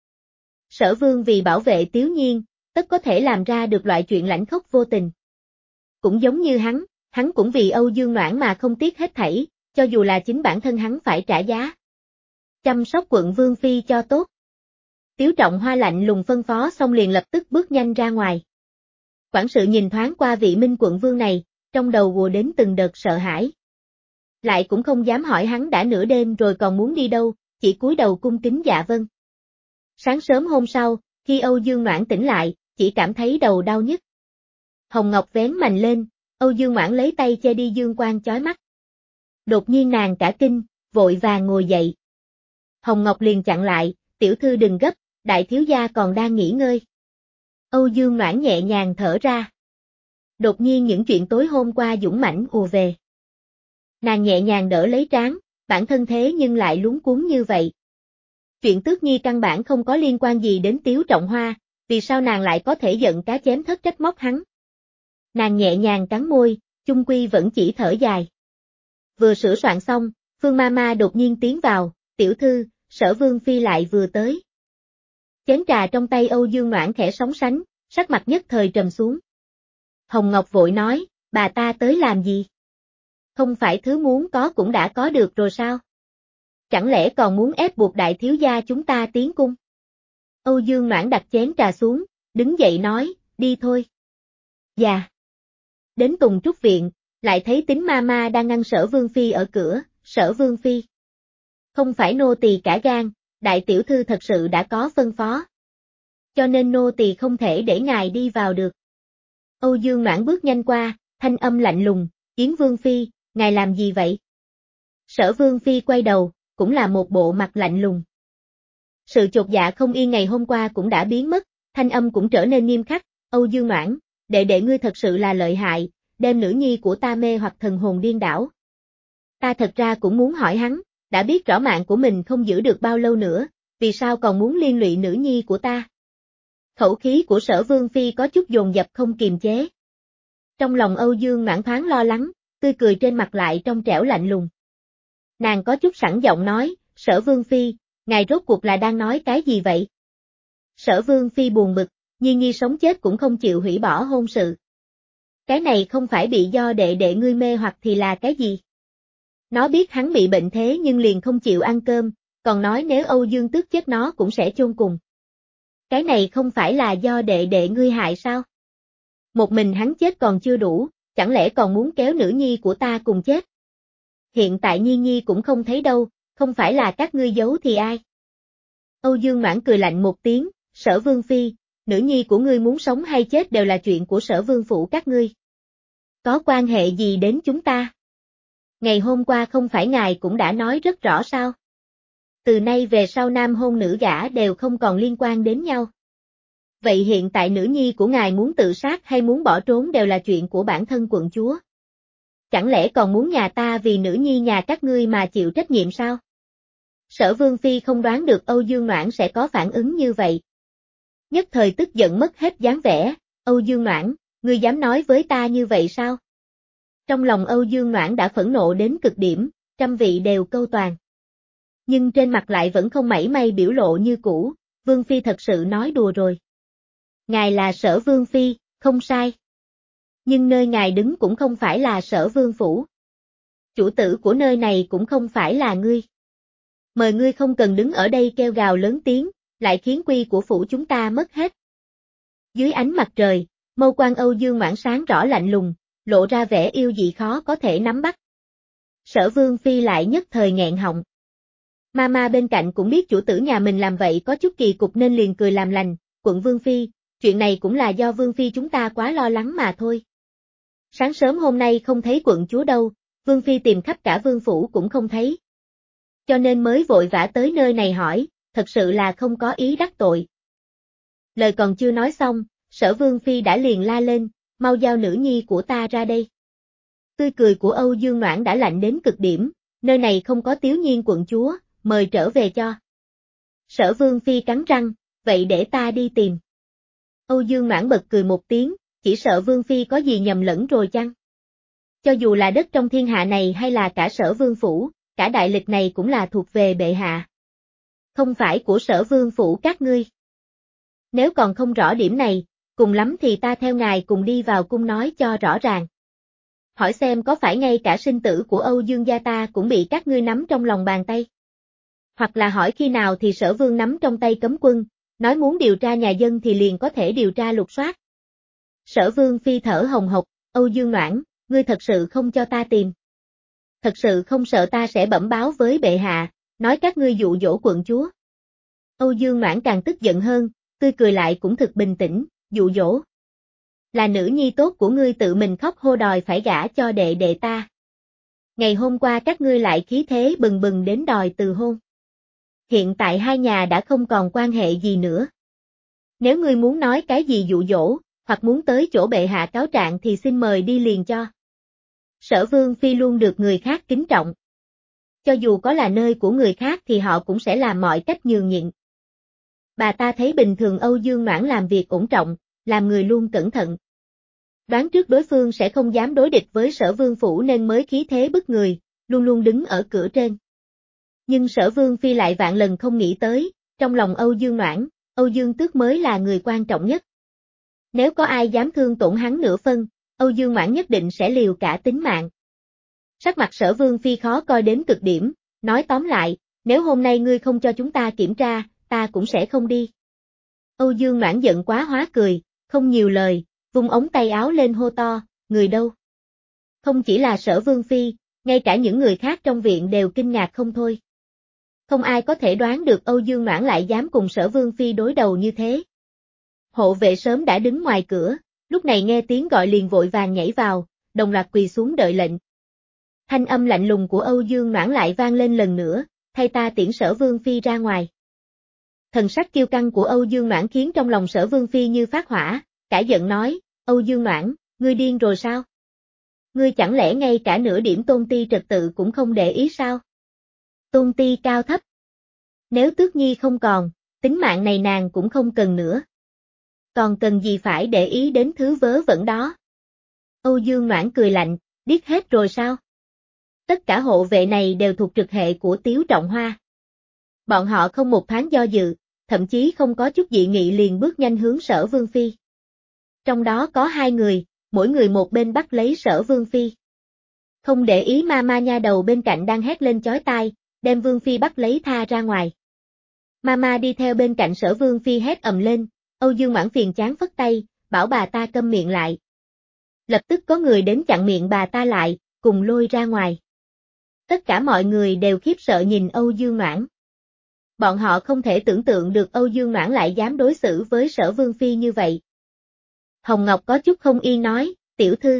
Sở Vương vì bảo vệ Tiếu Nhiên, tất có thể làm ra được loại chuyện lãnh khốc vô tình. Cũng giống như hắn, hắn cũng vì Âu Dương Noãn mà không tiếc hết thảy, cho dù là chính bản thân hắn phải trả giá. Chăm sóc quận Vương Phi cho tốt. Tiếu Trọng Hoa lạnh lùng phân phó xong liền lập tức bước nhanh ra ngoài. Quản sự nhìn thoáng qua vị Minh quận Vương này, trong đầu ùa đến từng đợt sợ hãi. Lại cũng không dám hỏi hắn đã nửa đêm rồi còn muốn đi đâu, chỉ cúi đầu cung kính dạ vâng. Sáng sớm hôm sau, khi Âu Dương Noãn tỉnh lại, chỉ cảm thấy đầu đau nhức. Hồng Ngọc vén mành lên, Âu Dương Noãn lấy tay che đi dương quang chói mắt. Đột nhiên nàng cả kinh, vội vàng ngồi dậy. Hồng Ngọc liền chặn lại, tiểu thư đừng gấp, đại thiếu gia còn đang nghỉ ngơi. Âu Dương Noãn nhẹ nhàng thở ra. Đột nhiên những chuyện tối hôm qua dũng mãnh ùa về. Nàng nhẹ nhàng đỡ lấy trán, bản thân thế nhưng lại luống cuống như vậy. Chuyện Tước Nhi căn bản không có liên quan gì đến Tiếu Trọng Hoa, vì sao nàng lại có thể giận cá chém thất trách móc hắn. Nàng nhẹ nhàng cắn môi, chung quy vẫn chỉ thở dài. Vừa sửa soạn xong, Phương Mama đột nhiên tiến vào, tiểu thư, Sở Vương Phi lại vừa tới. Chén trà trong tay Âu Dương Noãn khẽ sóng sánh, sắc mặt nhất thời trầm xuống. Hồng Ngọc vội nói, bà ta tới làm gì? Không phải thứ muốn có cũng đã có được rồi sao? Chẳng lẽ còn muốn ép buộc đại thiếu gia chúng ta tiến cung? Âu Dương Noãn đặt chén trà xuống, đứng dậy nói, đi thôi. Dạ. Đến Tùng Trúc Viện, lại thấy Tính ma ma đang ngăn Sở Vương Phi ở cửa, Sở Vương Phi. Không phải nô tỳ cả gan, đại tiểu thư thật sự đã có phân phó. Cho nên nô tỳ không thể để ngài đi vào được. Âu Dương Noãn bước nhanh qua, thanh âm lạnh lùng, Yến Vương Phi, ngài làm gì vậy? Sở Vương Phi quay đầu, cũng là một bộ mặt lạnh lùng. Sự chột dạ không yên ngày hôm qua cũng đã biến mất, thanh âm cũng trở nên nghiêm khắc, Âu Dương Noãn, đệ đệ ngươi thật sự là lợi hại, đem nữ nhi của ta mê hoặc thần hồn điên đảo. Ta thật ra cũng muốn hỏi hắn, đã biết rõ mạng của mình không giữ được bao lâu nữa, vì sao còn muốn liên lụy nữ nhi của ta? Khẩu khí của Sở Vương Phi có chút dồn dập không kiềm chế. Trong lòng Âu Dương Noãn thoáng lo lắng, tươi cười trên mặt lại trong trẻo lạnh lùng. Nàng có chút sẵn giọng nói, Sở Vương Phi, ngài rốt cuộc là đang nói cái gì vậy? Sở Vương Phi buồn bực, Nhi Nhi sống chết cũng không chịu hủy bỏ hôn sự. Cái này không phải bị do đệ đệ ngươi mê hoặc thì là cái gì? Nó biết hắn bị bệnh thế nhưng liền không chịu ăn cơm, còn nói nếu Âu Dương Tước chết nó cũng sẽ chôn cùng. Cái này không phải là do đệ đệ ngươi hại sao? Một mình hắn chết còn chưa đủ, chẳng lẽ còn muốn kéo nữ nhi của ta cùng chết? Hiện tại Nhi Nhi cũng không thấy đâu, không phải là các ngươi giấu thì ai? Âu Dương Noãn cười lạnh một tiếng, Sở Vương Phi, nữ nhi của ngươi muốn sống hay chết đều là chuyện của Sở Vương phủ các ngươi. Có quan hệ gì đến chúng ta? Ngày hôm qua không phải ngài cũng đã nói rất rõ sao? Từ nay về sau nam hôn nữ gả đều không còn liên quan đến nhau. Vậy hiện tại nữ nhi của ngài muốn tự sát hay muốn bỏ trốn đều là chuyện của bản thân quận chúa. Chẳng lẽ còn muốn nhà ta vì nữ nhi nhà các ngươi mà chịu trách nhiệm sao? Sở Vương Phi không đoán được Âu Dương Noãn sẽ có phản ứng như vậy. Nhất thời tức giận mất hết dáng vẻ, Âu Dương Noãn, ngươi dám nói với ta như vậy sao? Trong lòng Âu Dương Noãn đã phẫn nộ đến cực điểm, trăm vị đều câu toàn. Nhưng trên mặt lại vẫn không mảy may biểu lộ như cũ, Vương Phi thật sự nói đùa rồi. Ngài là Sở Vương Phi, không sai. Nhưng nơi ngài đứng cũng không phải là Sở Vương phủ. Chủ tử của nơi này cũng không phải là ngươi. Mời ngươi không cần đứng ở đây kêu gào lớn tiếng, lại khiến quy của phủ chúng ta mất hết. Dưới ánh mặt trời, mâu quan Âu Dương Noãn sáng rõ lạnh lùng, lộ ra vẻ yêu dị khó có thể nắm bắt. Sở Vương Phi lại nhất thời nghẹn họng. Mama bên cạnh cũng biết chủ tử nhà mình làm vậy có chút kỳ cục nên liền cười làm lành, quận Vương Phi, chuyện này cũng là do Vương Phi chúng ta quá lo lắng mà thôi. Sáng sớm hôm nay không thấy quận chúa đâu, Vương Phi tìm khắp cả Vương phủ cũng không thấy. Cho nên mới vội vã tới nơi này hỏi, thật sự là không có ý đắc tội. Lời còn chưa nói xong, Sở Vương Phi đã liền la lên, mau giao nữ nhi của ta ra đây. Tươi cười của Âu Dương Noãn đã lạnh đến cực điểm, nơi này không có Tiếu Nhiên quận chúa, mời trở về cho. Sở Vương Phi cắn răng, vậy để ta đi tìm. Âu Dương Noãn bật cười một tiếng, chỉ sợ Vương Phi có gì nhầm lẫn rồi chăng? Cho dù là đất trong thiên hạ này hay là cả Sở Vương phủ, cả đại lịch này cũng là thuộc về bệ hạ. Không phải của Sở Vương phủ các ngươi. Nếu còn không rõ điểm này, cùng lắm thì ta theo ngài cùng đi vào cung nói cho rõ ràng. Hỏi xem có phải ngay cả sinh tử của Âu Dương gia ta cũng bị các ngươi nắm trong lòng bàn tay. Hoặc là hỏi khi nào thì Sở Vương nắm trong tay cấm quân, nói muốn điều tra nhà dân thì liền có thể điều tra lục soát. Sở Vương Phi thở hồng hộc, Âu Dương Noãn, ngươi thật sự không cho ta tìm. Thật sự không sợ ta sẽ bẩm báo với bệ hạ, nói các ngươi dụ dỗ quận chúa. Âu Dương Noãn càng tức giận hơn, tươi cười lại cũng thực bình tĩnh, dụ dỗ. Là nữ nhi tốt của ngươi tự mình khóc hô đòi phải gả cho đệ đệ ta. Ngày hôm qua các ngươi lại khí thế bừng bừng đến đòi từ hôn. Hiện tại hai nhà đã không còn quan hệ gì nữa. Nếu ngươi muốn nói cái gì dụ dỗ, hoặc muốn tới chỗ bệ hạ cáo trạng thì xin mời đi liền cho. Sở Vương Phi luôn được người khác kính trọng. Cho dù có là nơi của người khác thì họ cũng sẽ làm mọi cách nhường nhịn. Bà ta thấy bình thường Âu Dương Noãn làm việc ổn trọng, làm người luôn cẩn thận. Đoán trước đối phương sẽ không dám đối địch với Sở Vương phủ nên mới khí thế bức người, luôn luôn đứng ở cửa trên. Nhưng Sở Vương Phi lại vạn lần không nghĩ tới, trong lòng Âu Dương Noãn, Âu Dương Tước mới là người quan trọng nhất. Nếu có ai dám thương tổn hắn nửa phân, Âu Dương Ngoãn nhất định sẽ liều cả tính mạng. Sắc mặt Sở Vương Phi khó coi đến cực điểm, nói tóm lại, nếu hôm nay ngươi không cho chúng ta kiểm tra, ta cũng sẽ không đi. Âu Dương Ngoãn giận quá hóa cười, không nhiều lời, vung ống tay áo lên hô to, người đâu? Không chỉ là Sở Vương Phi, ngay cả những người khác trong viện đều kinh ngạc không thôi. Không ai có thể đoán được Âu Dương Ngoãn lại dám cùng Sở Vương Phi đối đầu như thế. Hộ vệ sớm đã đứng ngoài cửa, lúc này nghe tiếng gọi liền vội vàng nhảy vào, đồng loạt quỳ xuống đợi lệnh. Thanh âm lạnh lùng của Âu Dương Ngoãn lại vang lên lần nữa, thay ta tiễn Sở Vương Phi ra ngoài. Thần sắc kiêu căng của Âu Dương Ngoãn khiến trong lòng Sở Vương Phi như phát hỏa, cả giận nói, Âu Dương Ngoãn, ngươi điên rồi sao? Ngươi chẳng lẽ ngay cả nửa điểm tôn ti trật tự cũng không để ý sao? Tôn ti cao thấp. Nếu Tước Nhi không còn, tính mạng này nàng cũng không cần nữa. Còn cần gì phải để ý đến thứ vớ vẩn đó? Âu Dương Ngoãn cười lạnh, điếc hết rồi sao? Tất cả hộ vệ này đều thuộc trực hệ của Tiếu Trọng Hoa. Bọn họ không một thoáng do dự, thậm chí không có chút dị nghị liền bước nhanh hướng Sở Vương Phi. Trong đó có hai người, mỗi người một bên bắt lấy Sở Vương Phi. Không để ý ma ma nha đầu bên cạnh đang hét lên chói tai, đem Vương Phi bắt lấy tha ra ngoài. Mama đi theo bên cạnh Sở Vương Phi hét ầm lên, Âu Dương Ngoãn phiền chán phất tay, bảo bà ta câm miệng lại. Lập tức có người đến chặn miệng bà ta lại, cùng lôi ra ngoài. Tất cả mọi người đều khiếp sợ nhìn Âu Dương Ngoãn. Bọn họ không thể tưởng tượng được Âu Dương Ngoãn lại dám đối xử với Sở Vương Phi như vậy. Hồng Ngọc có chút không yên nói, tiểu thư.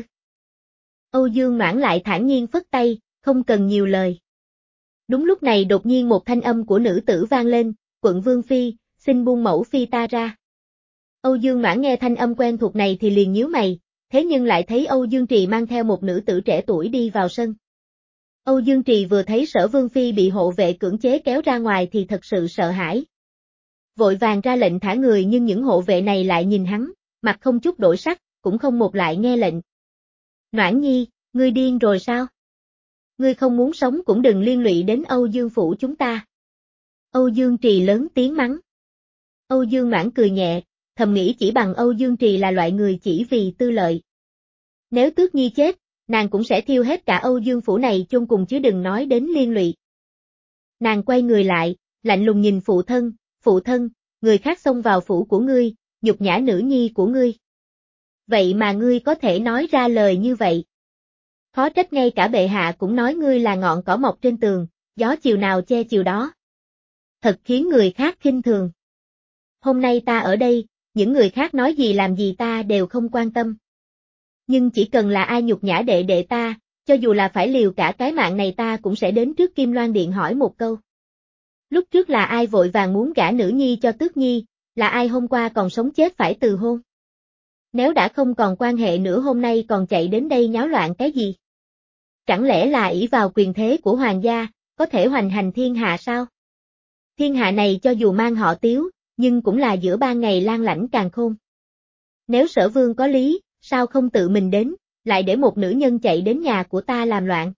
Âu Dương Ngoãn lại thản nhiên phất tay, không cần nhiều lời. Đúng lúc này đột nhiên một thanh âm của nữ tử vang lên, quận Vương Phi, xin buông mẫu phi ta ra. Âu Dương Ngoãn nghe thanh âm quen thuộc này thì liền nhíu mày, thế nhưng lại thấy Âu Dương Trì mang theo một nữ tử trẻ tuổi đi vào sân. Âu Dương Trì vừa thấy Sở Vương Phi bị hộ vệ cưỡng chế kéo ra ngoài thì thật sự sợ hãi. Vội vàng ra lệnh thả người nhưng những hộ vệ này lại nhìn hắn, mặt không chút đổi sắc, cũng không một lại nghe lệnh. Ngoãn Nhi, ngươi điên rồi sao? Ngươi không muốn sống cũng đừng liên lụy đến Âu Dương phủ chúng ta. Âu Dương Trì lớn tiếng mắng. Âu Dương Ngoãn cười nhẹ, thầm nghĩ chỉ bằng Âu Dương Trì là loại người chỉ vì tư lợi. Nếu Tước Nhi chết, nàng cũng sẽ thiêu hết cả Âu Dương phủ này chôn cùng chứ đừng nói đến liên lụy. Nàng quay người lại, lạnh lùng nhìn phụ thân, phụ thân, người khác xông vào phủ của ngươi, nhục nhã nữ nhi của ngươi. Vậy mà ngươi có thể nói ra lời như vậy. Khó trách ngay cả bệ hạ cũng nói ngươi là ngọn cỏ mọc trên tường, gió chiều nào che chiều đó. Thật khiến người khác khinh thường. Hôm nay ta ở đây, những người khác nói gì làm gì ta đều không quan tâm. Nhưng chỉ cần là ai nhục nhã đệ đệ ta, cho dù là phải liều cả cái mạng này ta cũng sẽ đến trước Kim Loan Điện hỏi một câu. Lúc trước là ai vội vàng muốn gả nữ nhi cho Tước Nhi, là ai hôm qua còn sống chết phải từ hôn. Nếu đã không còn quan hệ nữa hôm nay còn chạy đến đây nháo loạn cái gì? Chẳng lẽ là ỷ vào quyền thế của hoàng gia, có thể hoành hành thiên hạ sao? Thiên hạ này cho dù mang họ Tiếu, nhưng cũng là giữa ban ngày lang lãnh càn khôn. Nếu Sở Vương có lý, sao không tự mình đến, lại để một nữ nhân chạy đến nhà của ta làm loạn?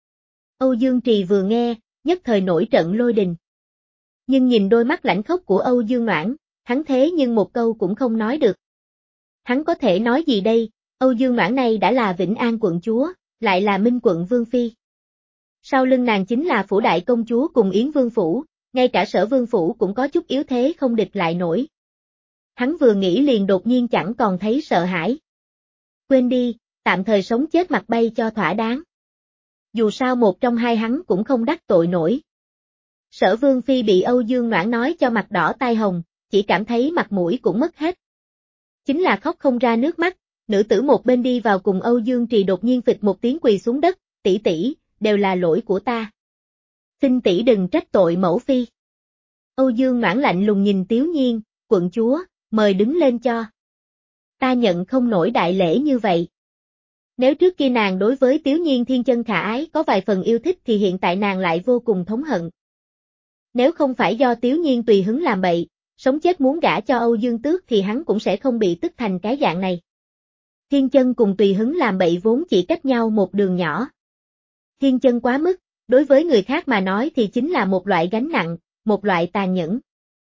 Âu Dương Trì vừa nghe, nhất thời nổi trận lôi đình. Nhưng nhìn đôi mắt lãnh khốc của Âu Dương Ngoãn, hắn thế nhưng một câu cũng không nói được. Hắn có thể nói gì đây, Âu Dương Ngoãn này đã là Vĩnh An quận chúa, lại là Minh quận Vương Phi. Sau lưng nàng chính là phủ đại công chúa cùng Yến Vương Phủ, ngay cả Sở Vương Phủ cũng có chút yếu thế không địch lại nổi. Hắn vừa nghĩ liền đột nhiên chẳng còn thấy sợ hãi. Quên đi, tạm thời sống chết mặt bay cho thỏa đáng. Dù sao một trong hai hắn cũng không đắc tội nổi. Sở Vương Phi bị Âu Dương Ngoãn nói cho mặt đỏ tai hồng, chỉ cảm thấy mặt mũi cũng mất hết. Chính là khóc không ra nước mắt, nữ tử một bên đi vào cùng Âu Dương Trì đột nhiên phịch một tiếng quỳ xuống đất, tỷ tỷ, đều là lỗi của ta. Xin tỷ đừng trách tội mẫu phi. Âu Dương Ngoãn lạnh lùng nhìn Tiếu Nhiên, quận chúa, mời đứng lên cho. Ta nhận không nổi đại lễ như vậy. Nếu trước kia nàng đối với Tiếu Nhiên thiên chân khả ái có vài phần yêu thích thì hiện tại nàng lại vô cùng thống hận. Nếu không phải do Tiếu Nhiên tùy hứng làm bậy, sống chết muốn gả cho Âu Dương Tước thì hắn cũng sẽ không bị tức thành cái dạng này. Thiên chân cùng tùy hứng làm bậy vốn chỉ cách nhau một đường nhỏ. Thiên chân quá mức, đối với người khác mà nói thì chính là một loại gánh nặng, một loại tàn nhẫn.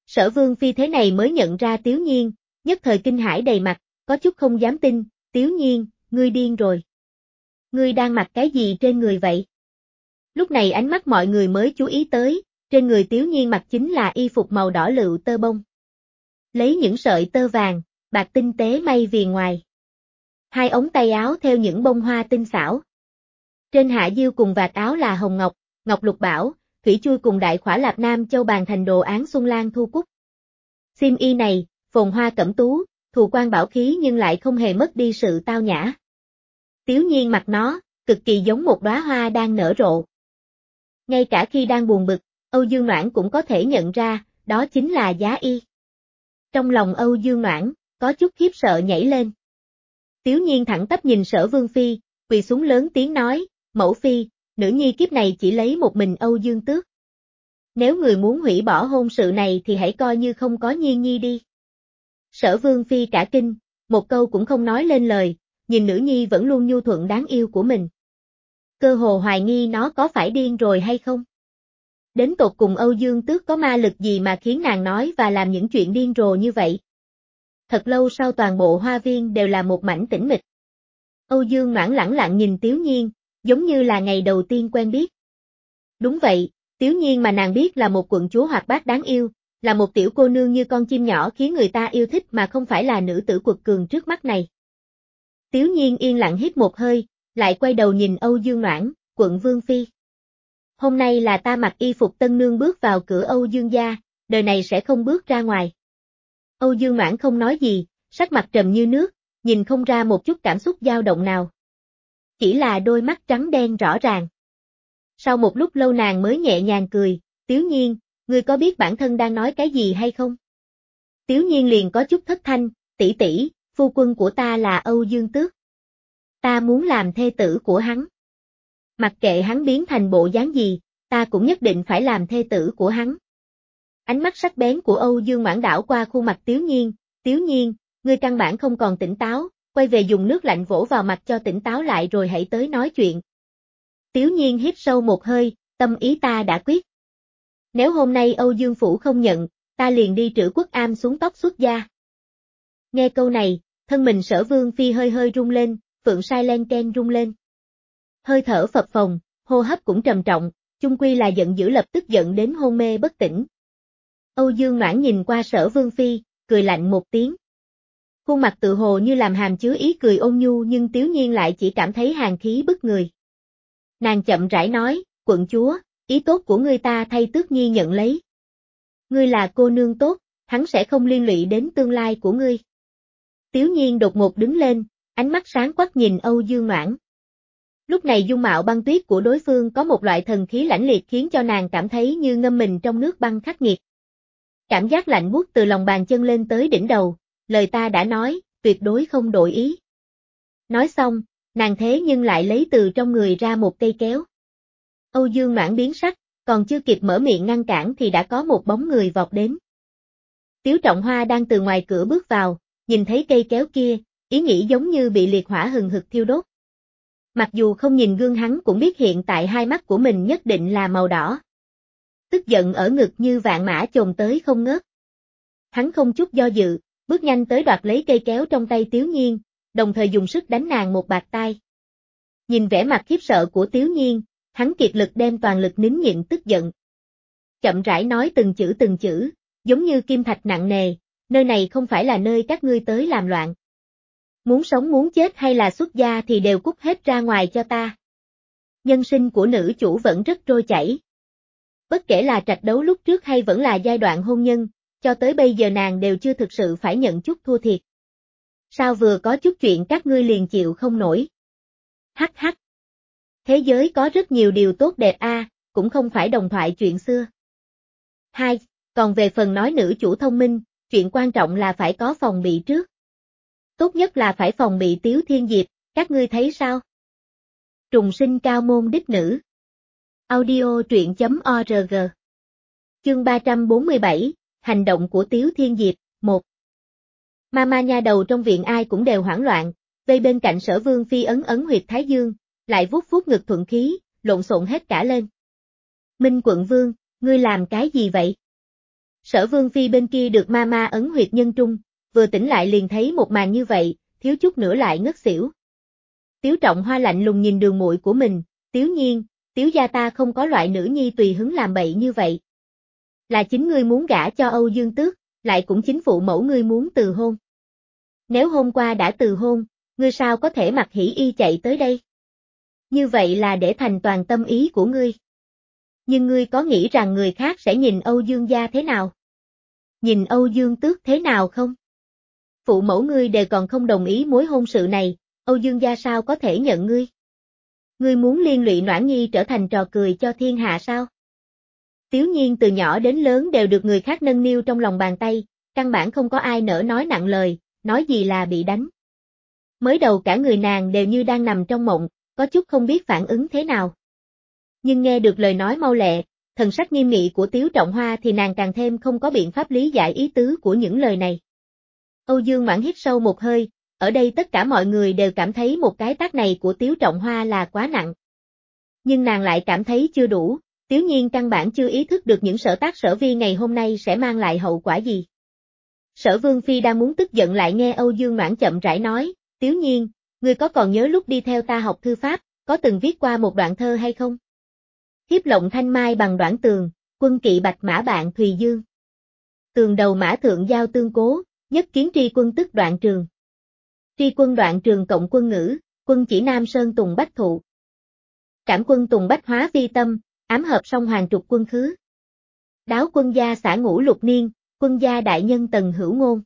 Sở Vương Phi thế này mới nhận ra Tiếu Nhiên, nhất thời kinh hãi đầy mặt, có chút không dám tin, Tiếu Nhiên, ngươi điên rồi. Ngươi đang mặc cái gì trên người vậy? Lúc này ánh mắt mọi người mới chú ý tới, trên người Tiếu Nhiên mặc chính là y phục màu đỏ lựu tơ bông. Lấy những sợi tơ vàng, bạc tinh tế may viền ngoài. Hai ống tay áo theo những bông hoa tinh xảo. Trên hạ diêu cùng vạt áo là hồng ngọc, ngọc lục bảo, thủy chui cùng đại khỏa lạp nam châu bàn thành đồ án xuân lan thu cúc. Xiêm y này, phồn hoa cẩm tú, thù quan bảo khí nhưng lại không hề mất đi sự tao nhã. Tiếu Nhiên mặc nó, cực kỳ giống một đóa hoa đang nở rộ. Ngay cả khi đang buồn bực, Âu Dương Noãn cũng có thể nhận ra, đó chính là giá y. Trong lòng Âu Dương Noãn, có chút khiếp sợ nhảy lên. Tiếu Nhiên thẳng tắp nhìn Sở Vương Phi, quỳ xuống lớn tiếng nói, mẫu phi, nữ nhi kiếp này chỉ lấy một mình Âu Dương Tước. Nếu người muốn hủy bỏ hôn sự này thì hãy coi như không có Nhiên nhi đi. Sở Vương Phi cả kinh, một câu cũng không nói lên lời, nhìn nữ nhi vẫn luôn nhu thuận đáng yêu của mình. Cơ hồ hoài nghi nó có phải điên rồi hay không. Đến tột cùng Âu Dương Tước có ma lực gì mà khiến nàng nói và làm những chuyện điên rồ như vậy. Thật lâu sau toàn bộ hoa viên đều là một mảnh tĩnh mịch. Âu Dương Noãn lẳng lặng nhìn Tiếu Nhiên, giống như là ngày đầu tiên quen biết. Đúng vậy, Tiếu Nhiên mà nàng biết là một quận chúa hoạt bát đáng yêu, là một tiểu cô nương như con chim nhỏ khiến người ta yêu thích mà không phải là nữ tử quật cường trước mắt này. Tiếu Nhiên yên lặng hít một hơi, lại quay đầu nhìn Âu Dương Noãn, quận Vương Phi. Hôm nay là ta mặc y phục tân nương bước vào cửa Âu Dương gia, đời này sẽ không bước ra ngoài. Âu Dương Noãn không nói gì, sắc mặt trầm như nước, nhìn không ra một chút cảm xúc dao động nào. Chỉ là đôi mắt trắng đen rõ ràng. Sau một lúc lâu nàng mới nhẹ nhàng cười, Tiếu Nhiên, ngươi có biết bản thân đang nói cái gì hay không? Tiếu Nhiên liền có chút thất thanh, tỷ tỷ, phu quân của ta là Âu Dương Tước. Ta muốn làm thê tử của hắn. Mặc kệ hắn biến thành bộ dáng gì, ta cũng nhất định phải làm thê tử của hắn. Ánh mắt sắc bén của Âu Dương Noãn đảo qua khuôn mặt Tiếu Nhiên, Tiếu Nhiên, ngươi căn bản không còn tỉnh táo, quay về dùng nước lạnh vỗ vào mặt cho tỉnh táo lại rồi hãy tới nói chuyện. Tiếu Nhiên hít sâu một hơi, tâm ý ta đã quyết. Nếu hôm nay Âu Dương Phủ không nhận, ta liền đi Trữ Quốc Am xuống tóc xuất gia. Nghe câu này, thân mình Sở Vương Phi hơi hơi rung lên, phượng sai len ken rung lên. Hơi thở phập phồng, hô hấp cũng trầm trọng, chung quy là giận dữ lập tức giận đến hôn mê bất tỉnh. Âu Dương Noãn nhìn qua Sở Vương Phi, cười lạnh một tiếng. Khuôn mặt tự hồ như làm hàm chứa ý cười ôn nhu nhưng Tiếu Nhiên lại chỉ cảm thấy hàn khí bức người. Nàng chậm rãi nói, quận chúa, ý tốt của ngươi ta thay Tước Nhi nhận lấy. Ngươi là cô nương tốt, hắn sẽ không liên lụy đến tương lai của ngươi. Tiếu Nhiên đột ngột đứng lên, ánh mắt sáng quắc nhìn Âu Dương Noãn. Lúc này dung mạo băng tuyết của đối phương có một loại thần khí lãnh liệt khiến cho nàng cảm thấy như ngâm mình trong nước băng khắc nghiệt. Cảm giác lạnh buốt từ lòng bàn chân lên tới đỉnh đầu, lời ta đã nói, tuyệt đối không đổi ý. Nói xong, nàng thế nhưng lại lấy từ trong người ra một cây kéo. Âu Dương Noãn biến sắc, còn chưa kịp mở miệng ngăn cản thì đã có một bóng người vọt đến. Tiếu Trọng Hoa đang từ ngoài cửa bước vào, nhìn thấy cây kéo kia, ý nghĩ giống như bị liệt hỏa hừng hực thiêu đốt. Mặc dù không nhìn gương hắn cũng biết hiện tại hai mắt của mình nhất định là màu đỏ. Tức giận ở ngực như vạn mã chồm tới không ngớt. Hắn không chút do dự, bước nhanh tới đoạt lấy cây kéo trong tay Tiếu Nhiên, đồng thời dùng sức đánh nàng một bạt tai. Nhìn vẻ mặt khiếp sợ của Tiếu Nhiên, hắn kiệt lực đem toàn lực nín nhịn tức giận. Chậm rãi nói từng chữ từng chữ, giống như kim thạch nặng nề, nơi này không phải là nơi các ngươi tới làm loạn. Muốn sống muốn chết hay là xuất gia thì đều cút hết ra ngoài cho ta. Nhân sinh của nữ chủ vẫn rất trôi chảy. Bất kể là trạch đấu lúc trước hay vẫn là giai đoạn hôn nhân, cho tới bây giờ nàng đều chưa thực sự phải nhận chút thua thiệt. Sao vừa có chút chuyện các ngươi liền chịu không nổi? Hắc hắc. Thế giới có rất nhiều điều tốt đẹp a, à, cũng không phải đồng thoại chuyện xưa. Hai, còn về phần nói nữ chủ thông minh, chuyện quan trọng là phải có phòng bị trước. Tốt nhất là phải phòng bị Tiếu Thiên Diệp, các ngươi thấy sao? Trùng sinh cao môn đích nữ. Audio truyện chấm org. Chương ba trăm bốn mươi bảy, hành động của Tiếu Thiên Diệp, một. Mama nha đầu trong viện ai cũng đều hoảng loạn, vây bên cạnh Sở Vương Phi ấn ấn huyệt thái dương, lại vuốt vuốt ngực thuận khí, lộn xộn hết cả lên. Minh quận vương, ngươi làm cái gì vậy? Sở Vương Phi bên kia được ma ma ấn huyệt nhân trung, vừa tỉnh lại liền thấy một màn như vậy, thiếu chút nữa lại ngất xỉu. Tiếu Trọng Hoa lạnh lùng nhìn đường muội của mình, Tiếu Nhiên, Tiếu gia ta không có loại nữ nhi tùy hứng làm bậy như vậy. Là chính ngươi muốn gả cho Âu Dương Tước, lại cũng chính phụ mẫu ngươi muốn từ hôn. Nếu hôm qua đã từ hôn, ngươi sao có thể mặc hỉ y chạy tới đây? Như vậy là để thành toàn tâm ý của ngươi. Nhưng ngươi có nghĩ rằng người khác sẽ nhìn Âu Dương gia thế nào? Nhìn Âu Dương Tước thế nào không? Phụ mẫu ngươi đều còn không đồng ý mối hôn sự này, Âu Dương gia sao có thể nhận ngươi? Ngươi muốn liên lụy Noãn Nhi trở thành trò cười cho thiên hạ sao? Tiếu Nhiên từ nhỏ đến lớn đều được người khác nâng niu trong lòng bàn tay, căn bản không có ai nỡ nói nặng lời, nói gì là bị đánh. Mới đầu cả người nàng đều như đang nằm trong mộng, có chút không biết phản ứng thế nào. Nhưng nghe được lời nói mau lẹ, thần sắc nghiêm nghị của Tiếu Trọng Hoa thì nàng càng thêm không có biện pháp lý giải ý tứ của những lời này. Âu Dương Mãn hít sâu một hơi, ở đây tất cả mọi người đều cảm thấy một cái tát này của Tiếu Trọng Hoa là quá nặng. Nhưng nàng lại cảm thấy chưa đủ, Tiếu Nhiên căn bản chưa ý thức được những sở tác sở vi ngày hôm nay sẽ mang lại hậu quả gì. Sở Vương Phi đang muốn tức giận lại nghe Âu Dương Mãn chậm rãi nói, Tiếu Nhiên, ngươi có còn nhớ lúc đi theo ta học thư pháp, có từng viết qua một đoạn thơ hay không? Hiếp lộng thanh mai bằng đoạn tường, quân kỵ bạch mã bạn Thùy Dương. Tường đầu mã thượng giao tương cố, nhất kiến tri quân tức đoạn trường. Tri quân đoạn trường cộng quân ngữ, quân chỉ Nam Sơn Tùng Bách Thụ. Cảm quân Tùng Bách hóa vi tâm, ám hợp song hoàng trục quân khứ. Đáo quân gia xã ngũ lục niên, quân gia đại nhân tần hữu ngôn.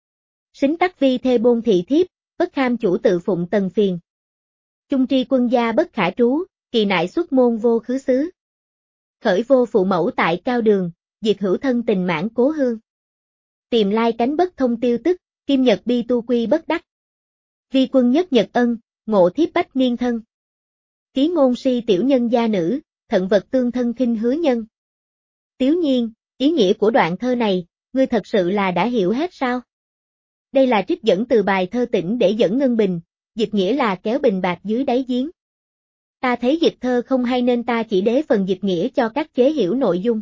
Xính tắc vi thê bôn thị thiếp, bất kham chủ tự phụng tần phiền. Trung tri quân gia bất khả trú, kỳ nại xuất môn vô khứ xứ. Khởi vô phụ mẫu tại cao đường, diệt hữu thân tình mãn cố hương. Tìm lai cánh bất thông tiêu tức, kim nhật bi tu quy bất đắc. Vi quân nhất nhật ân, ngộ thiếp bách niên thân. Ký ngôn si tiểu nhân gia nữ, thận vật tương thân khinh hứa nhân. Tiếu Nhiên, ý nghĩa của đoạn thơ này, ngươi thật sự là đã hiểu hết sao? Đây là trích dẫn từ bài thơ Tỉnh để dẫn ngân bình, dịch nghĩa là kéo bình bạc dưới đáy giếng. Ta thấy dịch thơ không hay nên ta chỉ đế phần dịch nghĩa cho các chế hiểu nội dung.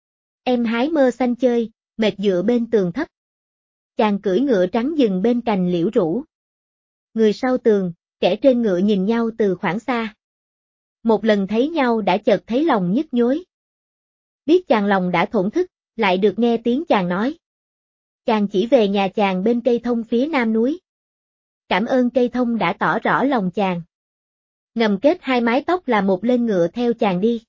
Em hái mơ xanh chơi, mệt dựa bên tường thấp. Chàng cưỡi ngựa trắng dừng bên cành liễu rũ. Người sau tường, kẻ trên ngựa nhìn nhau từ khoảng xa. Một lần thấy nhau đã chợt thấy lòng nhức nhối. Biết chàng lòng đã thổn thức, lại được nghe tiếng chàng nói. Chàng chỉ về nhà chàng bên cây thông phía nam núi. Cảm ơn cây thông đã tỏ rõ lòng chàng. Ngầm kết hai mái tóc là một lên ngựa theo chàng đi.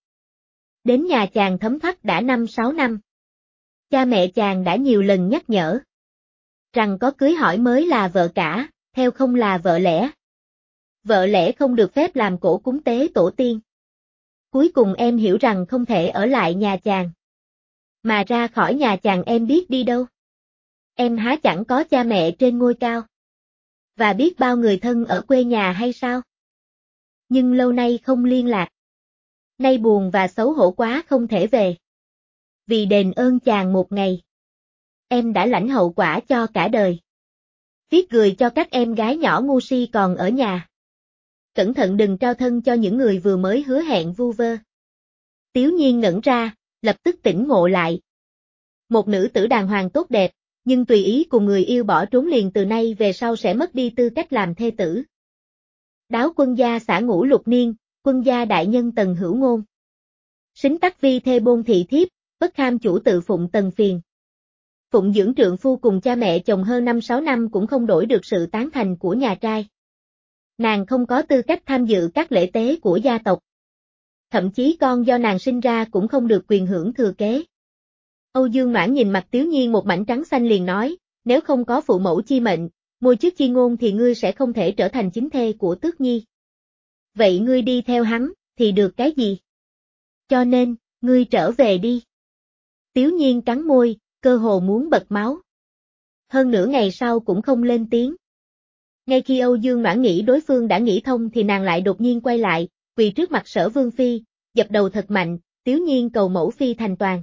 Đến nhà chàng thấm thoát đã năm sáu năm. Cha mẹ chàng đã nhiều lần nhắc nhở. Rằng có cưới hỏi mới là vợ cả, theo không là vợ lẽ. Vợ lẽ không được phép làm cổ cúng tế tổ tiên. Cuối cùng em hiểu rằng không thể ở lại nhà chàng. Mà ra khỏi nhà chàng em biết đi đâu. Em há chẳng có cha mẹ trên ngôi cao. Và biết bao người thân ở quê nhà hay sao? Nhưng lâu nay không liên lạc. Nay buồn và xấu hổ quá không thể về. Vì đền ơn chàng một ngày. Em đã lãnh hậu quả cho cả đời. Viết gửi cho các em gái nhỏ ngu si còn ở nhà. Cẩn thận đừng trao thân cho những người vừa mới hứa hẹn vu vơ. Tiếu Nhiên ngẩn ra, lập tức tỉnh ngộ lại. Một nữ tử đàng hoàng tốt đẹp, nhưng tùy ý cùng người yêu bỏ trốn liền từ nay về sau sẽ mất đi tư cách làm thê tử. Đáo quân gia xã ngũ lục niên, quân gia đại nhân tần hữu ngôn. Xính tắc vi thê bôn thị thiếp, bất kham chủ tự phụng tần phiền. Phụng dưỡng trượng phu cùng cha mẹ chồng hơn năm sáu năm cũng không đổi được sự tán thành của nhà trai. Nàng không có tư cách tham dự các lễ tế của gia tộc. Thậm chí con do nàng sinh ra cũng không được quyền hưởng thừa kế. Âu Dương Mãn nhìn mặt Tiếu Nhiên một mảnh trắng xanh liền nói, nếu không có phụ mẫu chi mệnh, môi trước chi ngôn thì ngươi sẽ không thể trở thành chính thê của Tước Nhi. Vậy ngươi đi theo hắn, thì được cái gì? Cho nên, ngươi trở về đi. Tiếu Nhiên cắn môi, cơ hồ muốn bật máu. Hơn nửa ngày sau cũng không lên tiếng. Ngay khi Âu Dương Mãn nghĩ đối phương đã nghĩ thông thì nàng lại đột nhiên quay lại, quỳ trước mặt Sở Vương Phi, dập đầu thật mạnh, Tiếu Nhiên cầu mẫu Phi thành toàn.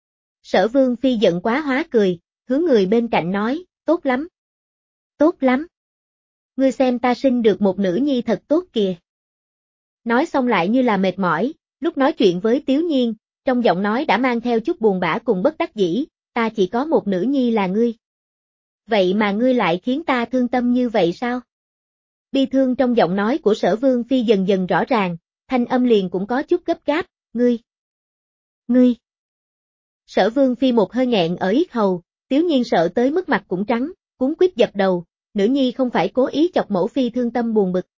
Sở Vương Phi giận quá hóa cười, hướng người bên cạnh nói, tốt lắm. Tốt lắm. Ngươi xem ta sinh được một nữ nhi thật tốt kìa. Nói xong lại như là mệt mỏi, lúc nói chuyện với Tiếu Nhiên, trong giọng nói đã mang theo chút buồn bã cùng bất đắc dĩ, ta chỉ có một nữ nhi là ngươi. Vậy mà ngươi lại khiến ta thương tâm như vậy sao? Bi thương trong giọng nói của Sở Vương Phi dần dần rõ ràng, thanh âm liền cũng có chút gấp gáp, ngươi. Ngươi. Sở Vương Phi một hơi nghẹn ở yết hầu, Tiếu Nhiên sợ tới mức mặt cũng trắng, cuống quýt dập đầu, nữ nhi không phải cố ý chọc mẫu phi thương tâm buồn bực.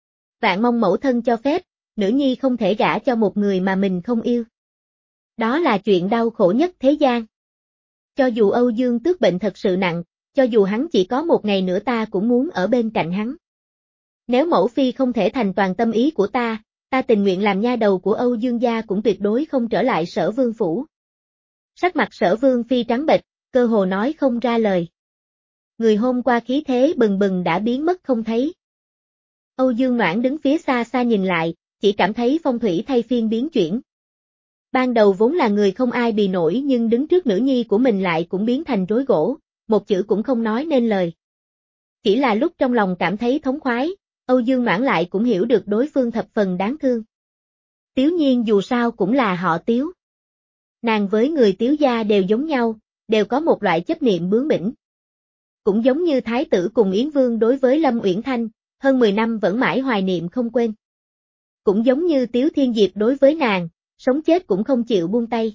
Vạn mong mẫu thân cho phép, nữ nhi không thể gả cho một người mà mình không yêu. Đó là chuyện đau khổ nhất thế gian. Cho dù Âu Dương Tước bệnh thật sự nặng, cho dù hắn chỉ có một ngày nữa ta cũng muốn ở bên cạnh hắn. Nếu mẫu phi không thể thành toàn tâm ý của ta, ta tình nguyện làm nha đầu của Âu Dương gia cũng tuyệt đối không trở lại Sở Vương phủ. Sắc mặt Sở Vương Phi trắng bệch, cơ hồ nói không ra lời. Người hôm qua khí thế bừng bừng đã biến mất không thấy. Âu Dương Noãn đứng phía xa xa nhìn lại, chỉ cảm thấy phong thủy thay phiên biến chuyển. Ban đầu vốn là người không ai bì nổi nhưng đứng trước nữ nhi của mình lại cũng biến thành rối gỗ, một chữ cũng không nói nên lời. Chỉ là lúc trong lòng cảm thấy thống khoái, Âu Dương Noãn lại cũng hiểu được đối phương thập phần đáng thương. Tiếu Nhiên dù sao cũng là họ Tiếu. Nàng với người Tiếu gia đều giống nhau, đều có một loại chấp niệm bướng bỉnh. Cũng giống như Thái tử cùng Yến Vương đối với Lâm Uyển Thanh, hơn mười năm vẫn mãi hoài niệm không quên. Cũng giống như Tiếu Thiên Diệp đối với nàng, sống chết cũng không chịu buông tay.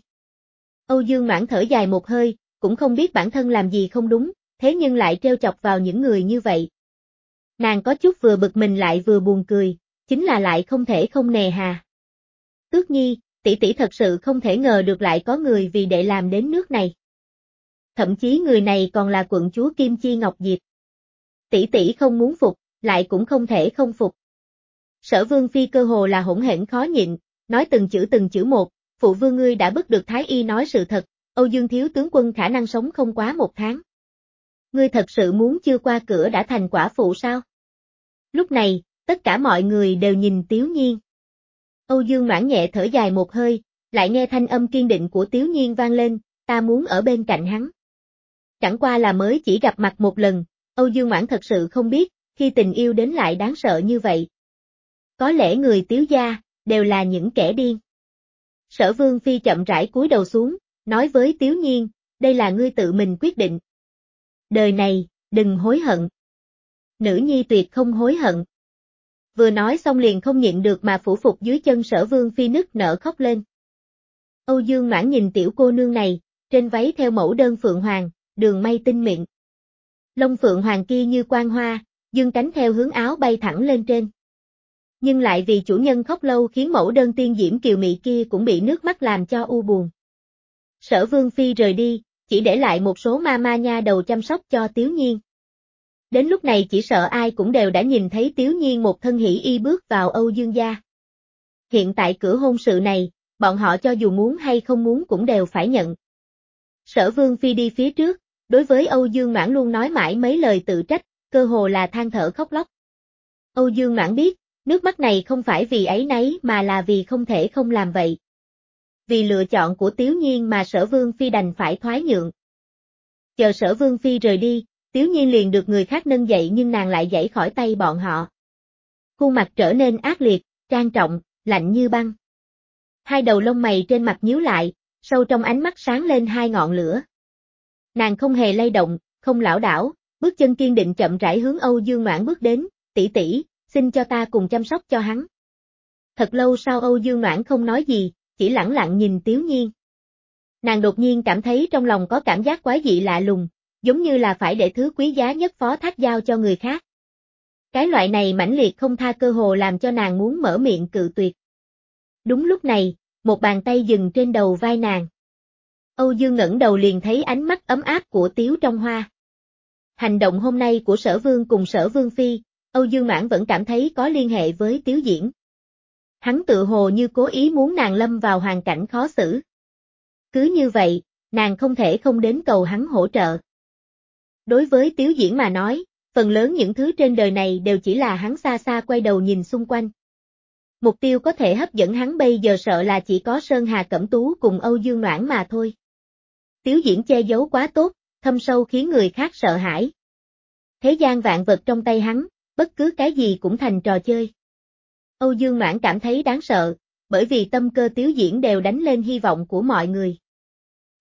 Âu Dương Noãn thở dài một hơi, cũng không biết bản thân làm gì không đúng, thế nhưng lại trêu chọc vào những người như vậy. Nàng có chút vừa bực mình lại vừa buồn cười, chính là lại không thể không nề hà. Tước Nhi, tỷ tỷ thật sự không thể ngờ được lại có người vì đệ làm đến nước này. Thậm chí người này còn là quận chúa Kim Chi Ngọc Diệp. Tỷ tỷ không muốn phục, lại cũng không thể không phục. Sở Vương Phi cơ hồ là hỗn hển khó nhịn, nói từng chữ từng chữ một, phụ vương ngươi đã bức được Thái Y nói sự thật, Âu Dương thiếu tướng quân khả năng sống không quá một tháng. Ngươi thật sự muốn chưa qua cửa đã thành quả phụ sao? Lúc này, tất cả mọi người đều nhìn Tiếu Nhiên. Âu Dương Noãn nhẹ thở dài một hơi, lại nghe thanh âm kiên định của Tiếu Nhiên vang lên, ta muốn ở bên cạnh hắn. Chẳng qua là mới chỉ gặp mặt một lần, Âu Dương Noãn thật sự không biết, khi tình yêu đến lại đáng sợ như vậy. Có lẽ người Tiếu gia, đều là những kẻ điên. Sở Vương Phi chậm rãi cúi đầu xuống, nói với Tiếu Nhiên, đây là ngươi tự mình quyết định. Đời này, đừng hối hận. Nữ nhi tuyệt không hối hận. Vừa nói xong liền không nhịn được mà phủ phục dưới chân Sở Vương Phi nức nở khóc lên. Âu Dương Noãn nhìn tiểu cô nương này, trên váy theo mẫu đơn phượng hoàng, đường may tinh mịn. Lông phượng hoàng kia như quang hoa, dương cánh theo hướng áo bay thẳng lên trên. Nhưng lại vì chủ nhân khóc lâu khiến mẫu đơn tiên diễm kiều mị kia cũng bị nước mắt làm cho u buồn. Sở Vương Phi rời đi, chỉ để lại một số ma ma nha đầu chăm sóc cho Tiếu Nhiên. Đến lúc này chỉ sợ ai cũng đều đã nhìn thấy Tiếu Nhiên một thân hỷ y bước vào Âu Dương gia. Hiện tại cửa hôn sự này, bọn họ cho dù muốn hay không muốn cũng đều phải nhận. Sở Vương Phi đi phía trước, đối với Âu Dương Noãn luôn nói mãi mấy lời tự trách, cơ hồ là than thở khóc lóc. Âu Dương Noãn biết, nước mắt này không phải vì áy náy mà là vì không thể không làm vậy. Vì lựa chọn của Tiếu Nhiên mà Sở Vương Phi đành phải thoái nhượng. Chờ Sở Vương Phi rời đi, Tiếu Nhiên liền được người khác nâng dậy nhưng nàng lại giãy khỏi tay bọn họ. Khuôn mặt trở nên ác liệt, trang trọng, lạnh như băng. Hai đầu lông mày trên mặt nhíu lại, sâu trong ánh mắt sáng lên hai ngọn lửa. Nàng không hề lay động, không lảo đảo, bước chân kiên định chậm rãi hướng Âu Dương Noãn bước đến, tỷ tỷ, xin cho ta cùng chăm sóc cho hắn. Thật lâu sau Âu Dương Noãn không nói gì, chỉ lẳng lặng nhìn Tiếu Nhiên. Nàng đột nhiên cảm thấy trong lòng có cảm giác quái dị lạ lùng, giống như là phải để thứ quý giá nhất phó thác giao cho người khác. Cái loại này mãnh liệt không tha cơ hồ làm cho nàng muốn mở miệng cự tuyệt. Đúng lúc này, một bàn tay dừng trên đầu vai nàng. Âu Dương ngẩng đầu liền thấy ánh mắt ấm áp của Tiếu trong hoa. Hành động hôm nay của Sở Vương cùng Sở Vương Phi, Âu Dương Noãn vẫn cảm thấy có liên hệ với Tiếu Diễn. Hắn tự hồ như cố ý muốn nàng lâm vào hoàn cảnh khó xử. Cứ như vậy, nàng không thể không đến cầu hắn hỗ trợ. Đối với Tiếu Diễn mà nói, phần lớn những thứ trên đời này đều chỉ là hắn xa xa quay đầu nhìn xung quanh. Mục tiêu có thể hấp dẫn hắn bây giờ sợ là chỉ có Sơn Hà Cẩm Tú cùng Âu Dương Noãn mà thôi. Tiếu Diễn che giấu quá tốt, thâm sâu khiến người khác sợ hãi. Thế gian vạn vật trong tay hắn, bất cứ cái gì cũng thành trò chơi. Âu Dương Noãn cảm thấy đáng sợ, bởi vì tâm cơ Tiếu Diễn đều đánh lên hy vọng của mọi người.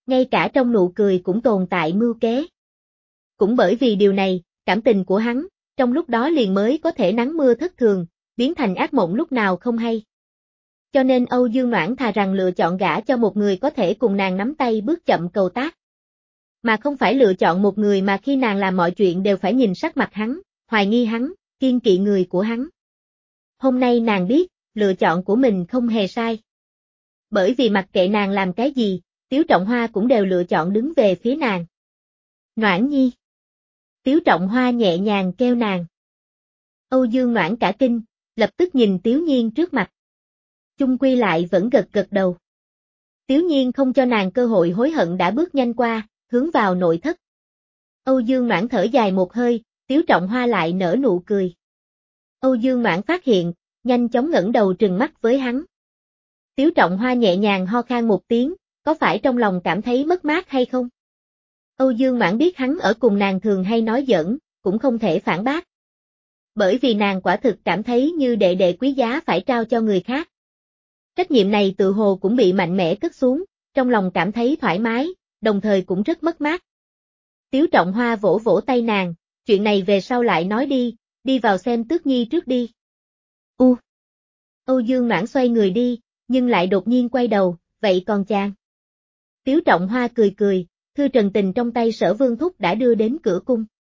Ngay cả trong nụ cười cũng tồn tại mưu kế. Cũng bởi vì điều này, cảm tình của hắn, trong lúc đó liền mới có thể nắng mưa thất thường, biến thành ác mộng lúc nào không hay. Cho nên Âu Dương Noãn thà rằng lựa chọn gả cho một người có thể cùng nàng nắm tay bước chậm cầu tác. Mà không phải lựa chọn một người mà khi nàng làm mọi chuyện đều phải nhìn sắc mặt hắn, hoài nghi hắn, kiêng kỵ người của hắn. Hôm nay nàng biết, lựa chọn của mình không hề sai. Bởi vì mặc kệ nàng làm cái gì, Tiếu Trọng Hoa cũng đều lựa chọn đứng về phía nàng. Noãn nhi. Tiếu Trọng Hoa nhẹ nhàng kêu nàng. Âu Dương Noãn cả kinh, lập tức nhìn Tiếu Nhiên trước mặt. Chung quy lại vẫn gật gật đầu. Tiếu Nhiên không cho nàng cơ hội hối hận đã bước nhanh qua, hướng vào nội thất. Âu Dương Noãn thở dài một hơi, Tiếu Trọng Hoa lại nở nụ cười. Âu Dương Noãn phát hiện, nhanh chóng ngẩng đầu trừng mắt với hắn. Tiếu Trọng Hoa nhẹ nhàng ho khan một tiếng, có phải trong lòng cảm thấy mất mát hay không? Âu Dương Noãn biết hắn ở cùng nàng thường hay nói giỡn, cũng không thể phản bác. Bởi vì nàng quả thực cảm thấy như đệ đệ quý giá phải trao cho người khác. Trách nhiệm này tự hồ cũng bị mạnh mẽ cất xuống, trong lòng cảm thấy thoải mái, đồng thời cũng rất mất mát. Tiếu Trọng Hoa vỗ vỗ tay nàng, chuyện này về sau lại nói đi, đi vào xem Tước Nhi trước đi. U. Âu Dương Noãn xoay người đi, nhưng lại đột nhiên quay đầu, vậy còn chàng? Tiếu Trọng Hoa cười cười, thư trần tình trong tay Sở Vương Thúc đã đưa đến cửa cung.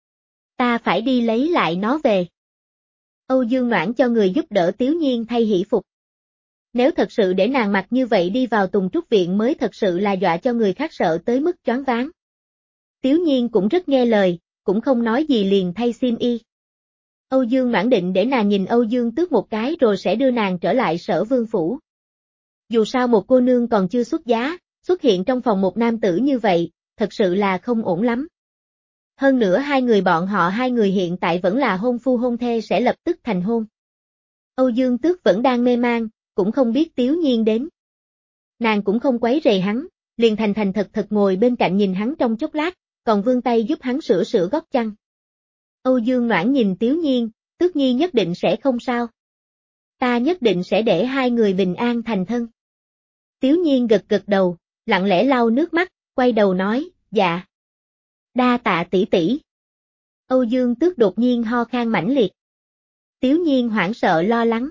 Ta phải đi lấy lại nó về. Âu Dương Noãn cho người giúp đỡ Tiếu Nhiên thay hỷ phục. Nếu thật sự để nàng mặc như vậy đi vào Tùng Trúc Viện mới thật sự là dọa cho người khác sợ tới mức choáng váng. Tiếu Nhiên cũng rất nghe lời, cũng không nói gì liền thay xiêm y. Âu Dương Noãn định để nàng nhìn Âu Dương Tước một cái rồi sẽ đưa nàng trở lại Sở Vương Phủ. Dù sao một cô nương còn chưa xuất giá, xuất hiện trong phòng một nam tử như vậy, thật sự là không ổn lắm. Hơn nữa hai người bọn họ hai người hiện tại vẫn là hôn phu hôn thê sẽ lập tức thành hôn. Âu Dương Tước vẫn đang mê man, cũng không biết Tiếu Nhiên đến. Nàng cũng không quấy rầy hắn, liền thành thành thật thật ngồi bên cạnh nhìn hắn trong chốc lát, còn vươn tay giúp hắn sửa sửa gót chăn. Âu Dương Noãn nhìn Tiếu Nhiên, Tước Nhi nhất định sẽ không sao. Ta nhất định sẽ để hai người bình an thành thân. Tiếu Nhiên gật gật đầu, lặng lẽ lau nước mắt, quay đầu nói, dạ. Đa tạ tỷ tỷ. Âu Dương Tước đột nhiên ho khan mãnh liệt. Tiếu Nhiên hoảng sợ lo lắng.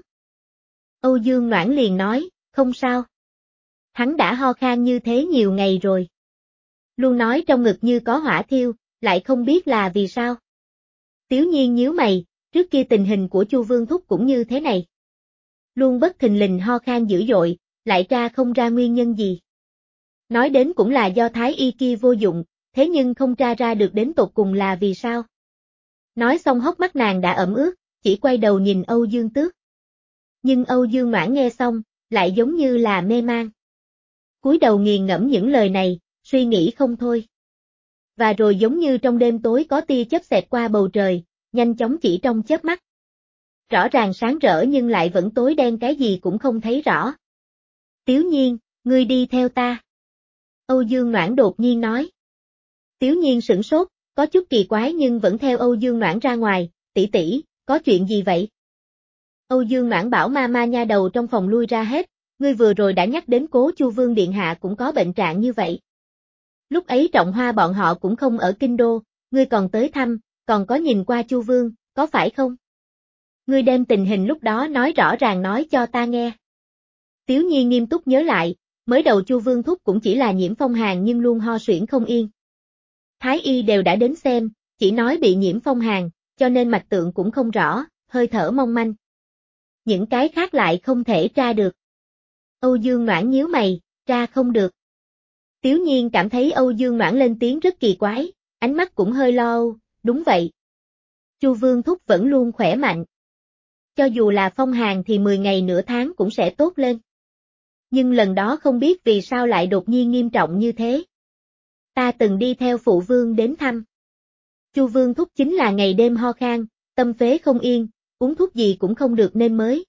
Âu Dương Noãn liền nói, không sao. Hắn đã ho khan như thế nhiều ngày rồi. Luôn nói trong ngực như có hỏa thiêu, lại không biết là vì sao. Tiếu Nhiên nhíu mày, trước kia tình hình của Chu Vương Thúc cũng như thế này. Luôn bất thình lình ho khan dữ dội, lại tra không ra nguyên nhân gì. Nói đến cũng là do thái y kia vô dụng, thế nhưng không tra ra được đến tột cùng là vì sao. Nói xong hốc mắt nàng đã ẩm ướt, chỉ quay đầu nhìn Âu Dương Tước. Nhưng Âu Dương Noãn nghe xong, lại giống như là mê man. Cúi đầu nghiền ngẫm những lời này, suy nghĩ không thôi. Và rồi giống như trong đêm tối có tia chớp xẹt qua bầu trời, nhanh chóng chỉ trong chớp mắt. Rõ ràng sáng rỡ nhưng lại vẫn tối đen cái gì cũng không thấy rõ. Tiếu Nhiên, ngươi đi theo ta. Âu Dương Noãn đột nhiên nói. Tiếu Nhiên sửng sốt, có chút kỳ quái nhưng vẫn theo Âu Dương Noãn ra ngoài, tỷ tỷ, có chuyện gì vậy? Âu Dương Noãn bảo ma ma nha đầu trong phòng lui ra hết, ngươi vừa rồi đã nhắc đến Cố Chu Vương Điện Hạ cũng có bệnh trạng như vậy. Lúc ấy Trọng Hoa bọn họ cũng không ở Kinh Đô, ngươi còn tới thăm, còn có nhìn qua Chu Vương, có phải không? Ngươi đem tình hình lúc đó nói rõ ràng nói cho ta nghe. Tiếu Nhiên nghiêm túc nhớ lại, mới đầu Chu Vương Thúc cũng chỉ là nhiễm phong hàn nhưng luôn ho suyễn không yên. Thái y đều đã đến xem, chỉ nói bị nhiễm phong hàn, cho nên mạch tượng cũng không rõ, hơi thở mong manh. Những cái khác lại không thể tra được. Âu Dương Noãn nhíu mày, tra không được. Tiếu Nhiên cảm thấy Âu Dương Noãn lên tiếng rất kỳ quái, ánh mắt cũng hơi lo âu, đúng vậy. Chu Vương Thúc vẫn luôn khỏe mạnh. Cho dù là phong hàn thì mười ngày nửa tháng cũng sẽ tốt lên. Nhưng lần đó không biết vì sao lại đột nhiên nghiêm trọng như thế. Ta từng đi theo phụ vương đến thăm. Chu Vương Thúc chính là ngày đêm ho khan, tâm phế không yên, uống thuốc gì cũng không được nên mới.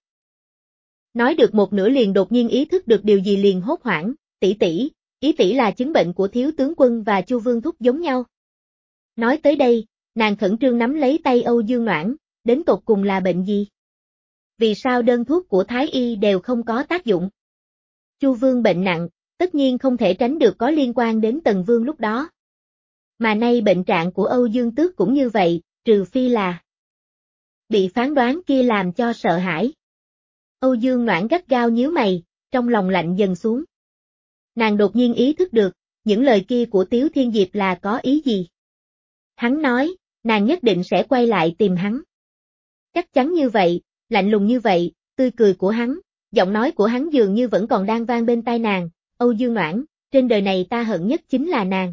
Nói được một nửa liền đột nhiên ý thức được điều gì liền hốt hoảng, tỷ tỷ, ý tỷ là chứng bệnh của thiếu tướng quân và Chu Vương Thúc giống nhau. Nói tới đây, nàng khẩn trương nắm lấy tay Âu Dương Noãn, đến tột cùng là bệnh gì? Vì sao đơn thuốc của Thái y đều không có tác dụng? Chu Vương bệnh nặng, tất nhiên không thể tránh được có liên quan đến Tần Vương lúc đó. Mà nay bệnh trạng của Âu Dương Tước cũng như vậy, trừ phi là bị phán đoán kia làm cho sợ hãi. Âu Dương Noãn gắt gao nhíu mày, trong lòng lạnh dần xuống. Nàng đột nhiên ý thức được, những lời kia của Tiếu Thiên Diệp là có ý gì. Hắn nói, nàng nhất định sẽ quay lại tìm hắn. Chắc chắn như vậy, lạnh lùng như vậy, tươi cười của hắn, giọng nói của hắn dường như vẫn còn đang vang bên tai nàng, Âu Dương Noãn, trên đời này ta hận nhất chính là nàng.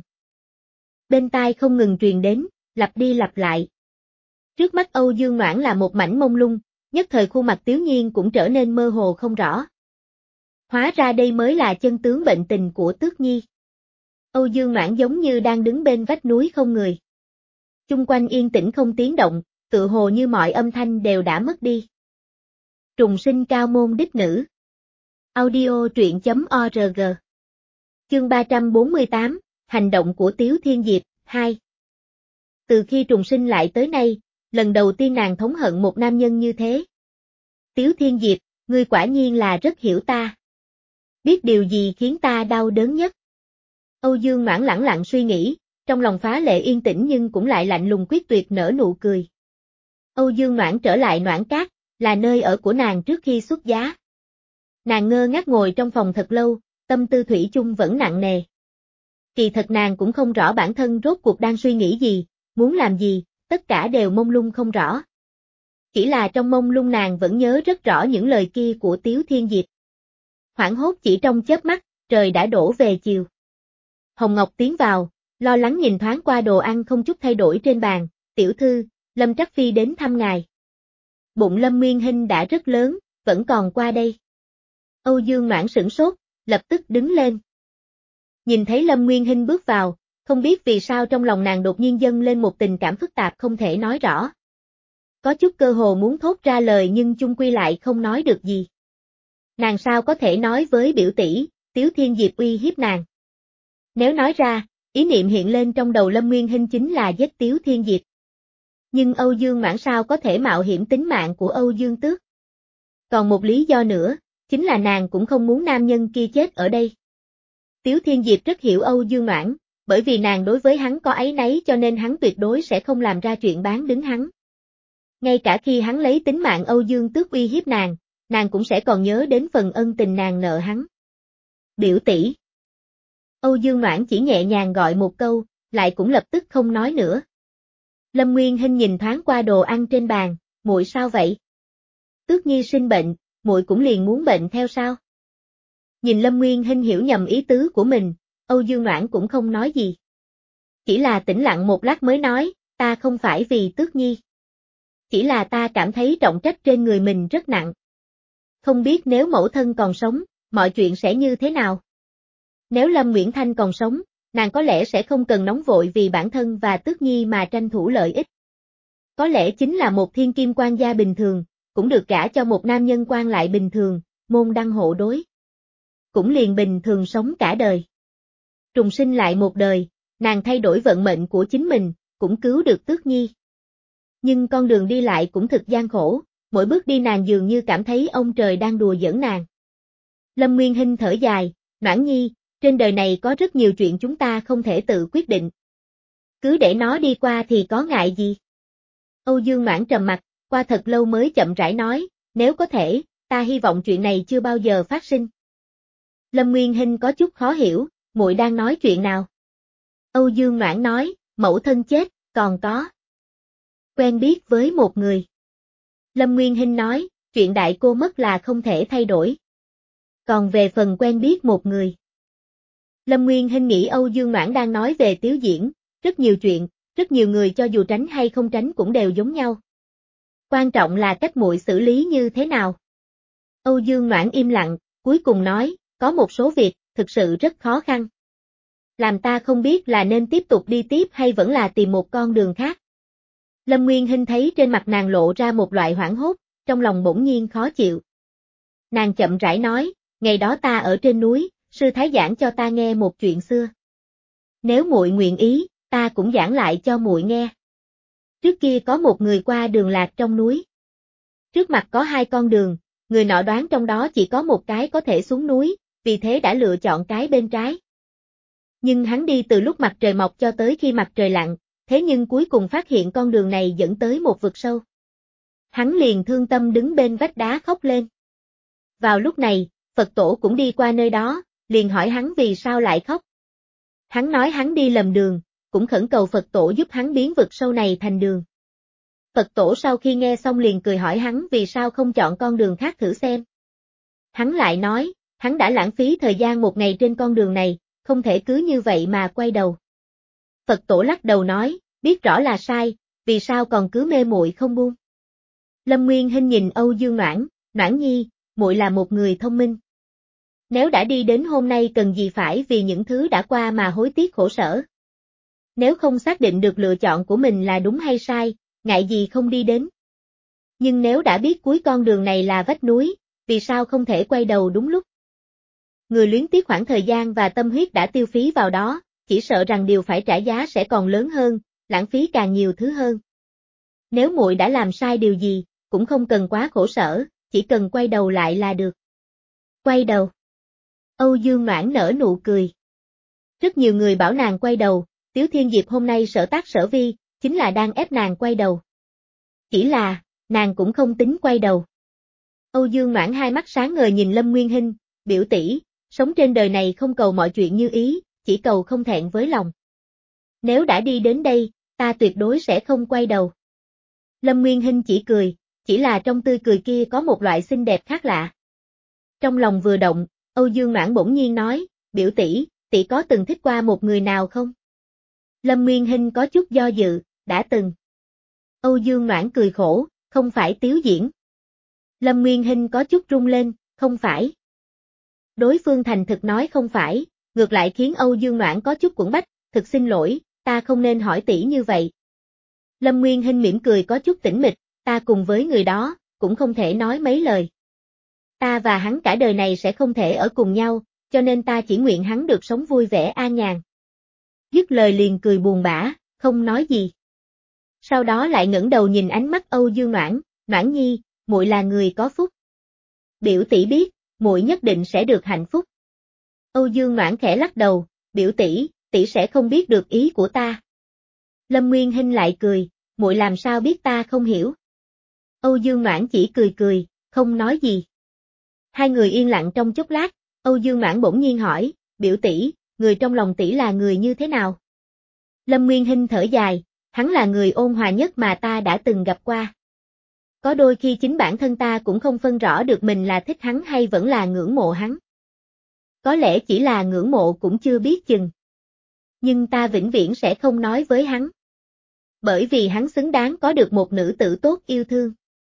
Bên tai không ngừng truyền đến, lặp đi lặp lại. Trước mắt Âu Dương Noãn là một mảnh mông lung, nhất thời khuôn mặt Tiếu Nhiên cũng trở nên mơ hồ không rõ. Hóa ra đây mới là chân tướng bệnh tình của Tước Nhi. Âu Dương Noãn giống như đang đứng bên vách núi không người. Chung quanh yên tĩnh không tiếng động, tự hồ như mọi âm thanh đều đã mất đi. Trùng sinh cao môn đích nữ. Audio truyện chấm org. Chương ba trăm bốn mươi tám, Hành động của Tiếu Thiên Diệp, hai. Từ khi trùng sinh lại tới nay, lần đầu tiên nàng thống hận một nam nhân như thế. Tiếu Thiên Diệp, ngươi quả nhiên là rất hiểu ta. Biết điều gì khiến ta đau đớn nhất? Âu Dương Noãn lẳng lặng suy nghĩ, trong lòng phá lệ yên tĩnh nhưng cũng lại lạnh lùng quyết tuyệt nở nụ cười. Âu Dương Noãn trở lại Noãn Cát, là nơi ở của nàng trước khi xuất giá. Nàng ngơ ngác ngồi trong phòng thật lâu, tâm tư thủy chung vẫn nặng nề. Kỳ thật nàng cũng không rõ bản thân rốt cuộc đang suy nghĩ gì, muốn làm gì, tất cả đều mông lung không rõ. Chỉ là trong mông lung nàng vẫn nhớ rất rõ những lời kia của Tiếu Thiên Diệp. Hoảng hốt chỉ trong chớp mắt, trời đã đổ về chiều. Hồng Ngọc tiến vào, lo lắng nhìn thoáng qua đồ ăn không chút thay đổi trên bàn, tiểu thư, Lâm Trắc Phi đến thăm ngài. Bụng Lâm Nguyên Hinh đã rất lớn, vẫn còn qua đây. Âu Dương Noãn sửng sốt, lập tức đứng lên. Nhìn thấy Lâm Nguyên Hinh bước vào, không biết vì sao trong lòng nàng đột nhiên dâng lên một tình cảm phức tạp không thể nói rõ. Có chút cơ hồ muốn thốt ra lời nhưng chung quy lại không nói được gì. Nàng sao có thể nói với biểu tỷ, Tiếu Thiên Diệp uy hiếp nàng. Nếu nói ra, ý niệm hiện lên trong đầu Lâm Nguyên Hinh chính là giết Tiếu Thiên Diệp. Nhưng Âu Dương Noãn sao có thể mạo hiểm tính mạng của Âu Dương Tước. Còn một lý do nữa, chính là nàng cũng không muốn nam nhân kia chết ở đây. Tiếu Thiên Diệp rất hiểu Âu Dương Noãn, bởi vì nàng đối với hắn có áy náy cho nên hắn tuyệt đối sẽ không làm ra chuyện bán đứng hắn. Ngay cả khi hắn lấy tính mạng Âu Dương Tước uy hiếp nàng, nàng cũng sẽ còn nhớ đến phần ân tình nàng nợ hắn. Biểu tỷ. Âu Dương Noãn chỉ nhẹ nhàng gọi một câu, lại cũng lập tức không nói nữa. Lâm Nguyên Hinh nhìn thoáng qua đồ ăn trên bàn, muội sao vậy? Tước Nhi sinh bệnh, muội cũng liền muốn bệnh theo sao? Nhìn Lâm Nguyên Hinh hiểu nhầm ý tứ của mình, Âu Dương Noãn cũng không nói gì. Chỉ là tĩnh lặng một lát mới nói, ta không phải vì Tước Nhi. Chỉ là ta cảm thấy trọng trách trên người mình rất nặng. Không biết nếu mẫu thân còn sống, mọi chuyện sẽ như thế nào? Nếu Lâm Nguyễn Thanh còn sống, nàng có lẽ sẽ không cần nóng vội vì bản thân và Tước Nhi mà tranh thủ lợi ích. Có lẽ chính là một thiên kim quan gia bình thường, cũng được gả cho một nam nhân quan lại bình thường, môn đăng hộ đối. Cũng liền bình thường sống cả đời. Trùng sinh lại một đời, nàng thay đổi vận mệnh của chính mình, cũng cứu được Tước Nhi. Nhưng con đường đi lại cũng thực gian khổ, mỗi bước đi nàng dường như cảm thấy ông trời đang đùa giỡn nàng. Lâm Nguyên Hinh thở dài, Noãn Nhi, trên đời này có rất nhiều chuyện chúng ta không thể tự quyết định. Cứ để nó đi qua thì có ngại gì? Âu Dương Noãn trầm mặt, qua thật lâu mới chậm rãi nói, nếu có thể, ta hy vọng chuyện này chưa bao giờ phát sinh. Lâm Nguyên Hinh có chút khó hiểu, muội đang nói chuyện nào? Âu Dương Noãn nói, mẫu thân chết, còn có quen biết với một người. Lâm Nguyên Hinh nói, chuyện đại cô mất là không thể thay đổi. Còn về phần quen biết một người. Lâm Nguyên Hinh nghĩ Âu Dương Noãn đang nói về Tiếu Diễn, rất nhiều chuyện, rất nhiều người cho dù tránh hay không tránh cũng đều giống nhau. Quan trọng là cách muội xử lý như thế nào. Âu Dương Noãn im lặng, cuối cùng nói, có một số việc, thực sự rất khó khăn. Làm ta không biết là nên tiếp tục đi tiếp hay vẫn là tìm một con đường khác. Lâm Nguyên Hinh thấy trên mặt nàng lộ ra một loại hoảng hốt, trong lòng bỗng nhiên khó chịu. Nàng chậm rãi nói, ngày đó ta ở trên núi, sư thái giảng cho ta nghe một chuyện xưa. Nếu muội nguyện ý, ta cũng giảng lại cho muội nghe. Trước kia có một người qua đường lạc trong núi. Trước mặt có hai con đường, người nọ đoán trong đó chỉ có một cái có thể xuống núi, vì thế đã lựa chọn cái bên trái. Nhưng hắn đi từ lúc mặt trời mọc cho tới khi mặt trời lặn, thế nhưng cuối cùng phát hiện con đường này dẫn tới một vực sâu. Hắn liền thương tâm đứng bên vách đá khóc lên. Vào lúc này, Phật tổ cũng đi qua nơi đó, liền hỏi hắn vì sao lại khóc. Hắn nói hắn đi lầm đường, cũng khẩn cầu Phật tổ giúp hắn biến vực sâu này thành đường. Phật tổ sau khi nghe xong liền cười hỏi hắn vì sao không chọn con đường khác thử xem. Hắn lại nói, hắn đã lãng phí thời gian một ngày trên con đường này, không thể cứ như vậy mà quay đầu. Phật tổ lắc đầu nói, biết rõ là sai, vì sao còn cứ mê muội không buông. Lâm Nguyên Hinh nhìn Âu Dương Noãn, Noãn nhi, muội là một người thông minh. Nếu đã đi đến hôm nay cần gì phải vì những thứ đã qua mà hối tiếc khổ sở. Nếu không xác định được lựa chọn của mình là đúng hay sai, ngại gì không đi đến. Nhưng nếu đã biết cuối con đường này là vách núi, vì sao không thể quay đầu đúng lúc. Người luyến tiếc khoảng thời gian và tâm huyết đã tiêu phí vào đó, chỉ sợ rằng điều phải trả giá sẽ còn lớn hơn, lãng phí càng nhiều thứ hơn. Nếu muội đã làm sai điều gì, cũng không cần quá khổ sở, chỉ cần quay đầu lại là được. Quay đầu. Âu Dương Noãn nở nụ cười. Rất nhiều người bảo nàng quay đầu, Tiếu Thiên Diệp hôm nay sở tác sở vi, chính là đang ép nàng quay đầu. Chỉ là, nàng cũng không tính quay đầu. Âu Dương Noãn hai mắt sáng ngời nhìn Lâm Nguyên Hinh, biểu tỷ, sống trên đời này không cầu mọi chuyện như ý, chỉ cầu không thẹn với lòng. Nếu đã đi đến đây, ta tuyệt đối sẽ không quay đầu. Lâm Nguyên Hinh chỉ cười, chỉ là trong tươi cười kia có một loại xinh đẹp khác lạ. Trong lòng vừa động, Âu Dương Noãn bỗng nhiên nói, biểu tỷ, tỷ có từng thích qua một người nào không? Lâm Nguyên Hinh có chút do dự, đã từng. Âu Dương Noãn cười khổ, không phải Tiếu Diễn. Lâm Nguyên Hinh có chút run lên, không phải. Đối phương thành thực nói không phải, ngược lại khiến Âu Dương Noãn có chút cuộn bách, thực xin lỗi, ta không nên hỏi tỷ như vậy. Lâm Nguyên Hinh mỉm cười có chút tĩnh mịch, ta cùng với người đó, cũng không thể nói mấy lời. Ta và hắn cả đời này sẽ không thể ở cùng nhau, cho nên ta chỉ nguyện hắn được sống vui vẻ an nhàn. Dứt lời liền cười buồn bã, không nói gì. Sau đó lại ngẩng đầu nhìn ánh mắt Âu Dương Noãn, Noãn nhi, muội là người có phúc. Biểu tỷ biết, muội nhất định sẽ được hạnh phúc. Âu Dương Noãn khẽ lắc đầu, biểu tỷ, tỷ sẽ không biết được ý của ta. Lâm Nguyên Hinh lại cười, muội làm sao biết ta không hiểu. Âu Dương Noãn chỉ cười cười, không nói gì. Hai người yên lặng trong chốc lát, Âu Dương Noãn bỗng nhiên hỏi, biểu tỷ, người trong lòng tỷ là người như thế nào? Lâm Nguyên Hinh thở dài, hắn là người ôn hòa nhất mà ta đã từng gặp qua. Có đôi khi chính bản thân ta cũng không phân rõ được mình là thích hắn hay vẫn là ngưỡng mộ hắn. Có lẽ chỉ là ngưỡng mộ cũng chưa biết chừng. Nhưng ta vĩnh viễn sẽ không nói với hắn. Bởi vì hắn xứng đáng có được một nữ tử tốt yêu thương.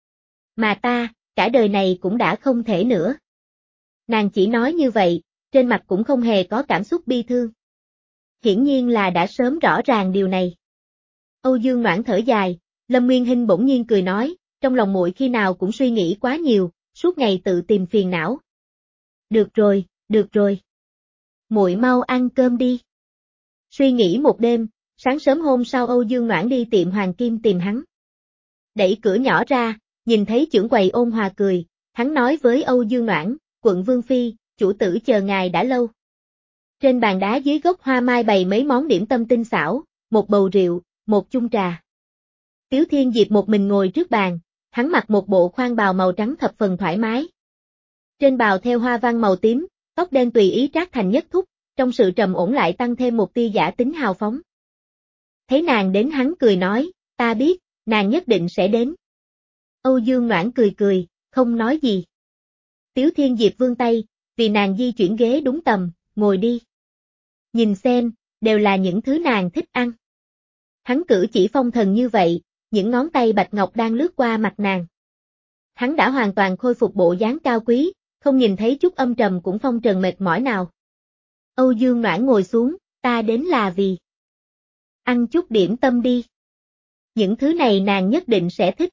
Mà ta, cả đời này cũng đã không thể nữa. Nàng chỉ nói như vậy, trên mặt cũng không hề có cảm xúc bi thương. Hiển nhiên là đã sớm rõ ràng điều này. Âu Dương Noãn thở dài, Lâm Nguyên Hinh bỗng nhiên cười nói, trong lòng muội khi nào cũng suy nghĩ quá nhiều, suốt ngày tự tìm phiền não. Được rồi, được rồi. Muội mau ăn cơm đi. Suy nghĩ một đêm, sáng sớm hôm sau Âu Dương Noãn đi tiệm Hoàng Kim tìm hắn. Đẩy cửa nhỏ ra, nhìn thấy trưởng quầy ôn hòa cười, hắn nói với Âu Dương Noãn, quận Vương Phi, chủ tử chờ ngài đã lâu. Trên bàn đá dưới gốc hoa mai bày mấy món điểm tâm tinh xảo, một bầu rượu, một chung trà. Tiếu Thiên Diệp một mình ngồi trước bàn, hắn mặc một bộ khoan bào màu trắng thập phần thoải mái. Trên bào theo hoa văn màu tím, tóc đen tùy ý trát thành nhất thúc, trong sự trầm ổn lại tăng thêm một tia giả tính hào phóng. Thấy nàng đến hắn cười nói, ta biết, nàng nhất định sẽ đến. Âu Dương Noãn cười cười, không nói gì. Tiếu Thiên Diệp vươn tay, vì nàng di chuyển ghế đúng tầm, ngồi đi. Nhìn xem, đều là những thứ nàng thích ăn. Hắn cử chỉ phong thần như vậy, những ngón tay bạch ngọc đang lướt qua mặt nàng. Hắn đã hoàn toàn khôi phục bộ dáng cao quý, không nhìn thấy chút âm trầm cũng phong trần mệt mỏi nào. Âu Dương Noãn ngồi xuống, ta đến là vì ăn chút điểm tâm đi. Những thứ này nàng nhất định sẽ thích.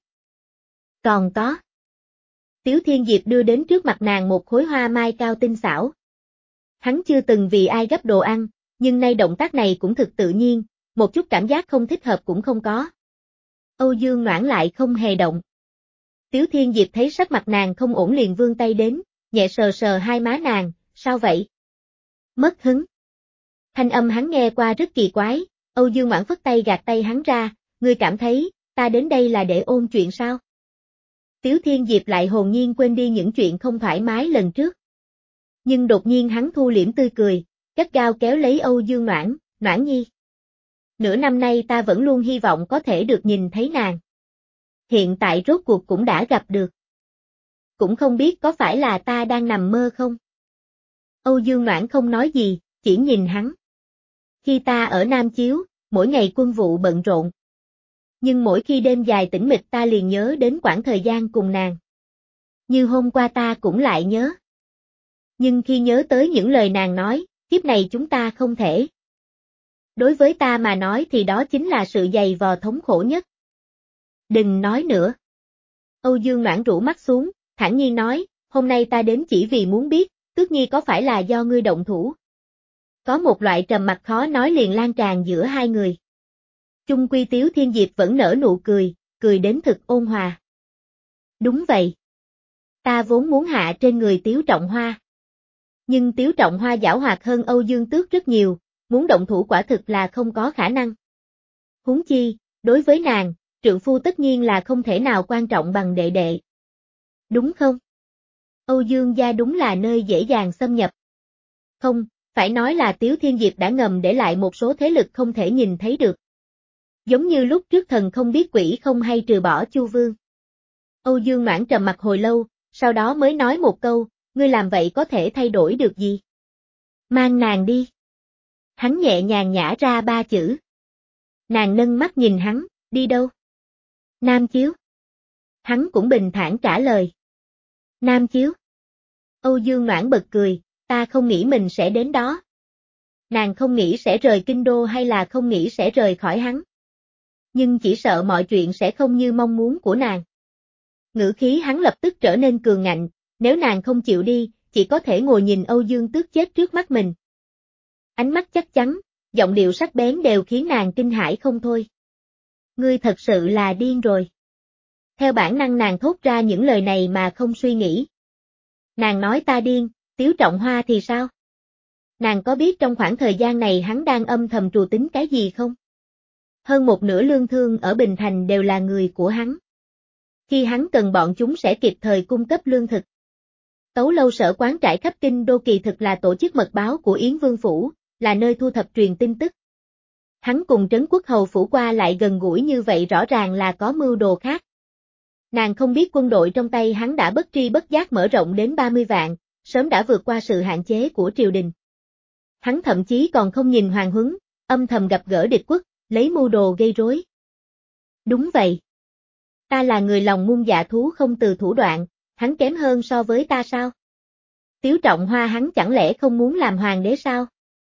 Còn có. Tiếu Thiên Diệp đưa đến trước mặt nàng một khối hoa mai cao tinh xảo. Hắn chưa từng vì ai gấp đồ ăn, nhưng nay động tác này cũng thực tự nhiên, một chút cảm giác không thích hợp cũng không có. Âu Dương Noãn lại không hề động. Tiếu Thiên Diệp thấy sắc mặt nàng không ổn liền vươn tay đến, nhẹ sờ sờ hai má nàng, sao vậy? Mất hứng. Thanh âm hắn nghe qua rất kỳ quái, Âu Dương Ngoãn phất tay gạt tay hắn ra, ngươi cảm thấy, ta đến đây là để ôn chuyện sao? Tiếu Thiên Diệp lại hồn nhiên quên đi những chuyện không thoải mái lần trước. Nhưng đột nhiên hắn thu liễm tươi cười, gắt gao kéo lấy Âu Dương Noãn, Noãn Nhi. Nửa năm nay ta vẫn luôn hy vọng có thể được nhìn thấy nàng. Hiện tại rốt cuộc cũng đã gặp được. Cũng không biết có phải là ta đang nằm mơ không? Âu Dương Noãn không nói gì, chỉ nhìn hắn. Khi ta ở Nam Chiếu, mỗi ngày quân vụ bận rộn. Nhưng mỗi khi đêm dài tĩnh mịch ta liền nhớ đến quãng thời gian cùng nàng. Như hôm qua ta cũng lại nhớ. Nhưng khi nhớ tới những lời nàng nói, kiếp này chúng ta không thể. Đối với ta mà nói thì đó chính là sự dày vò thống khổ nhất. Đừng nói nữa. Âu Dương Noãn rũ mắt xuống, thản nhiên nói, hôm nay ta đến chỉ vì muốn biết, Tước Nhi có phải là do ngươi động thủ? Có một loại trầm mặc khó nói liền lan tràn giữa hai người. Chung quy Tiếu Thiên Diệp vẫn nở nụ cười, cười đến thực ôn hòa. Đúng vậy. Ta vốn muốn hạ trên người Tiếu Trọng Hoa. Nhưng Tiếu Trọng Hoa giảo hoạt hơn Âu Dương Tước rất nhiều, muốn động thủ quả thực là không có khả năng. Huống chi, đối với nàng, trượng phu tất nhiên là không thể nào quan trọng bằng đệ đệ. Đúng không? Âu Dương gia đúng là nơi dễ dàng xâm nhập. Không, phải nói là Tiếu Thiên Diệp đã ngầm để lại một số thế lực không thể nhìn thấy được. Giống như lúc trước thần không biết quỷ không hay trừ bỏ Chu Vương. Âu Dương Noãn trầm mặt hồi lâu, sau đó mới nói một câu, ngươi làm vậy có thể thay đổi được gì? Mang nàng đi. Hắn nhẹ nhàng nhả ra ba chữ. Nàng nâng mắt nhìn hắn, đi đâu? Nam Chiếu. Hắn cũng bình thản trả lời. Nam Chiếu. Âu Dương Noãn bật cười, ta không nghĩ mình sẽ đến đó. Nàng không nghĩ sẽ rời kinh đô hay là không nghĩ sẽ rời khỏi hắn. Nhưng chỉ sợ mọi chuyện sẽ không như mong muốn của nàng. Ngữ khí hắn lập tức trở nên cường ngạnh, nếu nàng không chịu đi, chỉ có thể ngồi nhìn Âu Dương Tước chết trước mắt mình. Ánh mắt chắc chắn, giọng điệu sắc bén đều khiến nàng kinh hãi không thôi. Ngươi thật sự là điên rồi. Theo bản năng nàng thốt ra những lời này mà không suy nghĩ. Nàng nói ta điên, Tiếu Trọng Hoa thì sao? Nàng có biết trong khoảng thời gian này hắn đang âm thầm trù tính cái gì không? Hơn một nửa lương thương ở Bình Thành đều là người của hắn. Khi hắn cần bọn chúng sẽ kịp thời cung cấp lương thực. Tấu lâu sở quán trải khắp kinh đô kỳ thực là tổ chức mật báo của Yến Vương Phủ, là nơi thu thập truyền tin tức. Hắn cùng Trấn Quốc Hầu Phủ qua lại gần gũi như vậy rõ ràng là có mưu đồ khác. Nàng không biết quân đội trong tay hắn đã bất tri bất giác mở rộng đến ba mươi vạn, sớm đã vượt qua sự hạn chế của triều đình. Hắn thậm chí còn không nhìn Hoàng Huấn, âm thầm gặp gỡ địch quốc, lấy mưu đồ gây rối. Đúng vậy. Ta là người lòng muôn dạ thú không từ thủ đoạn, hắn kém hơn so với ta sao? Tiếu Trọng Hoa hắn chẳng lẽ không muốn làm hoàng đế sao?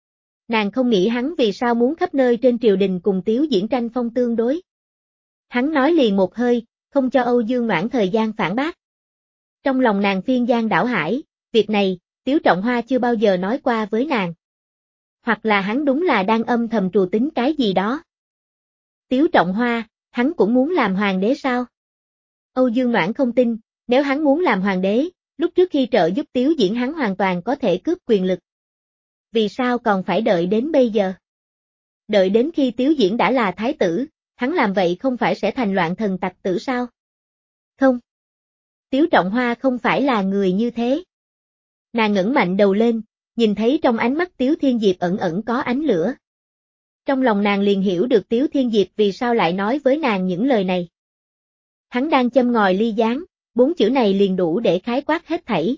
Nàng không nghĩ hắn vì sao muốn khắp nơi trên triều đình cùng Tiếu diễn tranh phong tương đối. Hắn nói liền một hơi, không cho Âu Dương Noãn thời gian phản bác. Trong lòng nàng phiên giang đảo hải, việc này, Tiếu Trọng Hoa chưa bao giờ nói qua với nàng. Hoặc là hắn đúng là đang âm thầm trù tính cái gì đó. Tiếu Trọng Hoa, hắn cũng muốn làm hoàng đế sao? Âu Dương Noãn không tin, nếu hắn muốn làm hoàng đế, lúc trước khi trợ giúp Tiếu diễn hắn hoàn toàn có thể cướp quyền lực. Vì sao còn phải đợi đến bây giờ? Đợi đến khi Tiếu diễn đã là thái tử, hắn làm vậy không phải sẽ thành loạn thần tặc tử sao? Không. Tiếu Trọng Hoa không phải là người như thế. Nàng ngẩng mạnh đầu lên, nhìn thấy trong ánh mắt Tiếu Thiên Diệp ẩn ẩn có ánh lửa. Trong lòng nàng liền hiểu được Tiếu Thiên Diệp vì sao lại nói với nàng những lời này. Hắn đang châm ngòi ly gián, bốn chữ này liền đủ để khái quát hết thảy.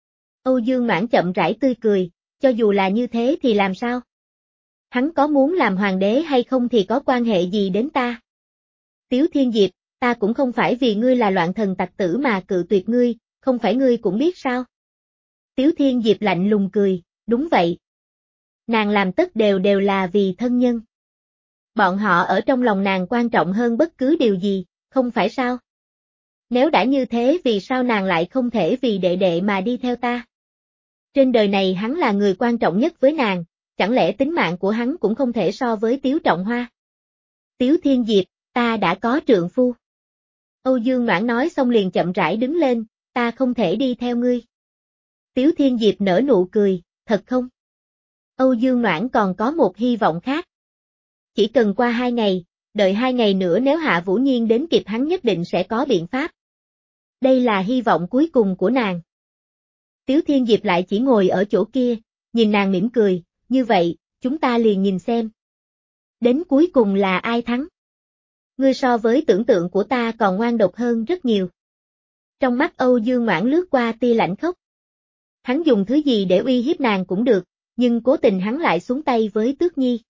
Âu Dương Noãn chậm rãi tươi cười, cho dù là như thế thì làm sao? Hắn có muốn làm hoàng đế hay không thì có quan hệ gì đến ta? Tiếu Thiên Diệp, ta cũng không phải vì ngươi là loạn thần tặc tử mà cự tuyệt ngươi, không phải ngươi cũng biết sao? Tiếu Thiên Diệp lạnh lùng cười, đúng vậy. Nàng làm tất đều đều là vì thân nhân. Bọn họ ở trong lòng nàng quan trọng hơn bất cứ điều gì, không phải sao? Nếu đã như thế vì sao nàng lại không thể vì đệ đệ mà đi theo ta? Trên đời này hắn là người quan trọng nhất với nàng, chẳng lẽ tính mạng của hắn cũng không thể so với Tiếu Trọng Hoa? Tiếu Thiên Diệp, ta đã có trượng phu. Âu Dương Noãn nói xong liền chậm rãi đứng lên, ta không thể đi theo ngươi. Tiếu Thiên Diệp nở nụ cười, thật không? Âu Dương Noãn còn có một hy vọng khác. Chỉ cần qua hai ngày, đợi hai ngày nữa nếu Hạ Vũ Nhiên đến kịp hắn nhất định sẽ có biện pháp. Đây là hy vọng cuối cùng của nàng. Tiếu Thiên Diệp lại chỉ ngồi ở chỗ kia, nhìn nàng mỉm cười, như vậy, chúng ta liền nhìn xem. Đến cuối cùng là ai thắng? Ngươi so với tưởng tượng của ta còn ngoan độc hơn rất nhiều. Trong mắt Âu Dương Noãn lướt qua tia lạnh khốc. Hắn dùng thứ gì để uy hiếp nàng cũng được, nhưng cố tình hắn lại xuống tay với Tước Nhi.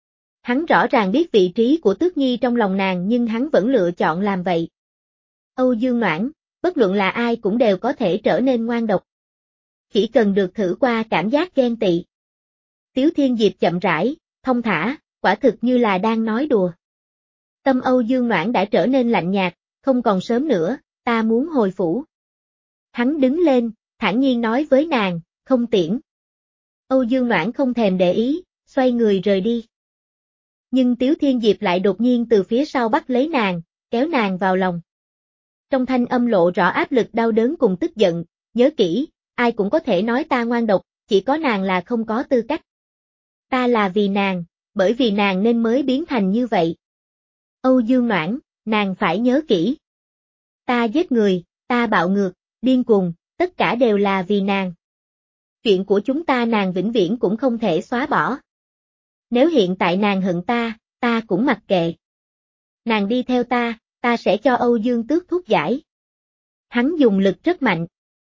Hắn rõ ràng biết vị trí của Tước Nhi trong lòng nàng nhưng hắn vẫn lựa chọn làm vậy. Âu Dương Noãn, bất luận là ai cũng đều có thể trở nên ngoan độc. Chỉ cần được thử qua cảm giác ghen tị. Tiếu Thiên Diệp chậm rãi, thông thả, quả thực như là đang nói đùa. Tâm Âu Dương Noãn đã trở nên lạnh nhạt, không còn sớm nữa, ta muốn hồi phủ. Hắn đứng lên, thản nhiên nói với nàng, không tiễn. Âu Dương Noãn không thèm để ý, xoay người rời đi. Nhưng Tiếu Thiên Diệp lại đột nhiên từ phía sau bắt lấy nàng, kéo nàng vào lòng. Trong thanh âm lộ rõ áp lực đau đớn cùng tức giận, nhớ kỹ, ai cũng có thể nói ta ngoan độc, chỉ có nàng là không có tư cách. Ta là vì nàng, bởi vì nàng nên mới biến thành như vậy. Âu Dương Noãn, nàng phải nhớ kỹ. Ta giết người, ta bạo ngược, điên cuồng, tất cả đều là vì nàng. Chuyện của chúng ta nàng vĩnh viễn cũng không thể xóa bỏ. Nếu hiện tại nàng hận ta, ta cũng mặc kệ. Nàng đi theo ta, ta sẽ cho Âu Dương Tước thuốc giải. Hắn dùng lực rất mạnh.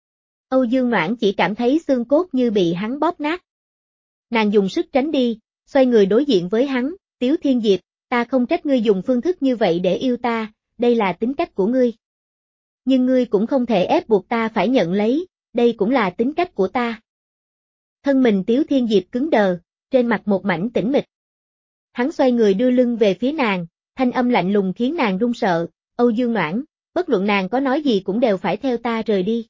Âu Dương Noãn chỉ cảm thấy xương cốt như bị hắn bóp nát. Nàng dùng sức tránh đi, xoay người đối diện với hắn, Tiếu Thiên Diệp, ta không trách ngươi dùng phương thức như vậy để yêu ta, đây là tính cách của ngươi. Nhưng ngươi cũng không thể ép buộc ta phải nhận lấy, đây cũng là tính cách của ta. Thân mình Tiếu Thiên Diệp cứng đờ, trên mặt một mảnh tĩnh mịch. Hắn xoay người đưa lưng về phía nàng, thanh âm lạnh lùng khiến nàng run sợ, Âu Dương Noãn, bất luận nàng có nói gì cũng đều phải theo ta rời đi.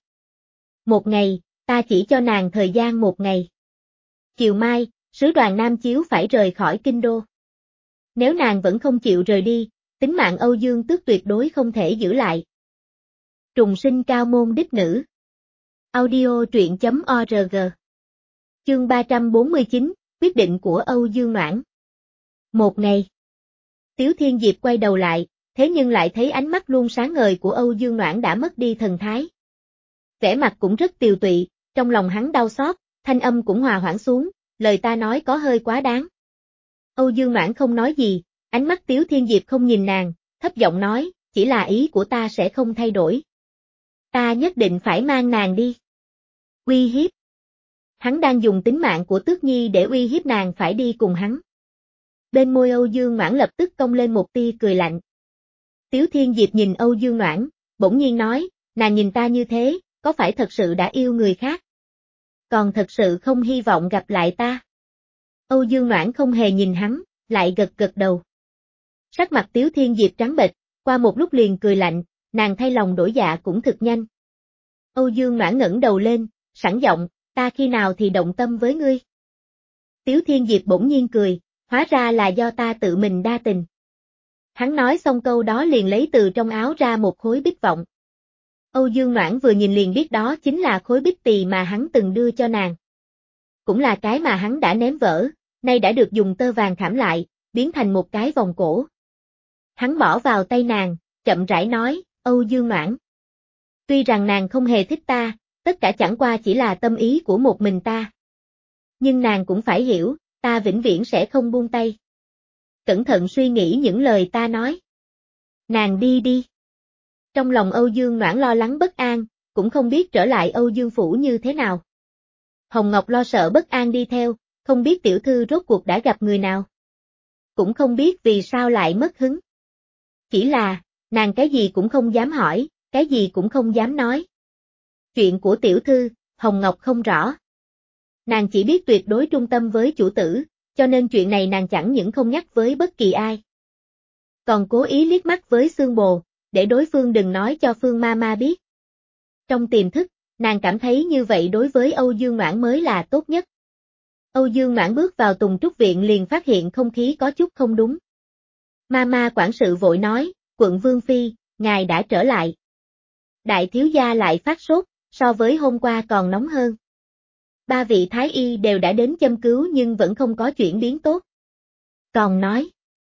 Một ngày, ta chỉ cho nàng thời gian một ngày. Chiều mai, sứ đoàn Nam Chiếu phải rời khỏi kinh đô. Nếu nàng vẫn không chịu rời đi, tính mạng Âu Dương Tước tuyệt đối không thể giữ lại. Trùng sinh cao môn đích nữ. Audio truyện chấm org. Chương ba trăm bốn mươi chín, quyết định của Âu Dương Noãn. Một ngày. Tiếu Thiên Diệp quay đầu lại, thế nhưng lại thấy ánh mắt luôn sáng ngời của Âu Dương Noãn đã mất đi thần thái. Vẻ mặt cũng rất tiều tụy, trong lòng hắn đau xót, thanh âm cũng hòa hoãn xuống, lời ta nói có hơi quá đáng. Âu Dương Noãn không nói gì, ánh mắt Tiếu Thiên Diệp không nhìn nàng, thấp giọng nói, chỉ là ý của ta sẽ không thay đổi. Ta nhất định phải mang nàng đi. Uy hiếp. Hắn đang dùng tính mạng của Tước Nhi để uy hiếp nàng phải đi cùng hắn. Bên môi Âu Dương Noãn lập tức cong lên một tia cười lạnh. Tiếu Thiên Diệp nhìn Âu Dương Noãn, bỗng nhiên nói, nàng nhìn ta như thế, có phải thật sự đã yêu người khác? Còn thật sự không hy vọng gặp lại ta? Âu Dương Noãn không hề nhìn hắn, lại gật gật đầu. Sắc mặt Tiếu Thiên Diệp trắng bệch, qua một lúc liền cười lạnh, nàng thay lòng đổi dạ cũng thực nhanh. Âu Dương Noãn ngẩng đầu lên, sẵn giọng, ta khi nào thì động tâm với ngươi? Tiếu Thiên Diệp bỗng nhiên cười, hóa ra là do ta tự mình đa tình. Hắn nói xong câu đó liền lấy từ trong áo ra một khối bích vọng. Âu Dương Noãn vừa nhìn liền biết đó chính là khối bích tỳ mà hắn từng đưa cho nàng. Cũng là cái mà hắn đã ném vỡ, nay đã được dùng tơ vàng khảm lại, biến thành một cái vòng cổ. Hắn bỏ vào tay nàng, chậm rãi nói, Âu Dương Noãn. Tuy rằng nàng không hề thích ta, tất cả chẳng qua chỉ là tâm ý của một mình ta. Nhưng nàng cũng phải hiểu, ta vĩnh viễn sẽ không buông tay. Cẩn thận suy nghĩ những lời ta nói. Nàng đi đi. Trong lòng Âu Dương Noãn lo lắng bất an, cũng không biết trở lại Âu Dương Phủ như thế nào. Hồng Ngọc lo sợ bất an đi theo, không biết tiểu thư rốt cuộc đã gặp người nào. Cũng không biết vì sao lại mất hứng. Chỉ là, nàng cái gì cũng không dám hỏi, cái gì cũng không dám nói. Chuyện của tiểu thư, Hồng Ngọc không rõ. Nàng chỉ biết tuyệt đối trung tâm với chủ tử, cho nên chuyện này nàng chẳng những không nhắc với bất kỳ ai. Còn cố ý liếc mắt với Xương Bồ, để đối phương đừng nói cho Phương Ma Ma biết. Trong tiềm thức, nàng cảm thấy như vậy đối với Âu Dương Noãn mới là tốt nhất. Âu Dương Noãn bước vào Tùng Trúc Viện liền phát hiện không khí có chút không đúng. Ma Ma quản sự vội nói, quận Vương Phi, ngài đã trở lại. Đại thiếu gia lại phát sốt, so với hôm qua còn nóng hơn. Ba vị thái y đều đã đến châm cứu nhưng vẫn không có chuyển biến tốt. Còn nói.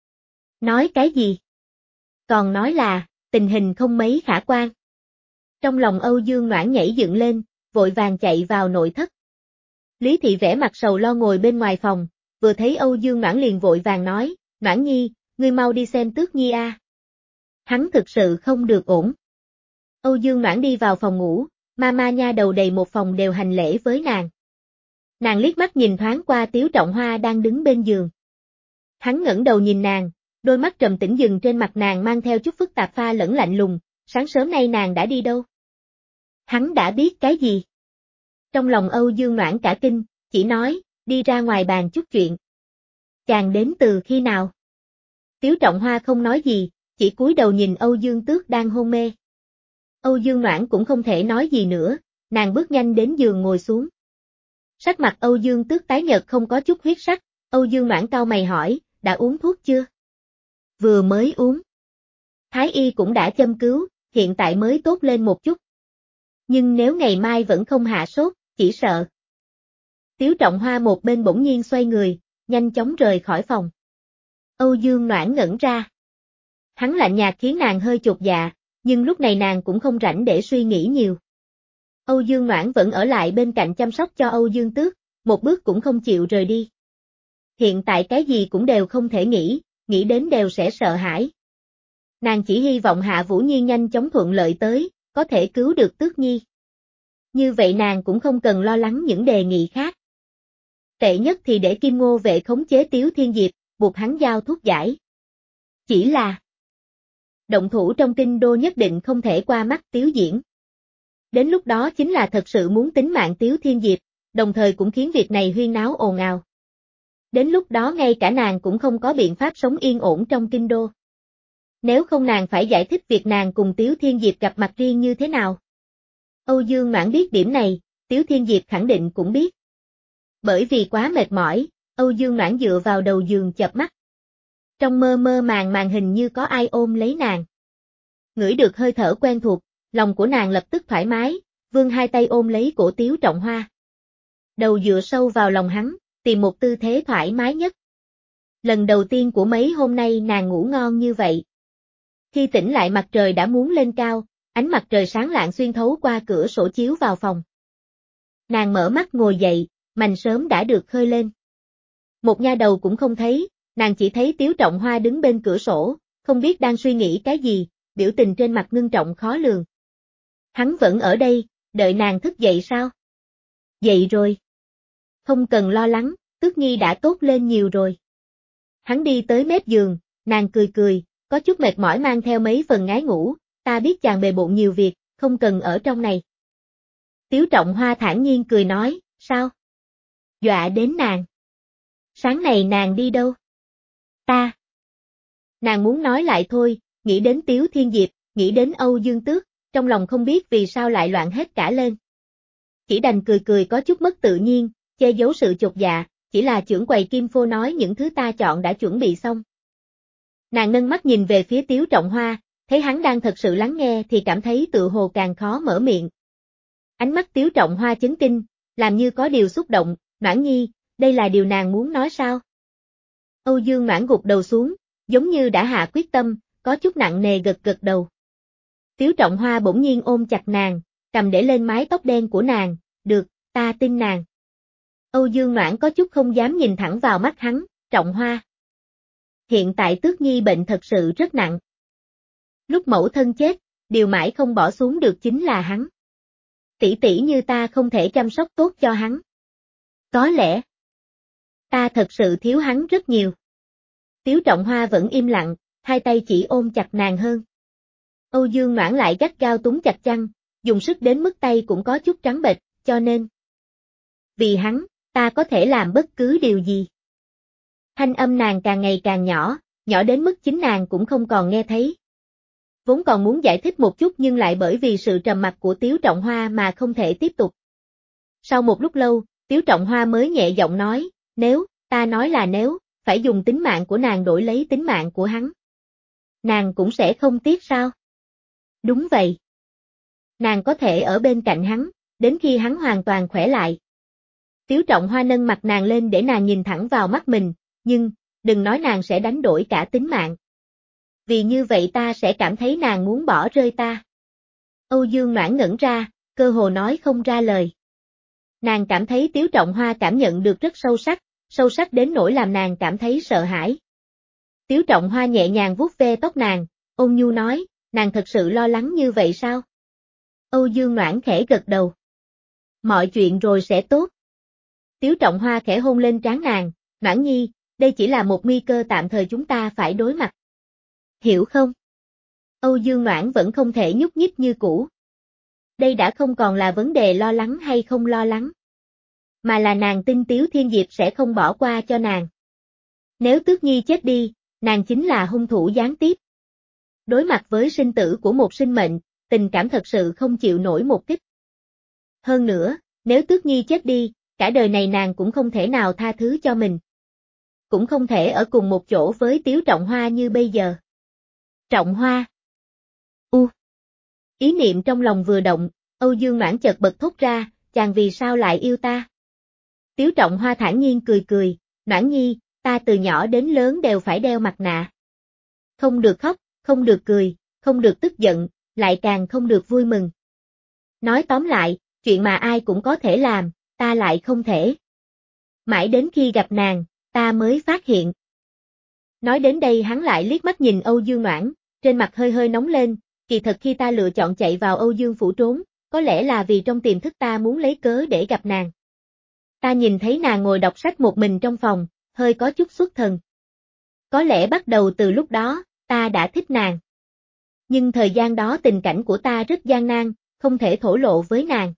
Nói cái gì? Còn nói là, tình hình không mấy khả quan. Trong lòng Âu Dương Noãn nhảy dựng lên, vội vàng chạy vào nội thất. Lý Thị vẻ mặt sầu lo ngồi bên ngoài phòng, vừa thấy Âu Dương Noãn liền vội vàng nói, Noãn Nhi, ngươi mau đi xem Tước Nhi a. Hắn thực sự không được ổn. Âu Dương Noãn đi vào phòng ngủ, mama nha đầu đầy một phòng đều hành lễ với nàng. Nàng liếc mắt nhìn thoáng qua Tiếu Trọng Hoa đang đứng bên giường. Hắn ngẩng đầu nhìn nàng, đôi mắt trầm tĩnh dừng trên mặt nàng mang theo chút phức tạp pha lẫn lạnh lùng, sáng sớm nay nàng đã đi đâu? Hắn đã biết cái gì? Trong lòng Âu Dương Noãn cả kinh, chỉ nói, đi ra ngoài bàn chút chuyện. Chàng đến từ khi nào? Tiếu Trọng Hoa không nói gì, chỉ cúi đầu nhìn Âu Dương Tước đang hôn mê. Âu Dương Noãn cũng không thể nói gì nữa, nàng bước nhanh đến giường ngồi xuống. Sắc mặt Âu Dương Tước tái nhợt không có chút huyết sắc, Âu Dương Noãn cau mày hỏi, đã uống thuốc chưa? Vừa mới uống. Thái y cũng đã châm cứu, hiện tại mới tốt lên một chút. Nhưng nếu ngày mai vẫn không hạ sốt, chỉ sợ. Tiếu Trọng Hoa một bên bỗng nhiên xoay người, nhanh chóng rời khỏi phòng. Âu Dương Noãn ngẩn ra. Hắn lạnh nhạt khiến nàng hơi chột dạ, nhưng lúc này nàng cũng không rảnh để suy nghĩ nhiều. Âu Dương Noãn vẫn ở lại bên cạnh chăm sóc cho Âu Dương Tước, một bước cũng không chịu rời đi. Hiện tại cái gì cũng đều không thể nghĩ, nghĩ đến đều sẽ sợ hãi. Nàng chỉ hy vọng Hạ Vũ Nhi nhanh chóng thuận lợi tới, có thể cứu được Tước Nhi. Như vậy nàng cũng không cần lo lắng những đề nghị khác. Tệ nhất thì để Kim Ngô Vệ khống chế Tiếu Thiên Diệp, buộc hắn giao thuốc giải. Chỉ là động thủ trong kinh đô nhất định không thể qua mắt Tiếu Diễn. Đến lúc đó chính là thật sự muốn tính mạng Tiếu Thiên Diệp, đồng thời cũng khiến việc này huyên náo ồn ào. Đến lúc đó ngay cả nàng cũng không có biện pháp sống yên ổn trong kinh đô. Nếu không nàng phải giải thích việc nàng cùng Tiếu Thiên Diệp gặp mặt riêng như thế nào. Âu Dương Noãn biết điểm này, Tiếu Thiên Diệp khẳng định cũng biết. Bởi vì quá mệt mỏi, Âu Dương Noãn dựa vào đầu giường chợp mắt. Trong mơ mơ màng màng hình như có ai ôm lấy nàng. Ngửi được hơi thở quen thuộc, lòng của nàng lập tức thoải mái, vươn hai tay ôm lấy cổ Tiếu Trọng Hoa. Đầu dựa sâu vào lòng hắn, tìm một tư thế thoải mái nhất. Lần đầu tiên của mấy hôm nay nàng ngủ ngon như vậy. Khi tỉnh lại mặt trời đã muốn lên cao, ánh mặt trời sáng lạng xuyên thấu qua cửa sổ chiếu vào phòng. Nàng mở mắt ngồi dậy, mành sớm đã được khơi lên. Một nha đầu cũng không thấy, nàng chỉ thấy Tiếu Trọng Hoa đứng bên cửa sổ, không biết đang suy nghĩ cái gì, biểu tình trên mặt ngưng trọng khó lường. Hắn vẫn ở đây, đợi nàng thức dậy sao? Dậy rồi. Không cần lo lắng, Tước Nhi đã tốt lên nhiều rồi. Hắn đi tới mép giường, nàng cười cười, có chút mệt mỏi mang theo mấy phần ngái ngủ, ta biết chàng bề bộn nhiều việc, không cần ở trong này. Tiếu Trọng Hoa thản nhiên cười nói, sao? Dọa đến nàng. Sáng này nàng đi đâu? Ta. Nàng muốn nói lại thôi, nghĩ đến Tiếu Thiên Diệp, nghĩ đến Âu Dương Tước, trong lòng không biết vì sao lại loạn hết cả lên. Chỉ đành cười cười có chút mất tự nhiên, che giấu sự chột dạ, chỉ là trưởng quầy Kim Phô nói những thứ ta chọn đã chuẩn bị xong. Nàng nâng mắt nhìn về phía Tiếu Trọng Hoa, thấy hắn đang thật sự lắng nghe thì cảm thấy tự hồ càng khó mở miệng. Ánh mắt Tiếu Trọng Hoa chấn kinh, làm như có điều xúc động, Noãn Nhi, đây là điều nàng muốn nói sao? Âu Dương Noãn gục đầu xuống, giống như đã hạ quyết tâm, có chút nặng nề gật gật đầu. Tiếu Trọng Hoa bỗng nhiên ôm chặt nàng, cầm để lên mái tóc đen của nàng, được, ta tin nàng. Âu Dương Noãn có chút không dám nhìn thẳng vào mắt hắn, Trọng Hoa. Hiện tại Tước Nhi bệnh thật sự rất nặng. Lúc mẫu thân chết, điều mãi không bỏ xuống được chính là hắn. Tỷ tỷ như ta không thể chăm sóc tốt cho hắn. Có lẽ, ta thật sự thiếu hắn rất nhiều. Tiếu Trọng Hoa vẫn im lặng, hai tay chỉ ôm chặt nàng hơn. Âu Dương Noãn lại gắt gao túng chặt chăn, dùng sức đến mức tay cũng có chút trắng bệch, cho nên. Vì hắn, ta có thể làm bất cứ điều gì. Thanh âm nàng càng ngày càng nhỏ, nhỏ đến mức chính nàng cũng không còn nghe thấy. Vốn còn muốn giải thích một chút nhưng lại bởi vì sự trầm mặc của Tiếu Trọng Hoa mà không thể tiếp tục. Sau một lúc lâu, Tiếu Trọng Hoa mới nhẹ giọng nói, nếu, ta nói là nếu, phải dùng tính mạng của nàng đổi lấy tính mạng của hắn. Nàng cũng sẽ không tiếc sao? Đúng vậy. Nàng có thể ở bên cạnh hắn, đến khi hắn hoàn toàn khỏe lại. Tiếu Trọng Hoa nâng mặt nàng lên để nàng nhìn thẳng vào mắt mình, nhưng, đừng nói nàng sẽ đánh đổi cả tính mạng. Vì như vậy ta sẽ cảm thấy nàng muốn bỏ rơi ta. Âu Dương Noãn ngẩn ra, cơ hồ nói không ra lời. Nàng cảm thấy Tiếu Trọng Hoa cảm nhận được rất sâu sắc, sâu sắc đến nỗi làm nàng cảm thấy sợ hãi. Tiếu Trọng Hoa nhẹ nhàng vuốt ve tóc nàng, ôn nhu nói, nàng thật sự lo lắng như vậy sao? Âu Dương Noãn khẽ gật đầu. Mọi chuyện rồi sẽ tốt. Tiếu Trọng Hoa khẽ hôn lên trán nàng, Noãn nhi, đây chỉ là một nguy cơ tạm thời chúng ta phải đối mặt. Hiểu không? Âu Dương Noãn vẫn không thể nhúc nhích như cũ. Đây đã không còn là vấn đề lo lắng hay không lo lắng. Mà là nàng tin Tiếu Thiên Diệp sẽ không bỏ qua cho nàng. Nếu Tước Nhi chết đi, nàng chính là hung thủ gián tiếp. Đối mặt với sinh tử của một sinh mệnh, tình cảm thật sự không chịu nổi một kích. Hơn nữa, nếu Tước Nhi chết đi, cả đời này nàng cũng không thể nào tha thứ cho mình. Cũng không thể ở cùng một chỗ với Tiếu Trọng Hoa như bây giờ. Trọng Hoa. U. Ý niệm trong lòng vừa động, Âu Dương Noãn chợt bật thốt ra, chàng vì sao lại yêu ta? Tiếu Trọng Hoa thản nhiên cười cười, Noãn nhi, ta từ nhỏ đến lớn đều phải đeo mặt nạ. Không được khóc, không được cười, không được tức giận, lại càng không được vui mừng. Nói tóm lại, chuyện mà ai cũng có thể làm, ta lại không thể. Mãi đến khi gặp nàng, ta mới phát hiện. Nói đến đây hắn lại liếc mắt nhìn Âu Dương Noãn, trên mặt hơi hơi nóng lên, kỳ thật khi ta lựa chọn chạy vào Âu Dương phủ trốn, có lẽ là vì trong tiềm thức ta muốn lấy cớ để gặp nàng. Ta nhìn thấy nàng ngồi đọc sách một mình trong phòng, hơi có chút xuất thần. Có lẽ bắt đầu từ lúc đó, ta đã thích nàng. Nhưng thời gian đó tình cảnh của ta rất gian nan, không thể thổ lộ với nàng.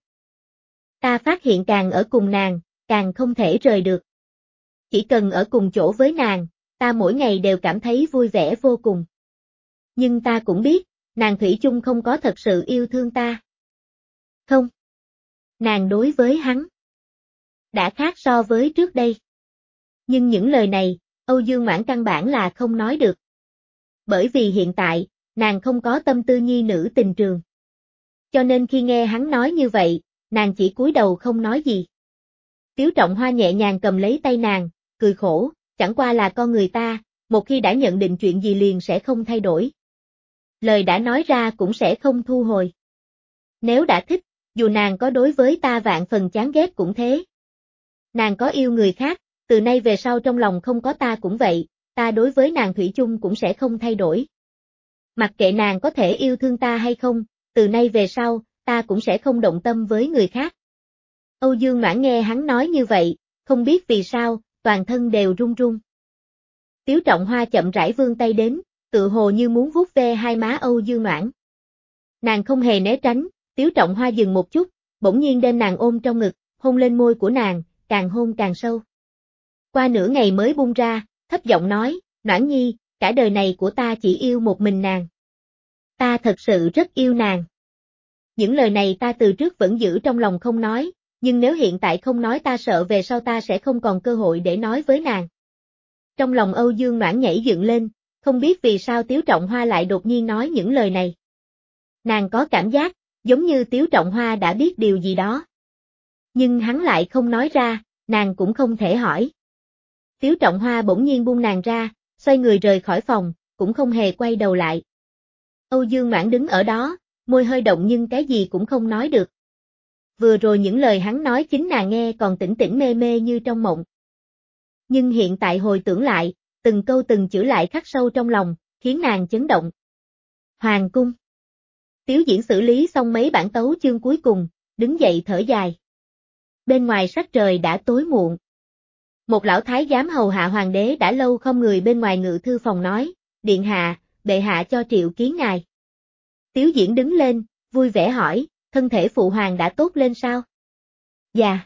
Ta phát hiện càng ở cùng nàng, càng không thể rời được. Chỉ cần ở cùng chỗ với nàng, ta mỗi ngày đều cảm thấy vui vẻ vô cùng. Nhưng ta cũng biết, nàng thủy chung không có thật sự yêu thương ta. Không. Nàng đối với hắn đã khác so với trước đây. Nhưng những lời này, Âu Dương Noãn căn bản là không nói được. Bởi vì hiện tại, nàng không có tâm tư nhi nữ tình trường. Cho nên khi nghe hắn nói như vậy, nàng chỉ cúi đầu không nói gì. Tiếu Trọng Hoa nhẹ nhàng cầm lấy tay nàng, cười khổ, chẳng qua là con người ta, một khi đã nhận định chuyện gì liền sẽ không thay đổi. Lời đã nói ra cũng sẽ không thu hồi. Nếu đã thích, dù nàng có đối với ta vạn phần chán ghét cũng thế. Nàng có yêu người khác, từ nay về sau trong lòng không có ta cũng vậy, ta đối với nàng thủy chung cũng sẽ không thay đổi. Mặc kệ nàng có thể yêu thương ta hay không, từ nay về sau, ta cũng sẽ không động tâm với người khác. Âu Dương Noãn nghe hắn nói như vậy, không biết vì sao, toàn thân đều run run. Tiếu Trọng Hoa chậm rãi vươn tay đến, tự hồ như muốn vuốt ve hai má Âu Dương Noãn. Nàng không hề né tránh, Tiếu Trọng Hoa dừng một chút, bỗng nhiên đem nàng ôm trong ngực, hôn lên môi của nàng, càng hôn càng sâu. Qua nửa ngày mới buông ra, thấp giọng nói, Noãn nhi, cả đời này của ta chỉ yêu một mình nàng. Ta thật sự rất yêu nàng. Những lời này ta từ trước vẫn giữ trong lòng không nói, nhưng nếu hiện tại không nói ta sợ về sau ta sẽ không còn cơ hội để nói với nàng. Trong lòng Âu Dương Noãn nhảy dựng lên, không biết vì sao Tiếu Trọng Hoa lại đột nhiên nói những lời này. Nàng có cảm giác, giống như Tiếu Trọng Hoa đã biết điều gì đó. Nhưng hắn lại không nói ra, nàng cũng không thể hỏi. Tiếu Trọng Hoa bỗng nhiên buông nàng ra, xoay người rời khỏi phòng, cũng không hề quay đầu lại. Âu Dương Noãn đứng ở đó, môi hơi động nhưng cái gì cũng không nói được. Vừa rồi những lời hắn nói chính nàng nghe còn tỉnh tỉnh mê mê như trong mộng. Nhưng hiện tại hồi tưởng lại, từng câu từng chữ lại khắc sâu trong lòng, khiến nàng chấn động. Hoàng cung. Tiếu Diễn xử lý xong mấy bản tấu chương cuối cùng, đứng dậy thở dài. Bên ngoài sắc trời đã tối muộn. Một lão thái giám hầu hạ hoàng đế đã lâu không người bên ngoài ngự thư phòng nói, điện hạ, bệ hạ cho triệu kiến ngài. Tiếu Diễn đứng lên, vui vẻ hỏi, thân thể phụ hoàng đã tốt lên sao? Dạ.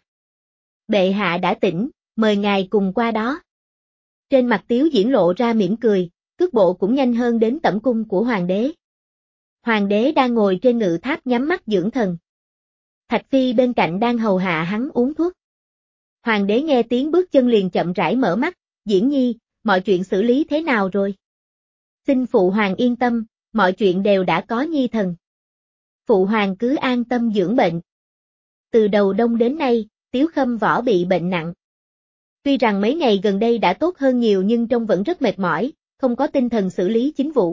Bệ hạ đã tỉnh, mời ngài cùng qua đó. Trên mặt Tiếu Diễn lộ ra mỉm cười, cước bộ cũng nhanh hơn đến tẩm cung của hoàng đế. Hoàng đế đang ngồi trên ngự tháp nhắm mắt dưỡng thần. Thạch Phi bên cạnh đang hầu hạ hắn uống thuốc. Hoàng đế nghe tiếng bước chân liền chậm rãi mở mắt, Diễn nhi, mọi chuyện xử lý thế nào rồi? Xin phụ hoàng yên tâm, mọi chuyện đều đã có nhi thần. Phụ hoàng cứ an tâm dưỡng bệnh. Từ đầu đông đến nay, Tiếu Khâm Võ bị bệnh nặng. Tuy rằng mấy ngày gần đây đã tốt hơn nhiều nhưng trông vẫn rất mệt mỏi, không có tinh thần xử lý chính vụ.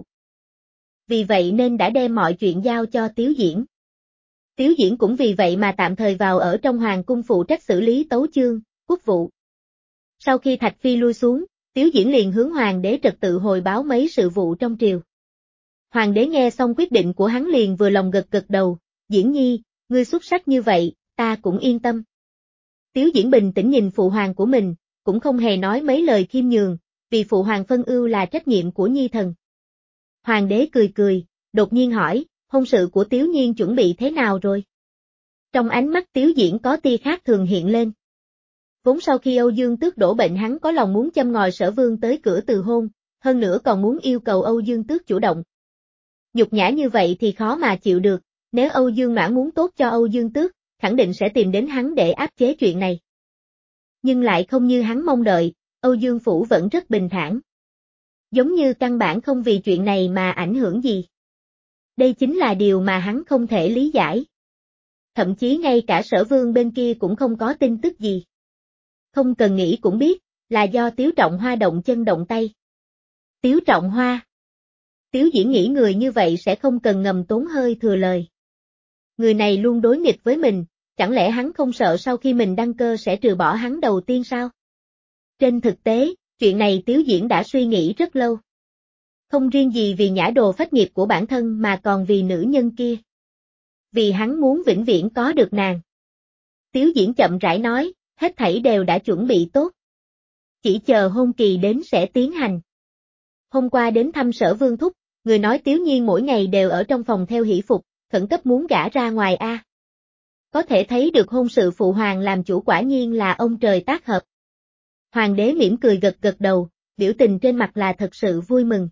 Vì vậy nên đã đem mọi chuyện giao cho Tiếu Diễn. Tiếu Diễn cũng vì vậy mà tạm thời vào ở trong hoàng cung phụ trách xử lý tấu chương, quốc vụ. Sau khi Thạch Phi lui xuống, Tiếu Diễn liền hướng hoàng đế trật tự hồi báo mấy sự vụ trong triều. Hoàng đế nghe xong quyết định của hắn liền vừa lòng gật gật đầu, Diễn nhi, ngươi xuất sắc như vậy, ta cũng yên tâm. Tiếu Diễn bình tĩnh nhìn phụ hoàng của mình, cũng không hề nói mấy lời khiêm nhường, vì phụ hoàng phân ưu là trách nhiệm của nhi thần. Hoàng đế cười cười, đột nhiên hỏi, hôn sự của Tiếu Nhiên chuẩn bị thế nào rồi? Trong ánh mắt Tiếu Diễn có tia khác thường hiện lên. Vốn sau khi Âu Dương Tước đổ bệnh hắn có lòng muốn châm ngòi Sở Vương tới cửa từ hôn, hơn nữa còn muốn yêu cầu Âu Dương Tước chủ động. Nhục nhã như vậy thì khó mà chịu được, nếu Âu Dương Noãn muốn tốt cho Âu Dương Tước, khẳng định sẽ tìm đến hắn để áp chế chuyện này. Nhưng lại không như hắn mong đợi, Âu Dương Phủ vẫn rất bình thản. Giống như căn bản không vì chuyện này mà ảnh hưởng gì. Đây chính là điều mà hắn không thể lý giải. Thậm chí ngay cả Sở Vương bên kia cũng không có tin tức gì. Không cần nghĩ cũng biết, là do Tiếu Trọng Hoa động chân động tay. Tiếu Trọng Hoa. Tiếu Diễn nghĩ người như vậy sẽ không cần ngầm tốn hơi thừa lời. Người này luôn đối nghịch với mình, chẳng lẽ hắn không sợ sau khi mình đăng cơ sẽ trừ bỏ hắn đầu tiên sao? Trên thực tế, chuyện này Tiếu Diễn đã suy nghĩ rất lâu. Không riêng gì vì nhã đồ phách nghiệp của bản thân mà còn vì nữ nhân kia. Vì hắn muốn vĩnh viễn có được nàng. Tiếu Diễn chậm rãi nói, hết thảy đều đã chuẩn bị tốt. Chỉ chờ hôn kỳ đến sẽ tiến hành. Hôm qua đến thăm Sở Vương thúc, người nói Tiếu Nhiên mỗi ngày đều ở trong phòng theo hỷ phục, khẩn cấp muốn gả ra ngoài a. Có thể thấy được hôn sự phụ hoàng làm chủ quả nhiên là ông trời tác hợp. Hoàng đế mỉm cười gật gật đầu, biểu tình trên mặt là thật sự vui mừng.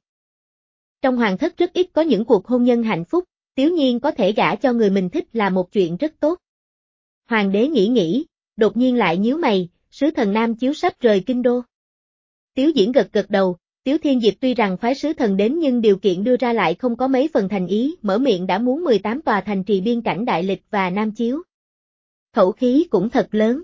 Trong hoàng thất rất ít có những cuộc hôn nhân hạnh phúc, Tiếu Nhiên có thể gả cho người mình thích là một chuyện rất tốt. Hoàng đế nghĩ nghĩ, đột nhiên lại nhíu mày, sứ thần Nam Chiếu sắp rời kinh đô. Tiếu Diễn gật gật đầu, Tiếu Thiên Diệp tuy rằng phái sứ thần đến nhưng điều kiện đưa ra lại không có mấy phần thành ý, mở miệng đã muốn mười tám tòa thành trì biên cảnh Đại Lịch và Nam Chiếu. Khẩu khí cũng thật lớn.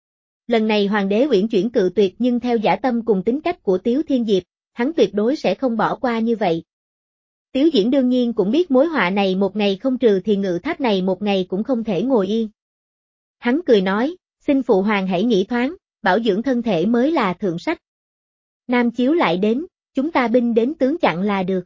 Lần này hoàng đế uyển chuyển cự tuyệt nhưng theo dã tâm cùng tính cách của Tiếu Thiên Diệp, hắn tuyệt đối sẽ không bỏ qua như vậy. Tiếu Diễn đương nhiên cũng biết mối họa này một ngày không trừ thì ngự tháp này một ngày cũng không thể ngồi yên. Hắn cười nói, xin phụ hoàng hãy nghĩ thoáng, bảo dưỡng thân thể mới là thượng sách. Nam Chiếu lại đến, chúng ta binh đến tướng chặn là được.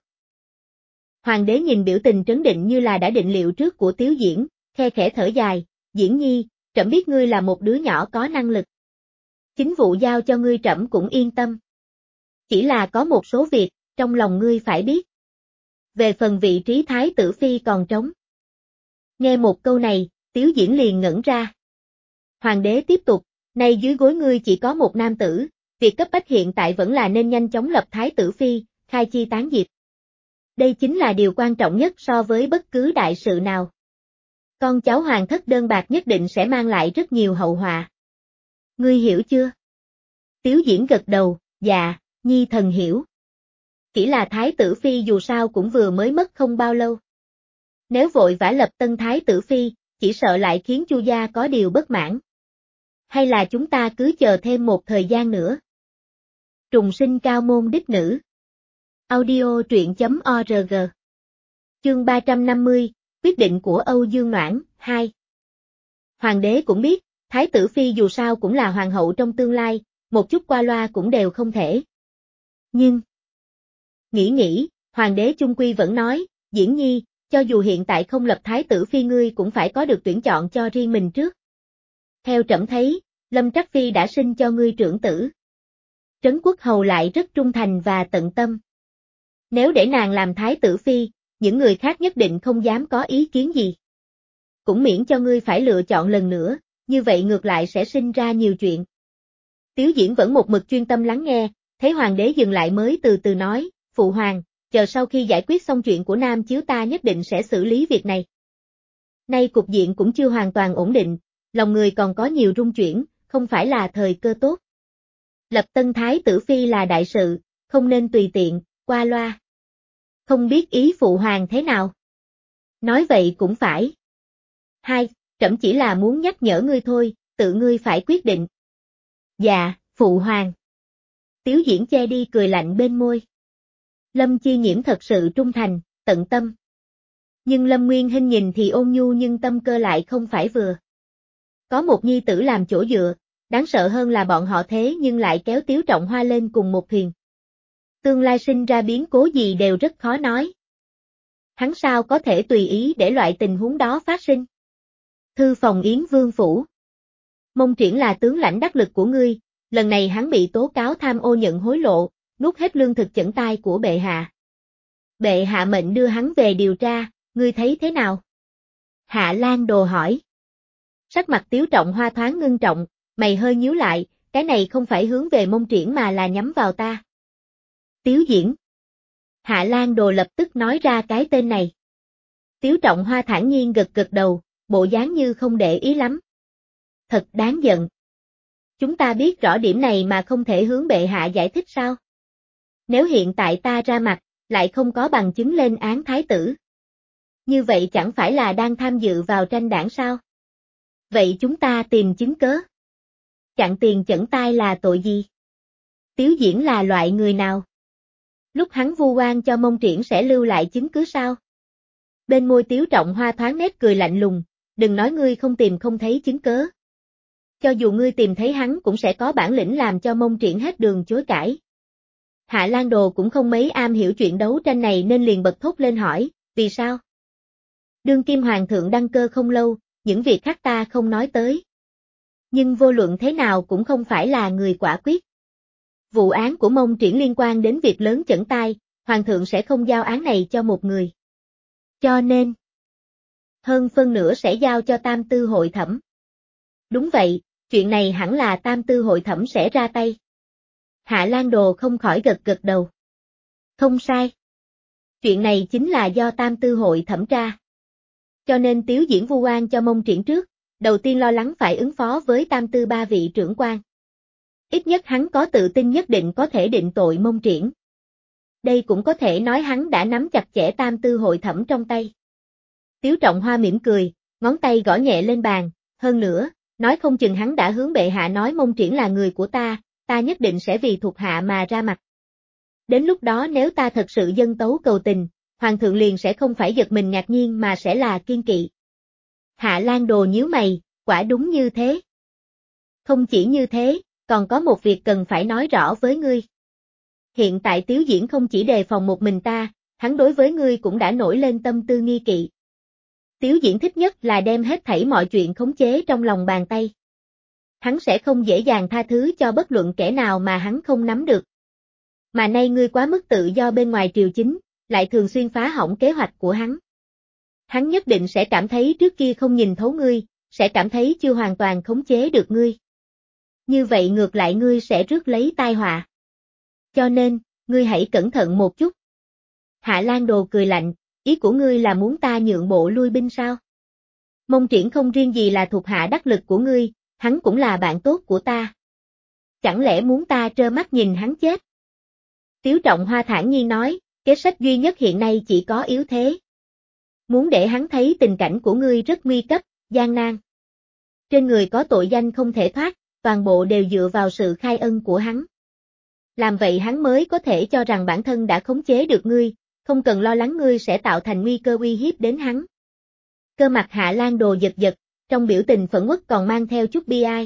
Hoàng đế nhìn biểu tình trấn định như là đã định liệu trước của Tiếu Diễn, khe khẽ thở dài, Diễn nhi, trẫm biết ngươi là một đứa nhỏ có năng lực. Chính vụ giao cho ngươi trẫm cũng yên tâm. Chỉ là có một số việc, trong lòng ngươi phải biết. Về phần vị trí thái tử phi còn trống. Nghe một câu này, Tiếu Diễn liền ngẩn ra. Hoàng đế tiếp tục, nay dưới gối ngươi chỉ có một nam tử, việc cấp bách hiện tại vẫn là nên nhanh chóng lập thái tử phi, khai chi tán diệp. Đây chính là điều quan trọng nhất so với bất cứ đại sự nào. Con cháu hoàng thất đơn bạc nhất định sẽ mang lại rất nhiều hậu họa. Ngươi hiểu chưa? Tiếu Diễn gật đầu, dạ, nhi thần hiểu. Chỉ là thái tử phi dù sao cũng vừa mới mất không bao lâu. Nếu vội vã lập tân thái tử phi, chỉ sợ lại khiến Chu gia có điều bất mãn. Hay là chúng ta cứ chờ thêm một thời gian nữa. Trùng sinh cao môn đích nữ. Audio truyện chấm org. Chương ba trăm năm mươi, quyết định của Âu Dương Noãn, hai. Hoàng đế cũng biết, thái tử phi dù sao cũng là hoàng hậu trong tương lai, một chút qua loa cũng đều không thể. Nhưng, nghĩ nghĩ, hoàng đế chung quy vẫn nói, Diễn nhi, cho dù hiện tại không lập thái tử phi ngươi cũng phải có được tuyển chọn cho riêng mình trước. Theo trẫm thấy, Lâm Trắc Phi đã sinh cho ngươi trưởng tử. Trấn Quốc Hầu lại rất trung thành và tận tâm. Nếu để nàng làm thái tử phi, những người khác nhất định không dám có ý kiến gì. Cũng miễn cho ngươi phải lựa chọn lần nữa, như vậy ngược lại sẽ sinh ra nhiều chuyện. Tiếu Diễn vẫn một mực chuyên tâm lắng nghe, thấy hoàng đế dừng lại mới từ từ nói, phụ hoàng, chờ sau khi giải quyết xong chuyện của Nam Chiếu ta nhất định sẽ xử lý việc này. Nay cục diện cũng chưa hoàn toàn ổn định, lòng người còn có nhiều rung chuyển, không phải là thời cơ tốt. Lập tân thái tử phi là đại sự, không nên tùy tiện, qua loa. Không biết ý phụ hoàng thế nào? Nói vậy cũng phải. Hai, trẫm chỉ là muốn nhắc nhở ngươi thôi, tự ngươi phải quyết định. Dạ, phụ hoàng. Tiếu Diễn che đi cười lạnh bên môi. Lâm Chi Nhiễm thật sự trung thành, tận tâm. Nhưng Lâm Nguyên Hinh nhìn thì ôn nhu nhưng tâm cơ lại không phải vừa. Có một nhi tử làm chỗ dựa, đáng sợ hơn là bọn họ thế nhưng lại kéo Tiếu Trọng Hoa lên cùng một thuyền. Tương lai sinh ra biến cố gì đều rất khó nói. Hắn sao có thể tùy ý để loại tình huống đó phát sinh. Thư phòng Yến Vương Phủ. Mông Triển là tướng lãnh đắc lực của ngươi, lần này hắn bị tố cáo tham ô nhận hối lộ, nuốt hết lương thực chẩn tai của bệ hạ. Bệ hạ mệnh đưa hắn về điều tra, ngươi thấy thế nào? Hạ Lan Đồ hỏi. Sắc mặt Tiếu Trọng Hoa thoáng ngưng trọng, mày hơi nhíu lại, cái này không phải hướng về Mông Triển mà là nhắm vào ta. Tiếu Diễn. Hạ Lan Đồ lập tức nói ra cái tên này. Tiếu Trọng Hoa thản nhiên gật gật đầu, bộ dáng như không để ý lắm. Thật đáng giận. Chúng ta biết rõ điểm này mà không thể hướng bệ hạ giải thích sao? Nếu hiện tại ta ra mặt, lại không có bằng chứng lên án thái tử. Như vậy chẳng phải là đang tham dự vào tranh đảng sao? Vậy chúng ta tìm chứng cớ. Chặn tiền chẩn tai là tội gì? Tiếu Diễn là loại người nào? Lúc hắn vu oan cho Mông Triển sẽ lưu lại chứng cứ sao? Bên môi Tiếu Trọng Hoa thoáng nét cười lạnh lùng, đừng nói ngươi không tìm không thấy chứng cớ. Cho dù ngươi tìm thấy hắn cũng sẽ có bản lĩnh làm cho Mông Triển hết đường chối cãi. Hạ Lan Đồ cũng không mấy am hiểu chuyện đấu tranh này nên liền bật thốt lên hỏi, vì sao? Đương kim hoàng thượng đăng cơ không lâu, những việc khác ta không nói tới. Nhưng vô luận thế nào cũng không phải là người quả quyết. Vụ án của Mông Triển liên quan đến việc lớn chẩn tai, hoàng thượng sẽ không giao án này cho một người. Cho nên, hơn phân nửa sẽ giao cho Tam Tư hội thẩm. Đúng vậy, chuyện này hẳn là Tam Tư hội thẩm sẽ ra tay. Hạ Lan Đồ không khỏi gật gật đầu. Không sai. Chuyện này chính là do Tam Tư hội thẩm tra. Cho nên Tiếu Diễn vu oan cho Mông Triển trước, đầu tiên lo lắng phải ứng phó với Tam Tư ba vị trưởng quan. Ít nhất hắn có tự tin nhất định có thể định tội Mông Triển. Đây cũng có thể nói hắn đã nắm chặt chẽ Tam Tư hội thẩm trong tay. Tiếu Trọng Hoa mỉm cười, ngón tay gõ nhẹ lên bàn, hơn nữa, nói không chừng hắn đã hướng bệ hạ nói Mông Triển là người của ta, ta nhất định sẽ vì thuộc hạ mà ra mặt. Đến lúc đó nếu ta thật sự dâng tấu cầu tình, hoàng thượng liền sẽ không phải giật mình ngạc nhiên mà sẽ là kiên kỵ. Hạ Lan Đồ nhíu mày, quả đúng như thế. Không chỉ như thế, còn có một việc cần phải nói rõ với ngươi. Hiện tại Tiếu Diễn không chỉ đề phòng một mình ta, hắn đối với ngươi cũng đã nổi lên tâm tư nghi kỵ. Tiếu Diễn thích nhất là đem hết thảy mọi chuyện khống chế trong lòng bàn tay. Hắn sẽ không dễ dàng tha thứ cho bất luận kẻ nào mà hắn không nắm được. Mà nay ngươi quá mức tự do bên ngoài triều chính, lại thường xuyên phá hỏng kế hoạch của hắn. Hắn nhất định sẽ cảm thấy trước kia không nhìn thấu ngươi, sẽ cảm thấy chưa hoàn toàn khống chế được ngươi. Như vậy ngược lại ngươi sẽ rước lấy tai họa. Cho nên, ngươi hãy cẩn thận một chút. Hạ Lan Đồ cười lạnh, ý của ngươi là muốn ta nhượng bộ lui binh sao? Mông Triển không riêng gì là thuộc hạ đắc lực của ngươi, hắn cũng là bạn tốt của ta. Chẳng lẽ muốn ta trơ mắt nhìn hắn chết? Tiếu Trọng Hoa thản nhiên nói, kế sách duy nhất hiện nay chỉ có yếu thế. Muốn để hắn thấy tình cảnh của ngươi rất nguy cấp, gian nan. Trên người có tội danh không thể thoát, toàn bộ đều dựa vào sự khai ân của hắn. Làm vậy hắn mới có thể cho rằng bản thân đã khống chế được ngươi, không cần lo lắng ngươi sẽ tạo thành nguy cơ uy hiếp đến hắn. Cơ mặt Hạ Lan Đồ giật giật, trong biểu tình phẫn uất còn mang theo chút bi ai.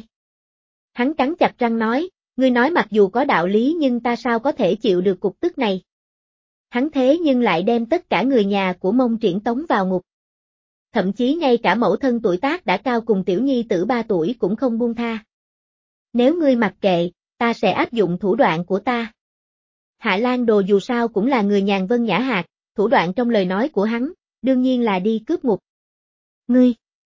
Hắn cắn chặt răng nói, ngươi nói mặc dù có đạo lý nhưng ta sao có thể chịu được cục tức này. Hắn thế nhưng lại đem tất cả người nhà của Mông Triển tống vào ngục. Thậm chí ngay cả mẫu thân tuổi tác đã cao cùng tiểu nhi tử ba tuổi cũng không buông tha. Nếu ngươi mặc kệ, ta sẽ áp dụng thủ đoạn của ta. Hạ Lan Đồ dù sao cũng là người nhàn vân nhã hạt, thủ đoạn trong lời nói của hắn, đương nhiên là đi cướp ngục. Ngươi!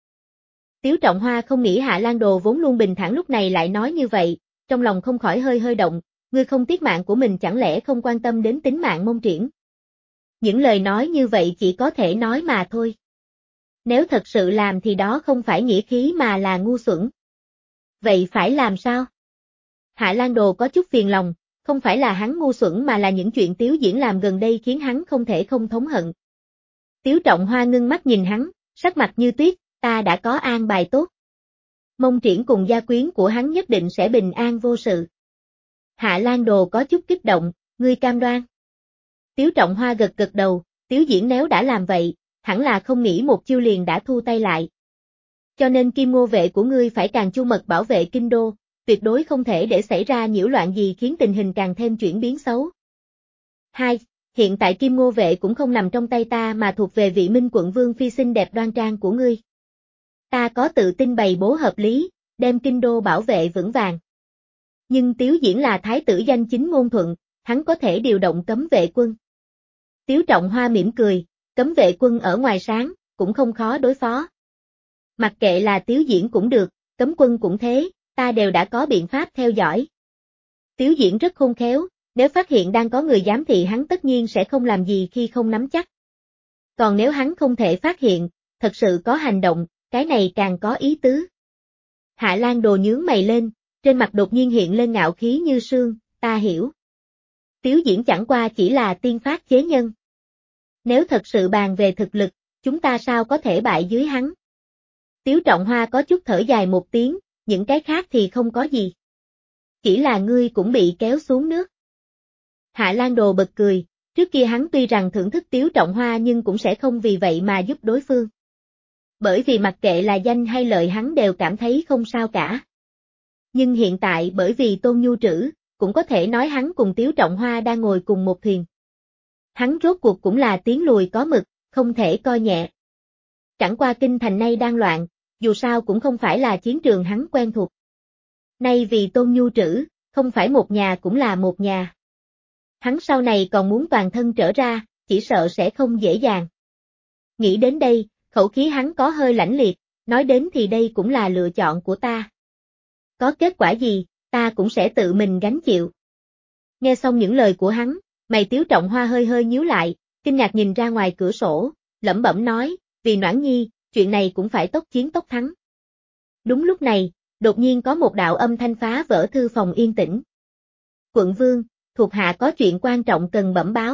Tiếu Trọng Hoa không nghĩ Hạ Lan Đồ vốn luôn bình thản lúc này lại nói như vậy, trong lòng không khỏi hơi hơi động, ngươi không tiếc mạng của mình chẳng lẽ không quan tâm đến tính mạng Mông Triển. Những lời nói như vậy chỉ có thể nói mà thôi. Nếu thật sự làm thì đó không phải nghĩa khí mà là ngu xuẩn. Vậy phải làm sao? Hạ Lan Đồ có chút phiền lòng, không phải là hắn ngu xuẩn mà là những chuyện Tiếu Diễn làm gần đây khiến hắn không thể không thống hận. Tiếu Trọng Hoa ngưng mắt nhìn hắn, sắc mặt như tuyết, ta đã có an bài tốt. Mong Triển cùng gia quyến của hắn nhất định sẽ bình an vô sự. Hạ Lan Đồ có chút kích động, ngươi cam đoan. Tiếu Trọng Hoa gật gật đầu, Tiếu Diễn nếu đã làm vậy, hẳn là không nghĩ một chiêu liền đã thu tay lại. Cho nên Kim Ngô vệ của ngươi phải càng chu mật bảo vệ kinh đô, tuyệt đối không thể để xảy ra nhiễu loạn gì khiến tình hình càng thêm chuyển biến xấu. Hai, hiện tại Kim Ngô vệ cũng không nằm trong tay ta mà thuộc về vị Minh quận vương phi xinh đẹp đoan trang của ngươi. Ta có tự tin bày bố hợp lý, đem kinh đô bảo vệ vững vàng. Nhưng Tiếu Diễn là thái tử danh chính ngôn thuận, hắn có thể điều động cấm vệ quân. Tiếu Trọng Hoa mỉm cười, cấm vệ quân ở ngoài sáng, cũng không khó đối phó. Mặc kệ là Tiếu Diễn cũng được, cấm quân cũng thế, ta đều đã có biện pháp theo dõi. Tiếu Diễn rất khôn khéo, nếu phát hiện đang có người giám thị hắn tất nhiên sẽ không làm gì khi không nắm chắc. Còn nếu hắn không thể phát hiện, thật sự có hành động, cái này càng có ý tứ. Hạ Lan Đồ nhướng mày lên, trên mặt đột nhiên hiện lên ngạo khí như sương, ta hiểu. Tiếu Diễn chẳng qua chỉ là tiên phát chế nhân. Nếu thật sự bàn về thực lực, chúng ta sao có thể bại dưới hắn? Tiếu Trọng Hoa có chút thở dài một tiếng, những cái khác thì không có gì. Chỉ là ngươi cũng bị kéo xuống nước. Hạ Lan Đồ bật cười, trước kia hắn tuy rằng thưởng thức Tiếu Trọng Hoa nhưng cũng sẽ không vì vậy mà giúp đối phương. Bởi vì mặc kệ là danh hay lợi hắn đều cảm thấy không sao cả. Nhưng hiện tại bởi vì Tôn Nhu Trữ, cũng có thể nói hắn cùng Tiếu Trọng Hoa đang ngồi cùng một thuyền. Hắn rốt cuộc cũng là tiếng lùi có mực, không thể coi nhẹ. Chẳng qua kinh thành nay đang loạn, dù sao cũng không phải là chiến trường hắn quen thuộc. Nay vì Tôn Nhu Trữ, không phải một nhà cũng là một nhà. Hắn sau này còn muốn toàn thân trở ra, chỉ sợ sẽ không dễ dàng. Nghĩ đến đây, khẩu khí hắn có hơi lãnh liệt, nói đến thì đây cũng là lựa chọn của ta. Có kết quả gì, ta cũng sẽ tự mình gánh chịu. Nghe xong những lời của hắn, mày Tiếu Trọng Hoa hơi hơi nhíu lại, kinh ngạc nhìn ra ngoài cửa sổ, lẩm bẩm nói, vì Noãn Nhi, chuyện này cũng phải tốc chiến tốc thắng. Đúng lúc này, đột nhiên có một đạo âm thanh phá vỡ thư phòng yên tĩnh. Quận vương, thuộc hạ có chuyện quan trọng cần bẩm báo.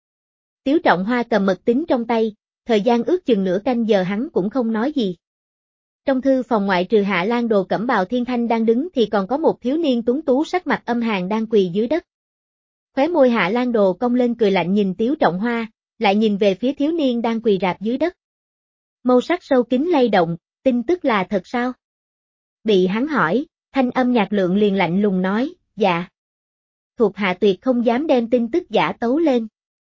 Tiếu Trọng Hoa cầm mật tín trong tay, thời gian ước chừng nửa canh giờ hắn cũng không nói gì. Trong thư phòng ngoại trừ Hạ Lan Đồ cẩm bào thiên thanh đang đứng thì còn có một thiếu niên tuấn tú sắc mặt âm hàn đang quỳ dưới đất. Khóe môi Hạ Lan Đồ cong lên cười lạnh nhìn Tiếu Trọng Hoa, lại nhìn về phía thiếu niên đang quỳ rạp dưới đất. Mâu sắc sâu kín lay động, tin tức là thật sao? Bị hắn hỏi, thanh âm Nhạc Lượng liền lạnh lùng nói, dạ. Thuộc hạ tuyệt không dám đem tin tức giả tấu lên.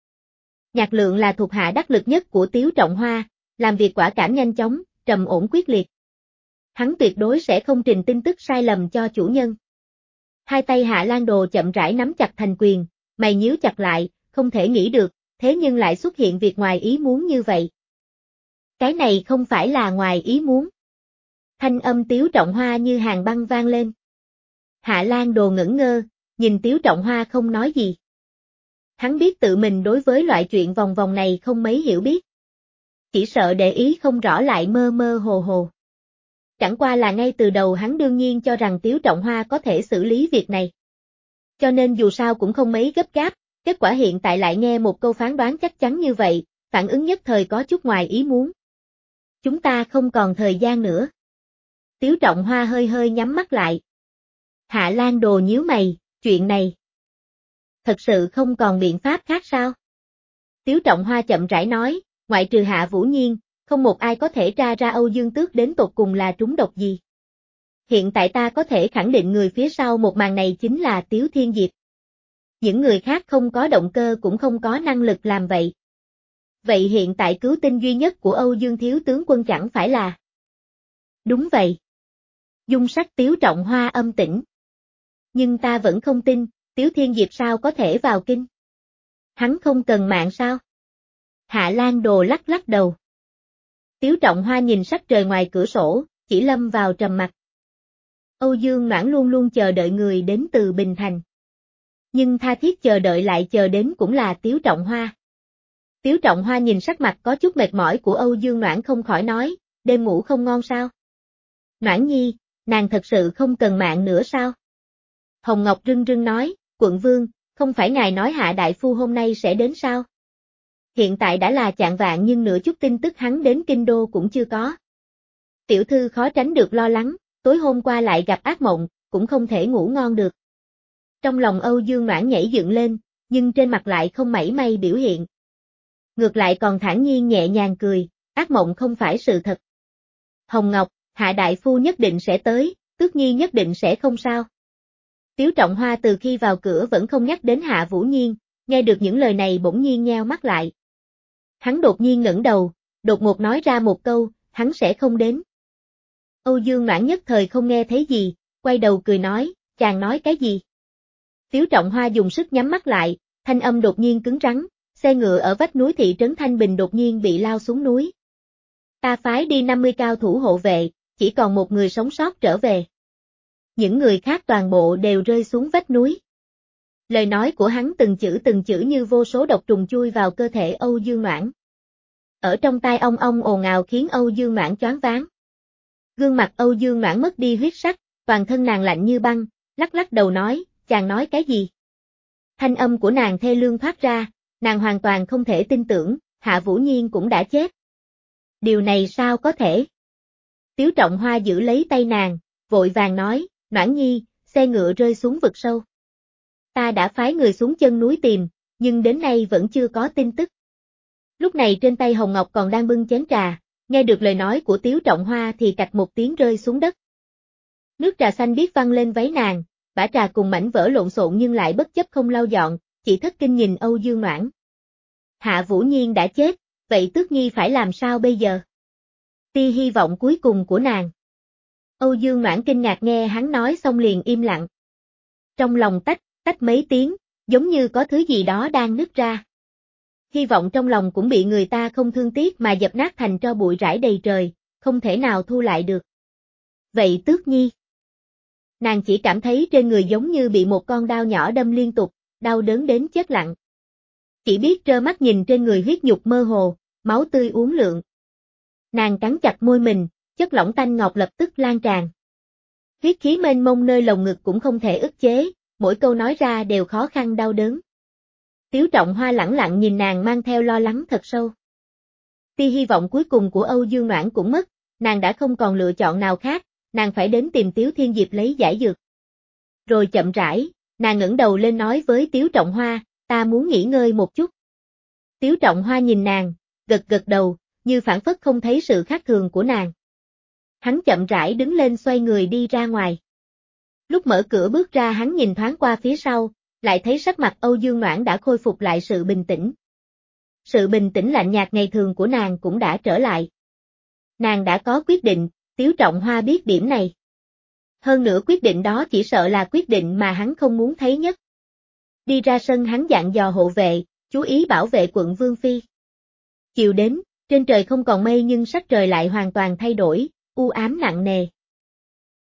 Nhạc Lượng là thuộc hạ đắc lực nhất của Tiếu Trọng Hoa, làm việc quả cảm nhanh chóng, trầm ổn quyết liệt. Hắn tuyệt đối sẽ không trình tin tức sai lầm cho chủ nhân. Hai tay Hạ Lan Đồ chậm rãi nắm chặt thành quyền, mày nhíu chặt lại, không thể nghĩ được, thế nhưng lại xuất hiện việc ngoài ý muốn như vậy. Cái này không phải là ngoài ý muốn. Thanh âm Tiếu Trọng Hoa như hàng băng vang lên. Hạ Lan Đồ ngẩn ngơ, nhìn Tiếu Trọng Hoa không nói gì. Hắn biết tự mình đối với loại chuyện vòng vòng này không mấy hiểu biết. Chỉ sợ để ý không rõ lại mơ mơ hồ hồ. Chẳng qua là ngay từ đầu hắn đương nhiên cho rằng Tiếu Trọng Hoa có thể xử lý việc này. Cho nên dù sao cũng không mấy gấp gáp, kết quả hiện tại lại nghe một câu phán đoán chắc chắn như vậy, phản ứng nhất thời có chút ngoài ý muốn. Chúng ta không còn thời gian nữa. Tiếu Trọng Hoa hơi hơi nhắm mắt lại. Hạ Lan Đồ nhíu mày, chuyện này. Thật sự không còn biện pháp khác sao? Tiếu Trọng Hoa chậm rãi nói, ngoại trừ Hạ Vũ Nhiên, không một ai có thể tra ra Âu Dương Tước đến tột cùng là trúng độc gì. Hiện tại ta có thể khẳng định người phía sau một màn này chính là Tiếu Thiên Diệp. Những người khác không có động cơ cũng không có năng lực làm vậy. Vậy hiện tại cứu tinh duy nhất của Âu Dương Thiếu tướng quân chẳng phải là... Đúng vậy. Dung sắc Tiếu Trọng Hoa âm tĩnh. Nhưng ta vẫn không tin, Tiếu Thiên Diệp sao có thể vào kinh? Hắn không cần mạng sao? Hạ Lan Đồ lắc lắc đầu. Tiếu Trọng Hoa nhìn sắc trời ngoài cửa sổ, chỉ lâm vào trầm mặc. Âu Dương Noãn luôn luôn chờ đợi người đến từ Bình Thành. Nhưng tha thiết chờ đợi lại chờ đến cũng là Tiếu Trọng Hoa. Tiếu Trọng Hoa nhìn sắc mặt có chút mệt mỏi của Âu Dương Noãn không khỏi nói, đêm ngủ không ngon sao? Noãn Nhi, nàng thật sự không cần mạng nữa sao? Hồng Ngọc rưng rưng nói, quận vương, không phải ngài nói Hạ Đại Phu hôm nay sẽ đến sao? Hiện tại đã là chạng vạng nhưng nửa chút tin tức hắn đến kinh đô cũng chưa có. Tiểu thư khó tránh được lo lắng, tối hôm qua lại gặp ác mộng, cũng không thể ngủ ngon được. Trong lòng Âu Dương Noãn nhảy dựng lên, nhưng trên mặt lại không mảy may biểu hiện. Ngược lại còn thản nhiên nhẹ nhàng cười, ác mộng không phải sự thật. Hồng Ngọc, Hạ đại phu nhất định sẽ tới, Tước Nhi nhất định sẽ không sao. Tiếu Trọng Hoa từ khi vào cửa vẫn không nhắc đến Hạ Vũ Nhiên, nghe được những lời này bỗng nhiên nheo mắt lại. Hắn đột nhiên ngẩng đầu, đột ngột nói ra một câu, hắn sẽ không đến. Âu Dương Noãn nhất thời không nghe thấy gì, quay đầu cười nói, chàng nói cái gì? Tiếu Trọng Hoa dùng sức nhắm mắt lại, thanh âm đột nhiên cứng rắn, xe ngựa ở vách núi thị trấn Thanh Bình đột nhiên bị lao xuống núi. Ta phái đi năm mươi cao thủ hộ vệ, chỉ còn một người sống sót trở về. Những người khác toàn bộ đều rơi xuống vách núi. Lời nói của hắn từng chữ từng chữ như vô số độc trùng chui vào cơ thể Âu Dương Noãn. Ở trong tai ong ong ồn ào khiến Âu Dương Noãn choáng váng. Gương mặt Âu Dương Noãn mất đi huyết sắc, toàn thân nàng lạnh như băng, lắc lắc đầu nói, chàng nói cái gì? Thanh âm của nàng thê lương thoát ra, nàng hoàn toàn không thể tin tưởng, Hạ Vũ Nhiên cũng đã chết. Điều này sao có thể? Tiếu Trọng Hoa giữ lấy tay nàng, vội vàng nói, Noãn Nhi, xe ngựa rơi xuống vực sâu. Ta đã phái người xuống chân núi tìm, nhưng đến nay vẫn chưa có tin tức. Lúc này trên tay Hồng Ngọc còn đang bưng chén trà, nghe được lời nói của Tiếu Trọng Hoa thì cạch một tiếng rơi xuống đất. Nước trà xanh biếc văng lên váy nàng, bã trà cùng mảnh vỡ lộn xộn nhưng lại bất chấp không lau dọn, chỉ thất kinh nhìn Âu Dương Noãn. Hạ Vũ Nhiên đã chết, vậy Tước Nhi phải làm sao bây giờ? Tia hy vọng cuối cùng của nàng. Âu Dương Noãn kinh ngạc nghe hắn nói xong liền im lặng. Trong lòng tách, tách mấy tiếng, giống như có thứ gì đó đang nứt ra. Hy vọng trong lòng cũng bị người ta không thương tiếc mà dập nát thành tro bụi rải đầy trời, không thể nào thu lại được. Vậy Tước Nhi? Nàng chỉ cảm thấy trên người giống như bị một con đao nhỏ đâm liên tục, đau đớn đến chết lặng. Chỉ biết trơ mắt nhìn trên người huyết nhục mơ hồ, máu tươi uốn lượn. Nàng cắn chặt môi mình, chất lỏng tanh ngọc lập tức lan tràn. Huyết khí mênh mông nơi lồng ngực cũng không thể ức chế, mỗi câu nói ra đều khó khăn đau đớn. Tiếu Trọng Hoa lẳng lặng nhìn nàng mang theo lo lắng thật sâu. Tia hy vọng cuối cùng của Âu Dương Noãn cũng mất, nàng đã không còn lựa chọn nào khác, nàng phải đến tìm Tiếu Thiên Diệp lấy giải dược. Rồi chậm rãi, nàng ngẩng đầu lên nói với Tiếu Trọng Hoa, ta muốn nghỉ ngơi một chút. Tiếu Trọng Hoa nhìn nàng, gật gật đầu, như phản phất không thấy sự khác thường của nàng. Hắn chậm rãi đứng lên xoay người đi ra ngoài. Lúc mở cửa bước ra hắn nhìn thoáng qua phía sau, lại thấy sắc mặt Âu Dương Noãn đã khôi phục lại sự bình tĩnh. Sự bình tĩnh lạnh nhạt ngày thường của nàng cũng đã trở lại. Nàng đã có quyết định, Tiếu Trọng Hoa biết điểm này. Hơn nữa quyết định đó chỉ sợ là quyết định mà hắn không muốn thấy nhất. Đi ra sân hắn dặn dò hộ vệ, chú ý bảo vệ quận Vương Phi. Chiều đến, trên trời không còn mây nhưng sắc trời lại hoàn toàn thay đổi, u ám nặng nề.